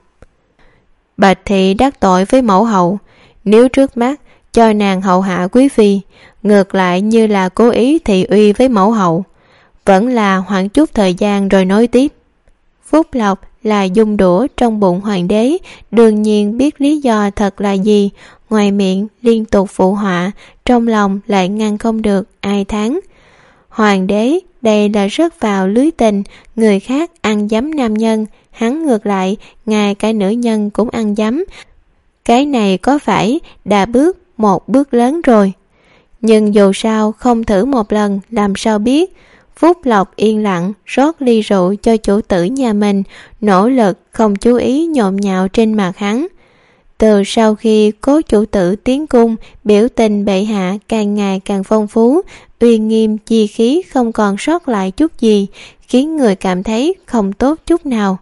Bạch thị đắc tội với mẫu hậu, nếu trước mắt cho nàng hậu hạ quý phi, ngược lại như là cố ý thị uy với mẫu hậu, vẫn là hoãn chút thời gian rồi nói tiếp. Phúc Lộc là dung đũa trong bụng hoàng đế, đương nhiên biết lý do thật là gì, ngoài miệng liên tục phụ họa, trong lòng lại ngăn không được ai thán. Hoàng đế đây là rớt vào lưới tình, người khác ăn dấm nam nhân, hắn ngược lại ngay cả nữ nhân cũng ăn dấm. Cái này có phải đã bước một bước lớn rồi. Nhưng dù sao không thử một lần làm sao biết. Phúc Lộc yên lặng rót ly rượu cho chủ tử nhà mình, nỗ lực không chú ý nhộn nhạo trên mặt hắn. Từ sau khi cố chủ tử tiến cung, biểu tình bệ hạ càng ngày càng phong phú, uy nghiêm chi khí không còn sót lại chút gì, khiến người cảm thấy không tốt chút nào.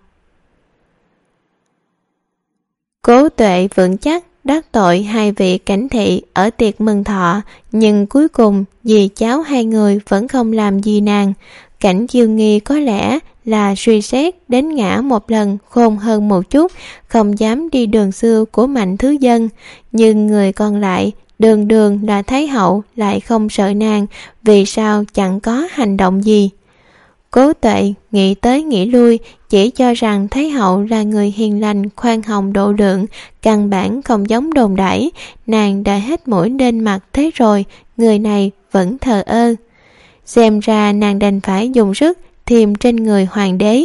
Cố Tuệ vững chắc đắc tội hai vị cảnh thị ở tiệc mừng thọ, nhưng cuối cùng dì cháu hai người vẫn không làm gì nàng. Cảnh Chiêu Nghi có lẽ là suy xét đến ngã một lần khôn hơn một chút, không dám đi đường xưa của Mạnh Thứ Dân, nhưng người còn lại đường đường là Thái hậu lại không sợ nàng, vì sao chẳng có hành động gì. Cố Tuệ nghĩ tới nghĩ lui, chỉ cho rằng Thái hậu là người hiền lành, khoan hồng độ lượng, căn bản không giống đồn đãi. Nàng đã hết mũi lên mặt thế rồi, người này vẫn thờ ơ. Xem ra nàng đành phải dùng sức thêm trên người hoàng đế.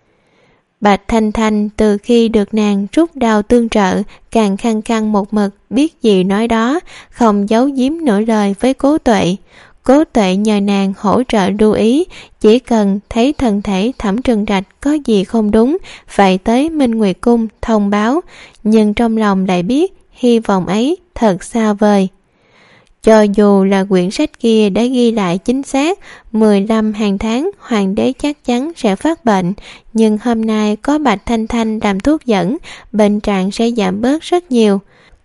Bạch Thanh Thanh từ khi được nàng rút đao tương trợ, càng khăng khăng một mực, biết gì nói đó, không giấu giếm nửa lời với Cố Tuệ. Cố Tuệ nhờ nàng hỗ trợ lưu ý, chỉ cần thấy thân thể Thẩm Trừng Trạch có gì không đúng, phải tới Minh Nguyệt Cung thông báo, nhưng trong lòng lại biết hy vọng ấy thật xa vời. Cho dù là quyển sách kia đã ghi lại chính xác mười lăm hàng tháng hoàng đế chắc chắn sẽ phát bệnh, nhưng hôm nay có Bạch Thanh Thanh làm thuốc dẫn, bệnh trạng sẽ giảm bớt rất nhiều.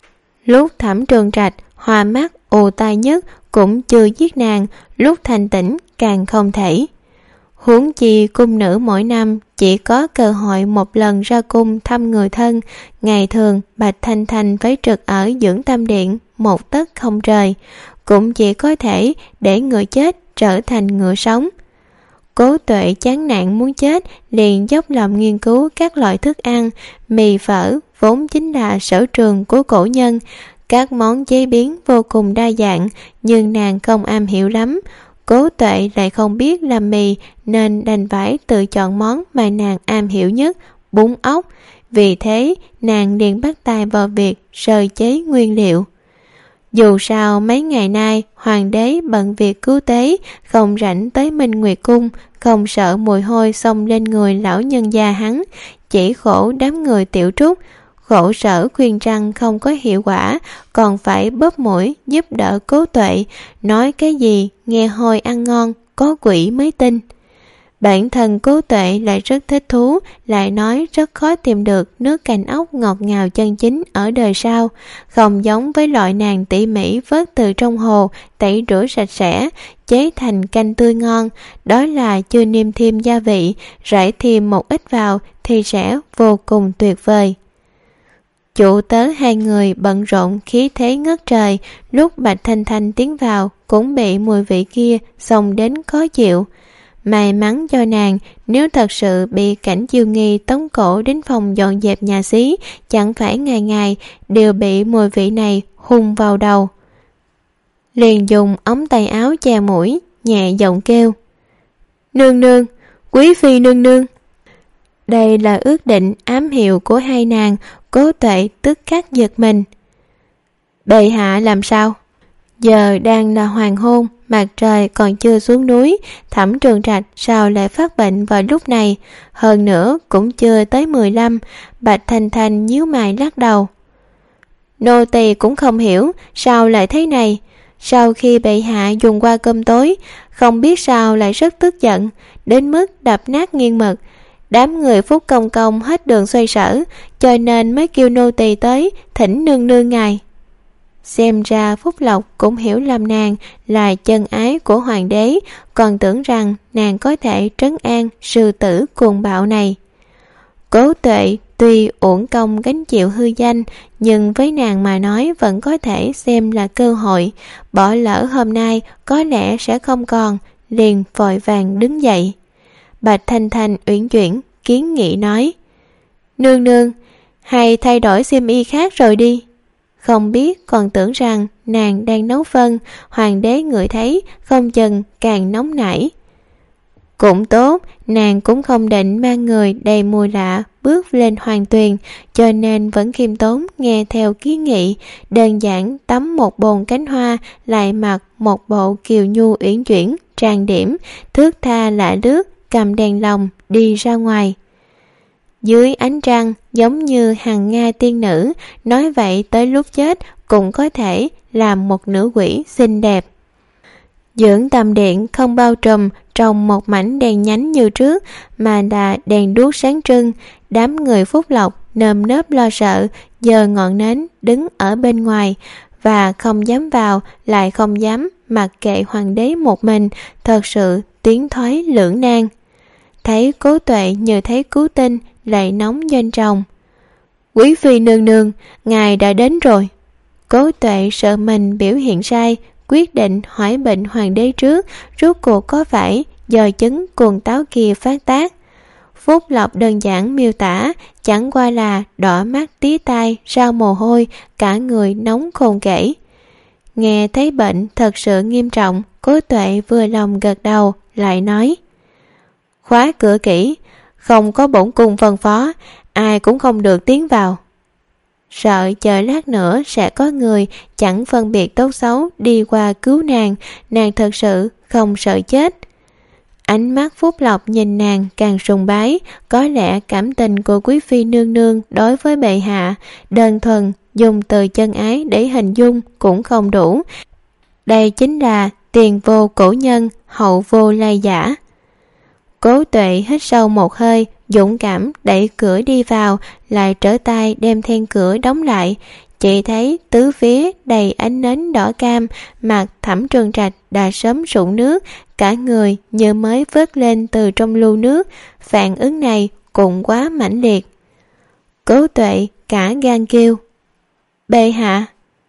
Lúc Thẩm Trường Trạch hoa mắt ù tai nhất cũng chưa giết nàng, lúc thành tỉnh càng không thể. Huống chi cung nữ mỗi năm chỉ có cơ hội một lần ra cung thăm người thân, ngày thường Bạch Thanh Thanh phải trực ở dưỡng tâm điện một tấc không rời, cũng chỉ có thể để người chết trở thành người sống. Cố Tuệ chán nản muốn chết, liền dốc lòng nghiên cứu các loại thức ăn. Mì phở vốn chính là sở trường của cổ nhân, các món chế biến vô cùng đa dạng, nhưng nàng không am hiểu lắm. Cố Tuệ lại không biết làm mì, nên đành phải tự chọn món mà nàng am hiểu nhất, bún ốc. Vì thế nàng liền bắt tay vào việc sơ chế nguyên liệu. Dù sao mấy ngày nay hoàng đế bận việc cứu tế, không rảnh tới Minh Nguyệt Cung, không sợ mùi hôi xông lên người lão nhân gia hắn, chỉ khổ đám người tiểu trúc. Khổ sở khuyên răng không có hiệu quả, còn phải bóp mũi giúp đỡ Cố Tuệ, nói cái gì nghe hôi ăn ngon, có quỷ mới tin. Bản thân Cố Tuệ lại rất thích thú, lại nói rất khó tìm được nước canh ốc ngọt ngào chân chính ở đời sau, không giống với loại nàng tỉ mỉ vớt từ trong hồ, tẩy rửa sạch sẽ, chế thành canh tươi ngon. Đó là chưa nêm thêm gia vị, rải thêm một ít vào thì sẽ vô cùng tuyệt vời. Chủ tớ hai người bận rộn khí thế ngất trời, lúc Bạch Thanh Thanh tiến vào cũng bị mùi vị kia xông đến khó chịu. May mắn cho nàng, nếu thật sự bị Cảnh Chiêu Nghi tống cổ đến phòng dọn dẹp nhà xí, chẳng phải ngày ngày đều bị mùi vị này hung vào đầu. Liền dùng ống tay áo che mũi, nhẹ giọng kêu: "Nương nương, quý phi nương nương." Đây là ước định ám hiệu của hai nàng. Cố Tuệ tức khắc giật mình. Bệ hạ làm sao? Giờ đang là hoàng hôn, mặt trời còn chưa xuống núi, Thẩm Trường Trạch sao lại phát bệnh vào lúc này? Hơn nữa cũng chưa tới mười lăm. Bạch Thanh Thanh nhíu mày lắc đầu. Nô tỳ cũng không hiểu sao lại thế này. Sau khi bệ hạ dùng qua cơm tối, không biết sao lại rất tức giận, đến mức đập nát nghiêng mực. Đám người Phúc Công Công hết đường xoay sở, cho nên mới kêu nô tỳ tới thỉnh nương nương ngài. Xem ra Phúc Lộc cũng hiểu lầm nàng là chân ái của hoàng đế, còn tưởng rằng nàng có thể trấn an sư tử cuồng bạo này. Cố Tuệ tuy uổng công gánh chịu hư danh, nhưng với nàng mà nói vẫn có thể xem là cơ hội. Bỏ lỡ hôm nay có lẽ sẽ không còn, liền vội vàng đứng dậy. Bạch Thanh Thanh uyển chuyển kiến nghị nói: Nương nương, hay thay đổi xiêm y khác rồi đi. Không biết còn tưởng rằng nàng đang nấu phân, hoàng đế ngửi thấy không chừng càng nóng nảy. Cũng tốt, nàng cũng không định mang người đầy mùi lạ bước lên hoàng tuyền, cho nên vẫn khiêm tốn nghe theo kiến nghị, đơn giản tắm một bồn cánh hoa, lại mặc một bộ kiều nhu uyển chuyển trang điểm, thướt tha lạ lướt, cầm đèn lồng đi ra ngoài. Dưới ánh trăng giống như hằng nga tiên nữ, nói vậy tới lúc chết cũng có thể làm một nữ quỷ xinh đẹp. Dưỡng Tâm Điện không bao trùm trong một mảnh đèn nhánh như trước, mà là đèn đuốc sáng trưng. Đám người Phúc Lộc nơm nớp lo sợ, giơ ngọn nến đứng ở bên ngoài, và không dám vào lại không dám mặc kệ hoàng đế một mình, thật sự tiến thoái lưỡng nan. Thấy Cố Tuệ như thấy cứu tinh, lại nóng doanh trọng. Quý phi nương nương, ngài đã đến rồi. Cố Tuệ sợ mình biểu hiện sai, quyết định hỏi bệnh hoàng đế trước, rốt cuộc có phải do chứng cuồng táo kia phát tác. Phúc Lộc đơn giản miêu tả, chẳng qua là đỏ mắt tí tai, ra mồ hôi, cả người nóng khôn kể. Nghe thấy bệnh thật sự nghiêm trọng, Cố Tuệ vừa lòng gật đầu, lại nói: khóa cửa kỹ, không có bổn cung phân phó, ai cũng không được tiến vào. Sợ chờ lát nữa sẽ có người chẳng phân biệt tốt xấu đi qua cứu nàng, nàng thật sự không sợ chết. Ánh mắt Phúc Lộc nhìn nàng càng sùng bái, có lẽ cảm tình của quý phi nương nương đối với bệ hạ, đơn thuần dùng từ chân ái để hình dung cũng không đủ. Đây chính là tiền vô cổ nhân, hậu vô lai giả. Cố Tuệ hít sâu một hơi, dũng cảm đẩy cửa đi vào, lại trở tay đem then cửa đóng lại. Chỉ thấy tứ phía đầy ánh nến đỏ cam, mặt Thẩm Trường Trạch đã sớm sũng nước, cả người như mới vớt lên từ trong lu nước. Phản ứng này cũng quá mãnh liệt. Cố Tuệ cả gan kêu: bệ hạ!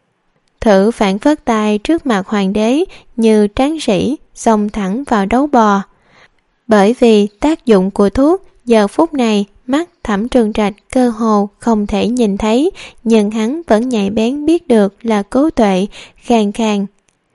Thử phản phất tay trước mặt hoàng đế như tráng sĩ xông thẳng vào đấu bò. Bởi vì tác dụng của thuốc, giờ phút này mắt Thẩm Trường Trạch cơ hồ không thể nhìn thấy, nhưng hắn vẫn nhạy bén biết được là Cố Tuệ, khàn khàn: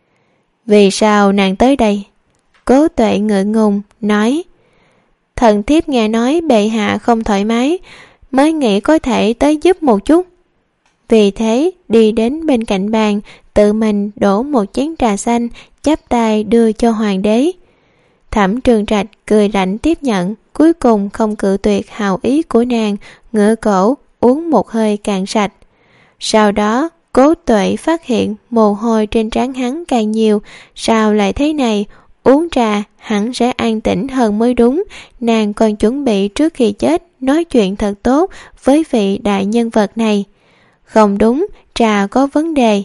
vì sao nàng tới đây? Cố Tuệ ngượng ngùng nói: thần thiếp nghe nói bệ hạ không thoải mái, mới nghĩ có thể tới giúp một chút. Vì thế đi đến bên cạnh bàn, tự mình đổ một chén trà xanh, chắp tay đưa cho hoàng đế. Thẩm Trường Trạch cười lạnh tiếp nhận, cuối cùng không cự tuyệt hào ý của nàng, ngửa cổ uống một hơi cạn sạch. Sau đó Cố Tuệ phát hiện mồ hôi trên trán hắn càng nhiều. Sao lại thế này? Uống trà hẳn sẽ an tĩnh hơn mới đúng. Nàng còn chuẩn bị trước khi chết nói chuyện thật tốt với vị đại nhân vật này. Không đúng, trà có vấn đề.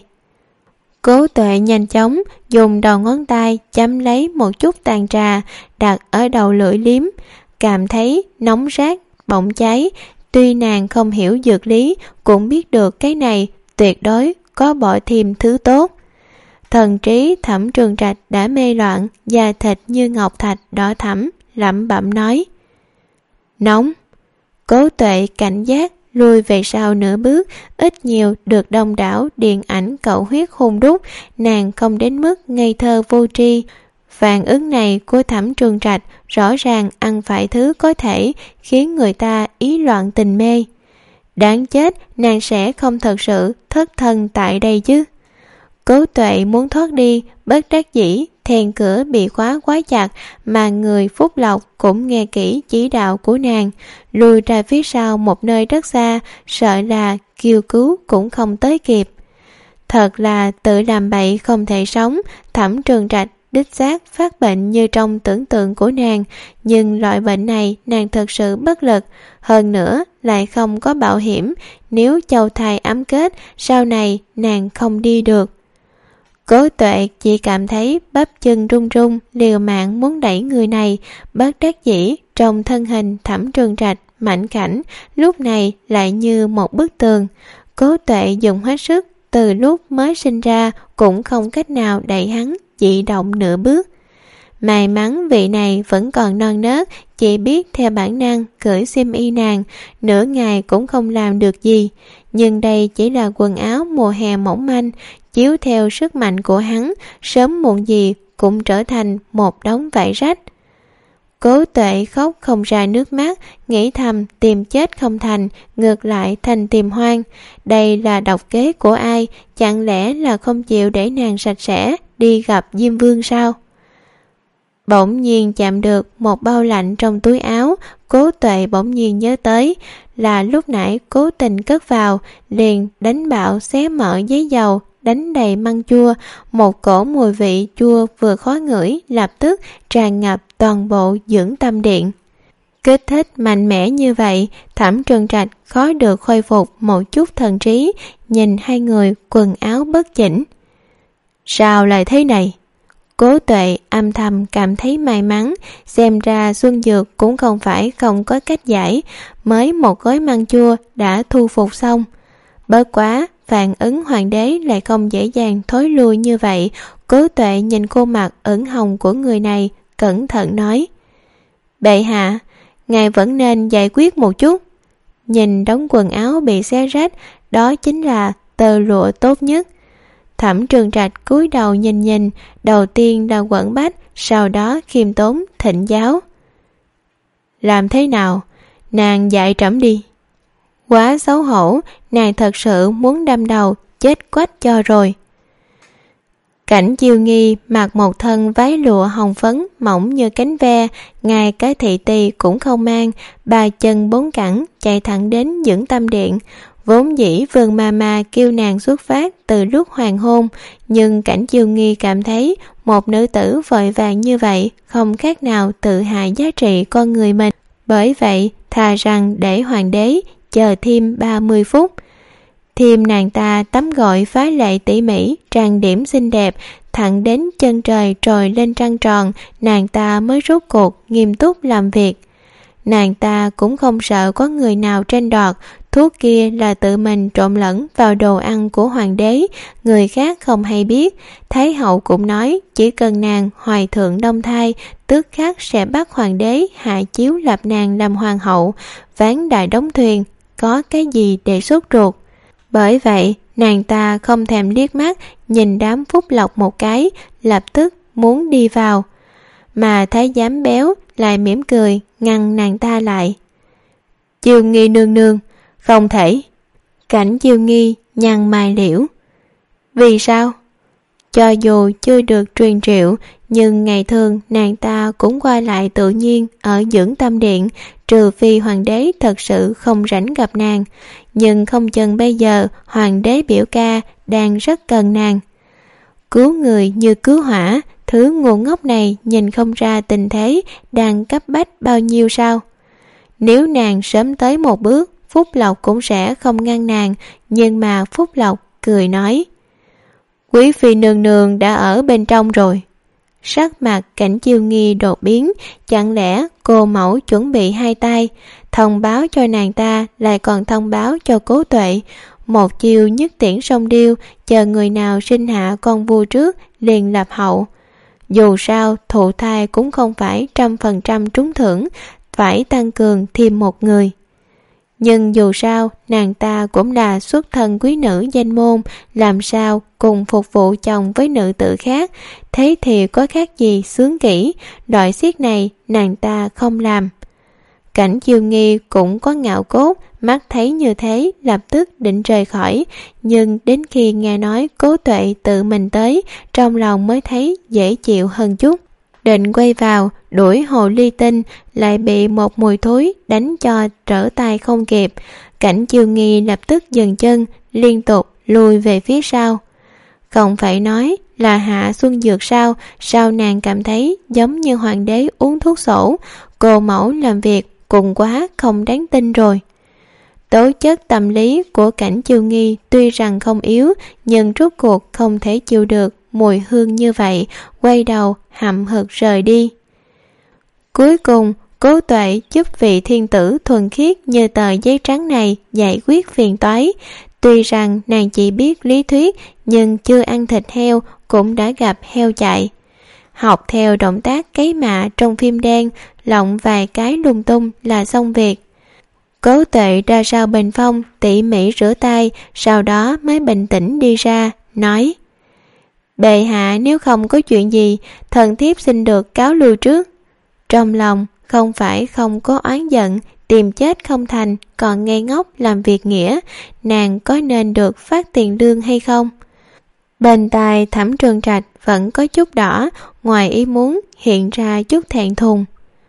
Cố Tuệ nhanh chóng dùng đầu ngón tay chấm lấy một chút tàn trà, đặt ở đầu lưỡi liếm, cảm thấy nóng rát, bỏng cháy. Tuy nàng không hiểu dược lý, cũng biết được cái này tuyệt đối có bỏ thêm thứ tốt. Thần trí Thẩm Trường Trạch đã mê loạn, da thịt như ngọc thạch đỏ thẫm, lẩm bẩm nói: nóng. Cố Tuệ cảnh giác lùi về sau nửa bước, ít nhiều được đông đảo điện ảnh cậu huyết hung đúc, nàng không đến mức ngây thơ vô tri. Phản ứng này của Thẩm Trường Trạch rõ ràng ăn phải thứ có thể khiến người ta ý loạn tình mê. Đáng chết, nàng sẽ không thật sự thất thân tại đây chứ. Cố Tuệ muốn thoát đi, bất đắc dĩ, then cửa bị khóa quá chặt, mà người Phúc Lộc cũng nghe kỹ chỉ đạo của nàng, lùi ra phía sau một nơi rất xa, sợ là kêu cứu cũng không tới kịp. Thật là tự làm bậy không thể sống. Thẩm Trường Trạch đích xác phát bệnh như trong tưởng tượng của nàng, nhưng loại bệnh này nàng thật sự bất lực, hơn nữa lại không có bảo hiểm. Nếu châu thai ấm kết, sau này nàng không đi được. Cố Tuệ chỉ cảm thấy bắp chân run run, liều mạng muốn đẩy người này, bất đắc dĩ trong thân hình Thẩm Trường Trạch mảnh khảnh, lúc này lại như một bức tường. Cố Tuệ dùng hết sức, từ lúc mới sinh ra cũng không cách nào đẩy hắn chỉ động nửa bước. May mắn vị này vẫn còn non nớt, chỉ biết theo bản năng cởi xiêm y nàng, nửa ngày cũng không làm được gì. Nhưng đây chỉ là quần áo mùa hè mỏng manh, chiếu theo sức mạnh của hắn, sớm muộn gì cũng trở thành một đống vải rách. Cố Tuệ khóc không ra nước mắt, nghĩ thầm tìm chết không thành, ngược lại thành tìm hoang. Đây là độc kế của ai? Chẳng lẽ là không chịu để nàng sạch sẽ đi gặp Diêm Vương sao? bỗng nhiên chạm được một bao lạnh trong túi áo. Cố Tuệ bỗng nhiên nhớ tới là lúc nãy cố tình cất vào, liền đánh bạo xé mở giấy dầu, đánh đầy măng chua. Một cổ mùi vị chua vừa khó ngửi lập tức tràn ngập toàn bộ dưỡng tâm điện. Kích thích mạnh mẽ như vậy, Thẩm Trường Trạch khó được khôi phục một chút thần trí, nhìn hai người quần áo bất chỉnh. Sao lại thế này? Cố Tuệ âm thầm cảm thấy may mắn, xem ra Xuân Dược cũng không phải không có cách giải, mới một gói măng chua đã thu phục xong. Bớt quá, phản ứng hoàng đế lại không dễ dàng thối lui như vậy. Cố Tuệ nhìn khuôn mặt ửng hồng của người này, cẩn thận nói: Bệ hạ, ngài vẫn nên giải quyết một chút. Nhìn đống quần áo bị xé rách, đó chính là tơ lụa tốt nhất. Thẩm Trường Trạch cúi đầu nhìn nhìn, đầu tiên là quẫn bách, sau đó khiêm tốn thỉnh giáo. Làm thế nào? Nàng dạy trẫm đi. Quá xấu hổ, nàng thật sự muốn đâm đầu chết quách cho rồi. Cảnh Chiêu Nghi mặc một thân váy lụa hồng phấn mỏng như cánh ve, ngay cái thị tỳ cũng không mang, ba chân bốn cẳng chạy thẳng đến dưỡng tâm điện. Vốn dĩ Vương Mama kêu nàng xuất phát từ lúc hoàng hôn, nhưng Cảnh Chiêu Nghi cảm thấy một nữ tử vội vàng như vậy không khác nào tự hại giá trị con người mình. Bởi vậy thà rằng để hoàng đế chờ thêm ba mươi phút. Thêm nàng ta tắm gội phá lệ tỉ mỉ, trang điểm xinh đẹp, thẳng đến chân trời trồi lên trăng tròn, nàng ta mới rốt cuộc nghiêm túc làm việc. Nàng ta cũng không sợ có người nào tranh đoạt, thuốc kia là tự mình trộn lẫn vào đồ ăn của hoàng đế, người khác không hay biết. Thái hậu cũng nói chỉ cần nàng hoài thượng đông thai, tức khắc sẽ bắt hoàng đế hạ chiếu lập nàng làm hoàng hậu. Ván đại đóng thuyền, có cái gì để sốt ruột. Bởi vậy nàng ta không thèm liếc mắt nhìn đám Phúc Lộc một cái, lập tức muốn đi vào. Mà thái giám béo lại mỉm cười ngăn nàng ta lại. Chiêu Nghi nương nương, không thể. Cảnh Chiêu Nghi nhăn mày liễu. Vì sao? Cho dù chưa được truyền triệu, nhưng ngày thường nàng ta cũng qua lại tự nhiên ở dưỡng tâm điện, trừ phi hoàng đế thật sự không rảnh gặp nàng. Nhưng không chừng bây giờ hoàng đế biểu ca đang rất cần nàng. Cứu người như cứu hỏa, thứ ngu ngốc này nhìn không ra tình thế đang cấp bách bao nhiêu sao? Nếu nàng sớm tới một bước, Phúc Lộc cũng sẽ không ngăn nàng, nhưng mà Phúc Lộc cười nói: Quý phi nương nương đã ở bên trong rồi. Sắc mặt Cảnh Chiêu Nghi đột biến, chẳng lẽ cô mẫu chuẩn bị hai tay, thông báo cho nàng ta lại còn thông báo cho Cố Tuệ, một chiêu nhất tiễn song điêu, chờ người nào sinh hạ con vua trước liền lập hậu. Dù sao thụ thai cũng không phải trăm phần trăm trúng thưởng, phải tăng cường thêm một người. Nhưng dù sao nàng ta cũng là xuất thân quý nữ danh môn, làm sao cùng phục vụ chồng với nữ tử khác, thế thì có khác gì sướng kỹ. Loại xiết này nàng ta không làm. Cảnh Chiêu Nghi cũng có ngạo cốt, mắt thấy như thế lập tức định rời khỏi, nhưng đến khi nghe nói Cố Tuệ tự mình tới, trong lòng mới thấy dễ chịu hơn chút. Định quay vào đuổi hồ ly tinh, lại bị một mùi thối đánh cho trở tay không kịp. Cảnh Chiêu Nghi lập tức dừng chân, liên tục lùi về phía sau. Không phải nói là hạ xuân dược sao? Sao nàng cảm thấy giống như hoàng đế uống thuốc sổ? Cô mẫu làm việc cùng quá không đáng tin rồi. Tố chất tâm lý của Cảnh Chiêu Nghi tuy rằng không yếu, nhưng rốt cuộc không thể chịu được mùi hương như vậy, quay đầu hậm hực rời đi. Cuối cùng Cố Tuệ giúp vị thiên tử thuần khiết như tờ giấy trắng này giải quyết phiền toái. Tuy rằng nàng chỉ biết lý thuyết, nhưng chưa ăn thịt heo cũng đã gặp heo chạy. Học theo động tác cấy mạ trong phim đen, lộng vài cái lung tung là xong việc. Cố Tuệ ra sau bình phong tỉ mỉ rửa tay, sau đó mới bình tĩnh đi ra, nói: Bệ hạ nếu không có chuyện gì, thần thiếp xin được cáo lui trước. Trong lòng không phải không có oán giận, tìm chết không thành, còn ngây ngốc làm việc nghĩa, nàng có nên được phát tiền lương hay không? Bên tai Thẩm Trường Trạch vẫn có chút đỏ, ngoài ý muốn hiện ra chút thẹn thùng.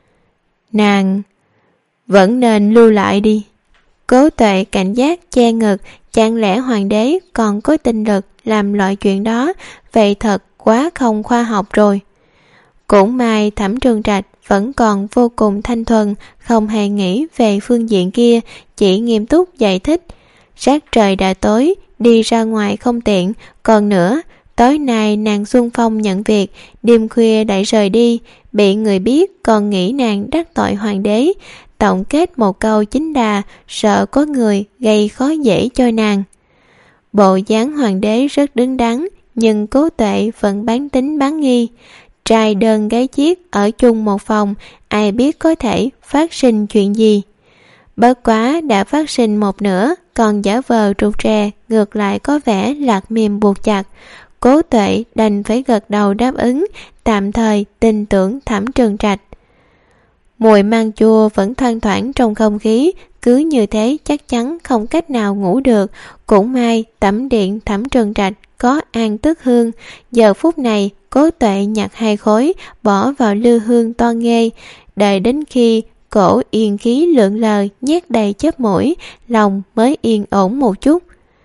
Nàng vẫn nên lưu lại đi. Cố Tuệ cảnh giác che ngực, chẳng lẽ hoàng đế còn có tinh lực làm loại chuyện đó, vậy thật quá không khoa học rồi. Cũng may Thẩm Trường Trạch vẫn còn vô cùng thanh thuần, không hề nghĩ về phương diện kia, chỉ nghiêm túc giải thích. Sắc trời đã tối, đi ra ngoài không tiện, còn nữa, tối nay nàng xung phong nhận việc, đêm khuya lại rời đi, bị người biết còn nghĩ nàng đắc tội hoàng đế. Tổng kết một câu chính đà, sợ có người gây khó dễ cho nàng. Bộ dáng hoàng đế rất đứng đắn, nhưng Cố Tuệ vẫn bán tính bán nghi. Trai đơn gái chiếc ở chung một phòng, ai biết có thể phát sinh chuyện gì. Bất quá đã phát sinh một nửa, còn giả vờ rụt rè, ngược lại có vẻ lạc mềm buộc chặt. Cố Tuệ đành phải gật đầu đáp ứng, tạm thời tin tưởng Thẩm Trường Trạch. Mùi mang chua vẫn thoang thoảng trong không khí, cứ như thế chắc chắn không cách nào ngủ được. Cũng may tẩm điện Thẩm Trường Trạch có an tức hương. Giờ phút này Cố Tuệ nhặt hai khối, bỏ vào lư hương to nghê, đợi đến khi cổ yên khí lượn lờ nhét đầy chớp mũi, lòng mới yên ổn một chút.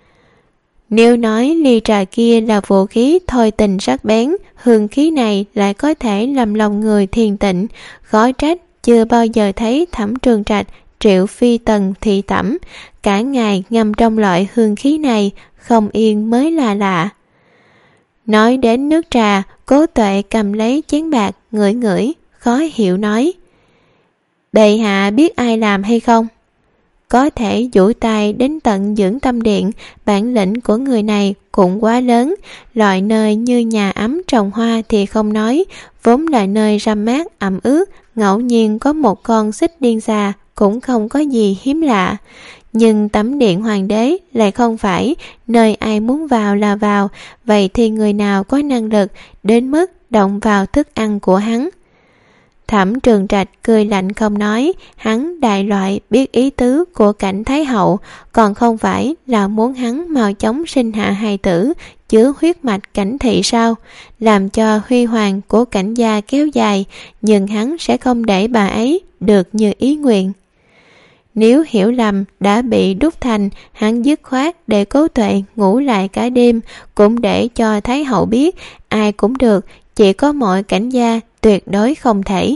Nếu nói ly trà kia là vũ khí thôi tình sắc bén, hương khí này lại có thể làm lòng người thiền tịnh, khó trách chưa bao giờ thấy Thẩm Trường Trạch triệu phi tần thị tẩm, cả ngày ngâm trong loại hương khí này, không yên mới là lạ. Nói đến nước trà, Cố Tuệ cầm lấy chén bạc ngửi ngửi, khó hiểu nói: bệ hạ biết ai làm hay không? Có thể duỗi tay đến tận Dưỡng Tâm Điện, bản lĩnh của người này cũng quá lớn. Loại nơi như nhà ấm trồng hoa thì không nói, vốn là nơi râm mát ẩm ướt, ngẫu nhiên có một con xích điên xà cũng không có gì hiếm lạ. Nhưng tẩm điện hoàng đế lại không phải nơi ai muốn vào là vào, vậy thì người nào có năng lực đến mức động vào thức ăn của hắn? Thẩm Trường Trạch cười lạnh không nói, hắn đại loại biết ý tứ của Cảnh Thái Hậu, còn không phải là muốn hắn mau chóng sinh hạ hài tử, chứa huyết mạch Cảnh thị sao, làm cho huy hoàng của Cảnh gia kéo dài, nhưng hắn sẽ không để bà ấy được như ý nguyện. Nếu hiểu lầm đã bị đúc thành, hắn dứt khoát để Cố Tuệ ngủ lại cả đêm, cũng để cho Thái Hậu biết ai cũng được, chỉ có mọi Cảnh gia tuyệt đối không thể.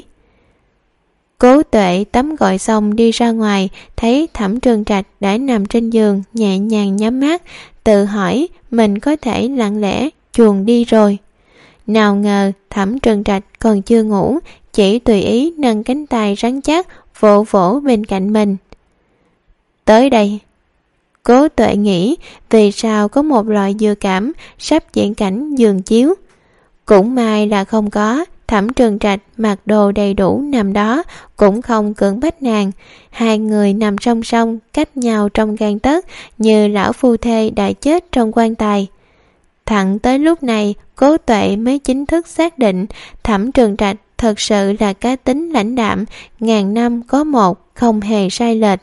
Cố Tuệ tắm gội xong đi ra ngoài, thấy Thẩm Trường Trạch đã nằm trên giường nhẹ nhàng nhắm mắt, tự hỏi mình có thể lặng lẽ chuồn đi rồi. Nào ngờ Thẩm Trường Trạch còn chưa ngủ, chỉ tùy ý nâng cánh tay rắn chắc vỗ vỗ bên cạnh mình. Tới đây. Cố Tuệ nghĩ vì sao có một loại dự cảm sắp diễn cảnh giường chiếu. Cũng may là không có. Thẩm Trường Trạch mặc đồ đầy đủ nằm đó, cũng không cưỡng bách nàng. Hai người nằm song song cách nhau trong gang tấc, như lão phu thê đã chết trong quan tài. Thẳng tới lúc này, Cố Tuệ mới chính thức xác định Thẩm Trường Trạch thật sự là cá tính lãnh đạm, ngàn năm có một, không hề sai lệch.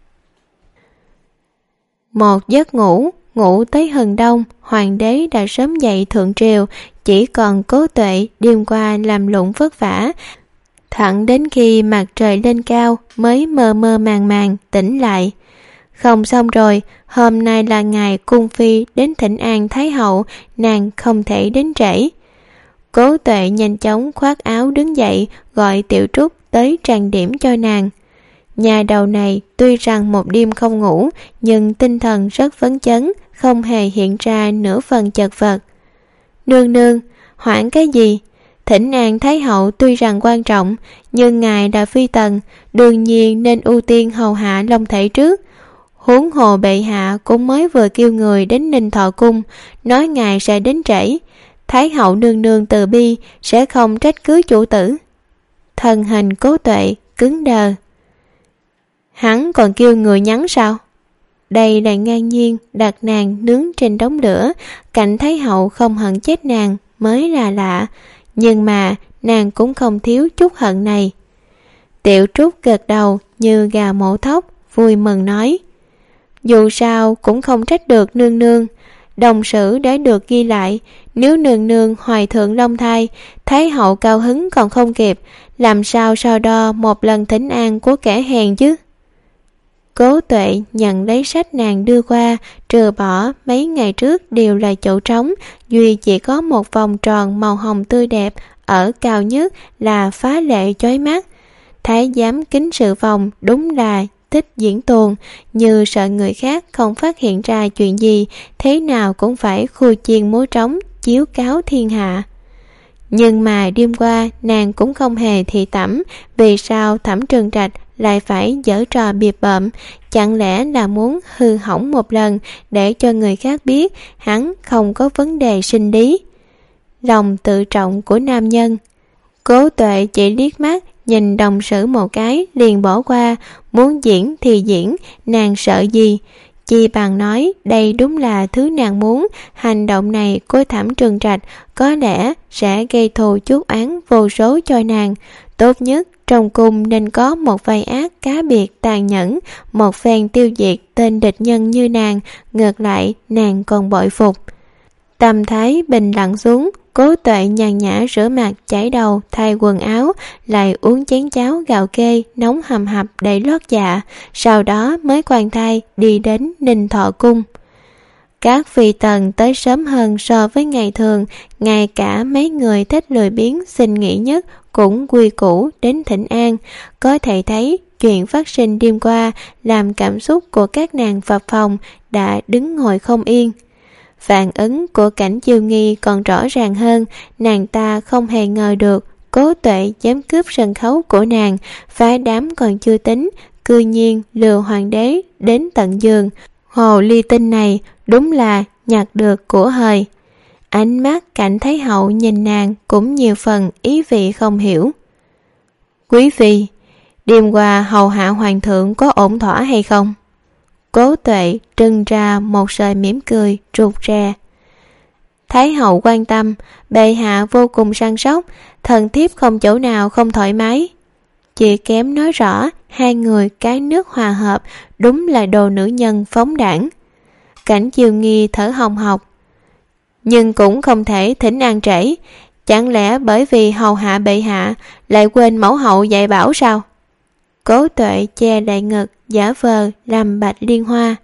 Một giấc ngủ, ngủ tới hừng đông, hoàng đế đã sớm dậy thượng triều, chỉ còn Cố Tuệ đêm qua làm lụng vất vả, thẳng đến khi mặt trời lên cao mới mơ mơ màng màng tỉnh lại. Không xong rồi, hôm nay là ngày cung phi đến thỉnh an Thái Hậu, nàng không thể đến trễ. Cố Tuệ nhanh chóng khoác áo đứng dậy, gọi Tiểu Trúc tới trang điểm cho nàng. Nhà đầu này tuy rằng một đêm không ngủ, nhưng tinh thần rất phấn chấn, không hề hiện ra nửa phần chật vật. Nương nương, hoảng cái gì? Thỉnh an Thái Hậu tuy rằng quan trọng, nhưng ngài là phi tần, đương nhiên nên ưu tiên hầu hạ long thể trước. Huống hồ bệ hạ cũng mới vừa kêu người đến Ninh Thọ cung, nói ngài sẽ đến trễ. Thái Hậu nương nương từ bi, sẽ không trách cứ chủ tử. Thân hình Cố Tuệ cứng đờ. Hắn còn kêu người nhắn sao? Đây là ngang nhiên đặt nàng nướng trên đống lửa, Cảnh Thái Hậu không hận chết nàng mới là lạ, nhưng mà nàng cũng không thiếu chút hận này. Tiểu Trúc gật đầu như gà mổ thóc, vui mừng nói: dù sao cũng không trách được nương nương, đồng sử đã được ghi lại, nếu nương nương hoài thượng long thai, thái hậu cao hứng còn không kịp, làm sao so đo một lần thỉnh an của kẻ hèn chứ. Cố Tuệ nhận lấy sách nàng đưa qua, trừ bỏ mấy ngày trước đều là chỗ trống, duy chỉ có một vòng tròn màu hồng tươi đẹp, ở cao nhất là phá lệ chói mắt. Thái giám kính sự phòng đúng là thích diễn tuồng, như sợ người khác không phát hiện ra chuyện gì, thế nào cũng phải khui chiên múa trống chiếu cáo thiên hạ. Nhưng mà đêm qua nàng cũng không hề thị tẩm, vì sao Thẩm Trường Trạch lại phải giở trò bịp bợm, chẳng lẽ là muốn hư hỏng một lần để cho người khác biết hắn không có vấn đề sinh lý. Lòng tự trọng của nam nhân. Cố Tuệ chỉ liếc mắt nhìn đồng sử một cái liền bỏ qua, muốn diễn thì diễn, nàng sợ gì. Chi bằng nói đây đúng là thứ nàng muốn, hành động này của Thẩm Trường Trạch có lẽ sẽ gây thù chuốc oán vô số cho nàng. Tốt nhất trong cung nên có một vai ác cá biệt tàn nhẫn, một phen tiêu diệt tên địch nhân như nàng, ngược lại nàng còn bội phục. Tâm thái bình lặng xuống, Cố Tuệ nhàn nhã rửa mặt chải đầu thay quần áo, lại uống chén cháo gạo kê nóng hầm hập để lót dạ, sau đó mới khoan thai đi đến Ninh Thọ cung. Các phi tần tới sớm hơn so với ngày thường, ngay cả mấy người thích lười biếng xin nghỉ nhất cũng quy củ đến thỉnh an. Có thể thấy chuyện phát sinh đêm qua làm cảm xúc của các nàng phập phồng, đã đứng ngồi không yên. Phản ứng của Cảnh Chiêu Nghi còn rõ ràng hơn, nàng ta không hề ngờ được Cố Tuệ dám cướp sân khấu của nàng, phá đám còn chưa tính, cư nhiên lừa hoàng đế đến tận giường. Hồ ly tinh này đúng là nhặt được của hời. Ánh mắt Cảnh Thái hậu nhìn nàng cũng nhiều phần ý vị không hiểu. Quý phi, đêm qua hầu hạ hoàng thượng có ổn thỏa hay không? Cố Tuệ trưng ra một sợi mỉm cười rụt rè. Thái hậu quan tâm, bệ hạ vô cùng săn sóc, thần thiếp không chỗ nào không thoải mái. Chỉ kém nói rõ hai người cái nước hòa hợp, đúng là đồ nữ nhân phóng đảng. Cảnh Chiêu Nghi thở hồng hộc. Nhưng cũng không thể thỉnh an trễ, chẳng lẽ bởi vì hầu hạ bệ hạ lại quên mẫu hậu dạy bảo sao? Cố Tuệ che lại ngực giả vờ làm Bạch Liên Hoa.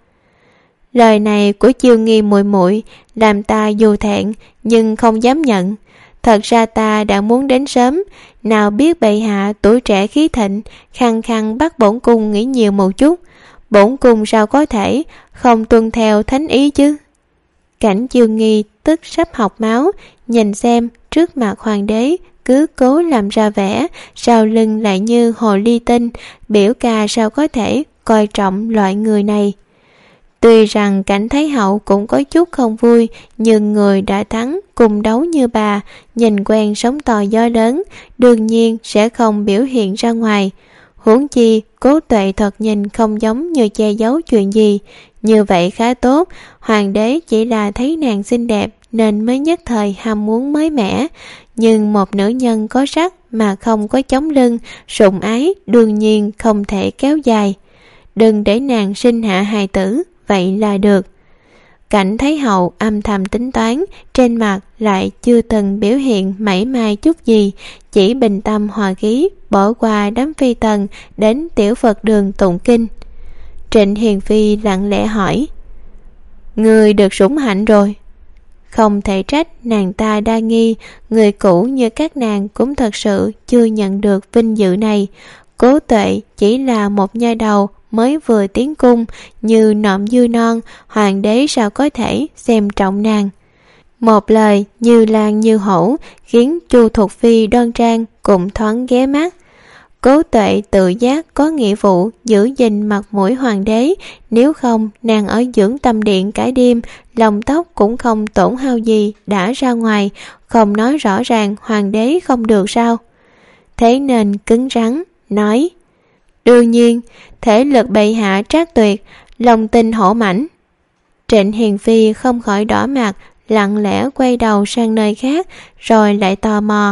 Lời này của Chiêu Nghi muội muội làm ta dù thẹn nhưng không dám nhận. Thật ra ta đã muốn đến sớm, nào biết bệ hạ tuổi trẻ khí thịnh, khăng khăng bắt bổn cung nghĩ nhiều một chút. Bổn cung sao có thể không tuân theo thánh ý chứ? Cảnh Chiêu Nghi tức sắp học máu, nhìn xem trước mặt hoàng đế cứ cố làm ra vẻ, sau lưng lại như hồ ly tinh, biểu ca sao có thể coi trọng loại người này. Tuy rằng Cảnh Thái hậu cũng có chút không vui, nhưng người đã thắng cùng đấu như bà, nhìn quen sóng to gió lớn, đương nhiên sẽ không biểu hiện ra ngoài. Huống chi Cố Tuệ thật nhìn không giống như che giấu chuyện gì. Như vậy khá tốt, hoàng đế chỉ là thấy nàng xinh đẹp nên mới nhất thời ham muốn mới mẻ. Nhưng một nữ nhân có sắc mà không có chống lưng, sủng ái đương nhiên không thể kéo dài. Đừng để nàng sinh hạ hài tử, vậy là được. Cảnh Thái hậu âm thầm tính toán, trên mặt lại chưa từng biểu hiện mảy may chút gì, chỉ bình tâm hòa khí bỏ qua đám phi tần đến tiểu Phật đường tụng kinh. Trịnh Hiền Phi lặng lẽ hỏi: Người được sủng hạnh rồi? Không thể trách nàng ta đa nghi, người cũ như các nàng cũng thật sự chưa nhận được vinh dự này. Cố Tuệ chỉ là một nha đầu mới vừa tiến cung, như nộm dưa non, hoàng đế sao có thể xem trọng nàng. Một lời như lan như hổ khiến Chu Thục Phi đoan trang cũng thoáng ghé mắt. Cố Tuệ tự giác có nghĩa vụ giữ gìn mặt mũi hoàng đế, nếu không nàng ở dưỡng tâm điện cả đêm, lông tóc cũng không tổn hao gì đã ra ngoài, không nói rõ ràng hoàng đế không được sao? Thế nên cứng rắn nói: Đương nhiên, thể lực bệ hạ trác tuyệt, lòng tin hổ mãnh. Trịnh Hiền Phi không khỏi đỏ mặt, lặng lẽ quay đầu sang nơi khác, rồi lại tò mò: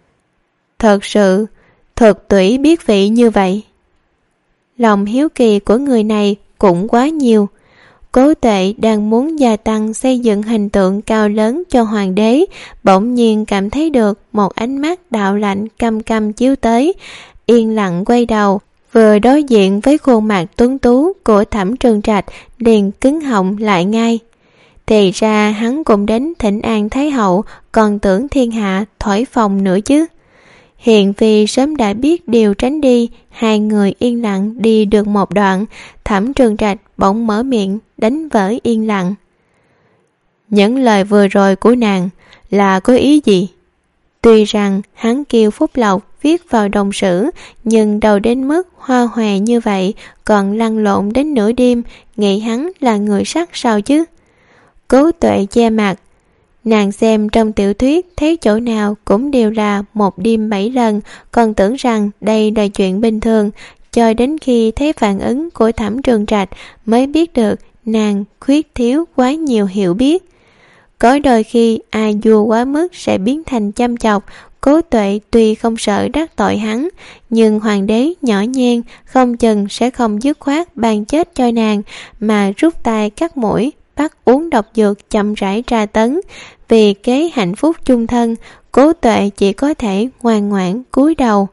Thật sự thật tủy biết vị như vậy? Lòng hiếu kỳ của người này cũng quá nhiều. Cố Tuệ đang muốn gia tăng xây dựng hình tượng cao lớn cho hoàng đế, bỗng nhiên cảm thấy được một ánh mắt đạo lạnh căm căm chiếu tới, yên lặng quay đầu, vừa đối diện với khuôn mặt tuấn tú của Thẩm Trừng Trạch liền cứng họng lại ngay. Thì ra hắn cũng đến thỉnh an Thái hậu, còn tưởng thiên hạ thổi phồng nữa chứ. Hiền phi sớm đã biết điều tránh đi, hai người yên lặng đi được một đoạn, Thẩm Trừng Trạch bỗng mở miệng đánh vỡ yên lặng. Những lời vừa rồi của nàng là có ý gì? Tuy rằng hắn kêu Phúc Lộc viết vào đồng sử, nhưng đâu đến mức hoa hòe như vậy, còn lăn lộn đến nửa đêm, nghĩ hắn là người sắc sao chứ? Cố Tuệ che mặt. Nàng xem trong tiểu thuyết thấy chỗ nào cũng đều là một đêm bảy lần, còn tưởng rằng đây là chuyện bình thường, cho đến khi thấy phản ứng của Thẩm Trừng Trạch mới biết được nàng khuyết thiếu quá nhiều hiểu biết. Có đôi khi ai vua quá mức sẽ biến thành chăm chọc. Cố Tuệ tuy không sợ đắc tội hắn, nhưng hoàng đế nhỏ nhen không chừng sẽ không dứt khoát ban chết cho nàng, mà rút tay cắt mũi, bắt uống độc dược chậm rãi tra tấn. Vì kế hạnh phúc chung thân, Cố Tuệ chỉ có thể ngoan ngoãn cúi đầu.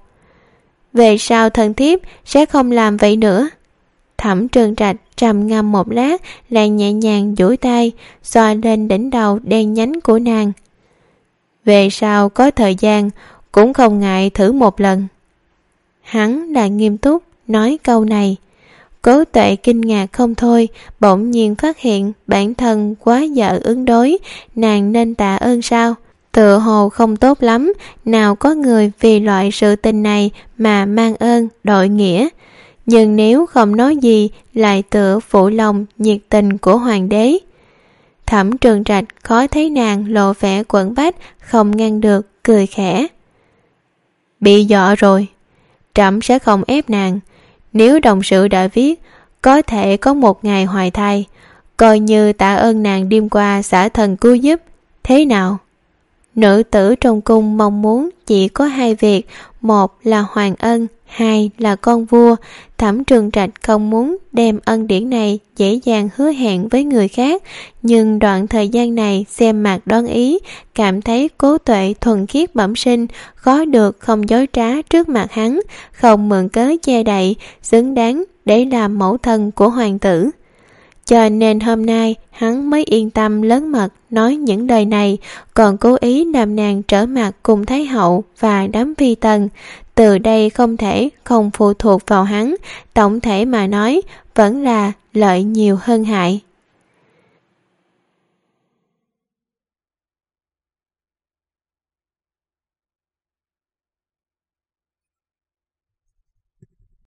Về sau thần thiếp sẽ không làm vậy nữa. Thẩm Trừng Trạch trầm ngâm một lát, lại nhẹ nhàng duỗi tay xoa lên đỉnh đầu đen nhánh của nàng. Về sau có thời gian cũng không ngại thử một lần. Hắn là nghiêm túc nói câu này. Cố Tuệ kinh ngạc không thôi, bỗng nhiên phát hiện bản thân quá dở ứng đối. Nàng nên tạ ơn sao? Tựa hồ không tốt lắm, nào có người vì loại sự tình này mà mang ơn đội nghĩa. Nhưng nếu không nói gì, lại tựa phụ lòng nhiệt tình của hoàng đế. Thẩm Trừng Trạch khó thấy nàng lộ vẻ quẫn bách, không ngăn được, cười khẽ. Bị dọ rồi, trẫm sẽ không ép nàng. Nếu đồng sự đã viết, có thể có một ngày hoài thai, coi như tạ ơn nàng đêm qua xả thần cứu giúp. Thế nào? Nữ tử trong cung mong muốn chỉ có hai việc, một là hoàng ân, hai là con vua. Thẩm Trừng Trạch không muốn đem ân điển này dễ dàng hứa hẹn với người khác, nhưng đoạn thời gian này xem mặt đoán ý, cảm thấy Cố Tuệ thuần khiết bẩm sinh, khó được không dối trá trước mặt hắn, không mượn cớ che đậy, xứng đáng để làm mẫu thân của hoàng tử. Cho nên hôm nay hắn mới yên tâm lớn mật nói những lời này, còn cố ý làm nàng trở mặt cùng Thái hậu và đám phi tần. Từ đây không thể không phụ thuộc vào hắn, tổng thể mà nói vẫn là lợi nhiều hơn hại.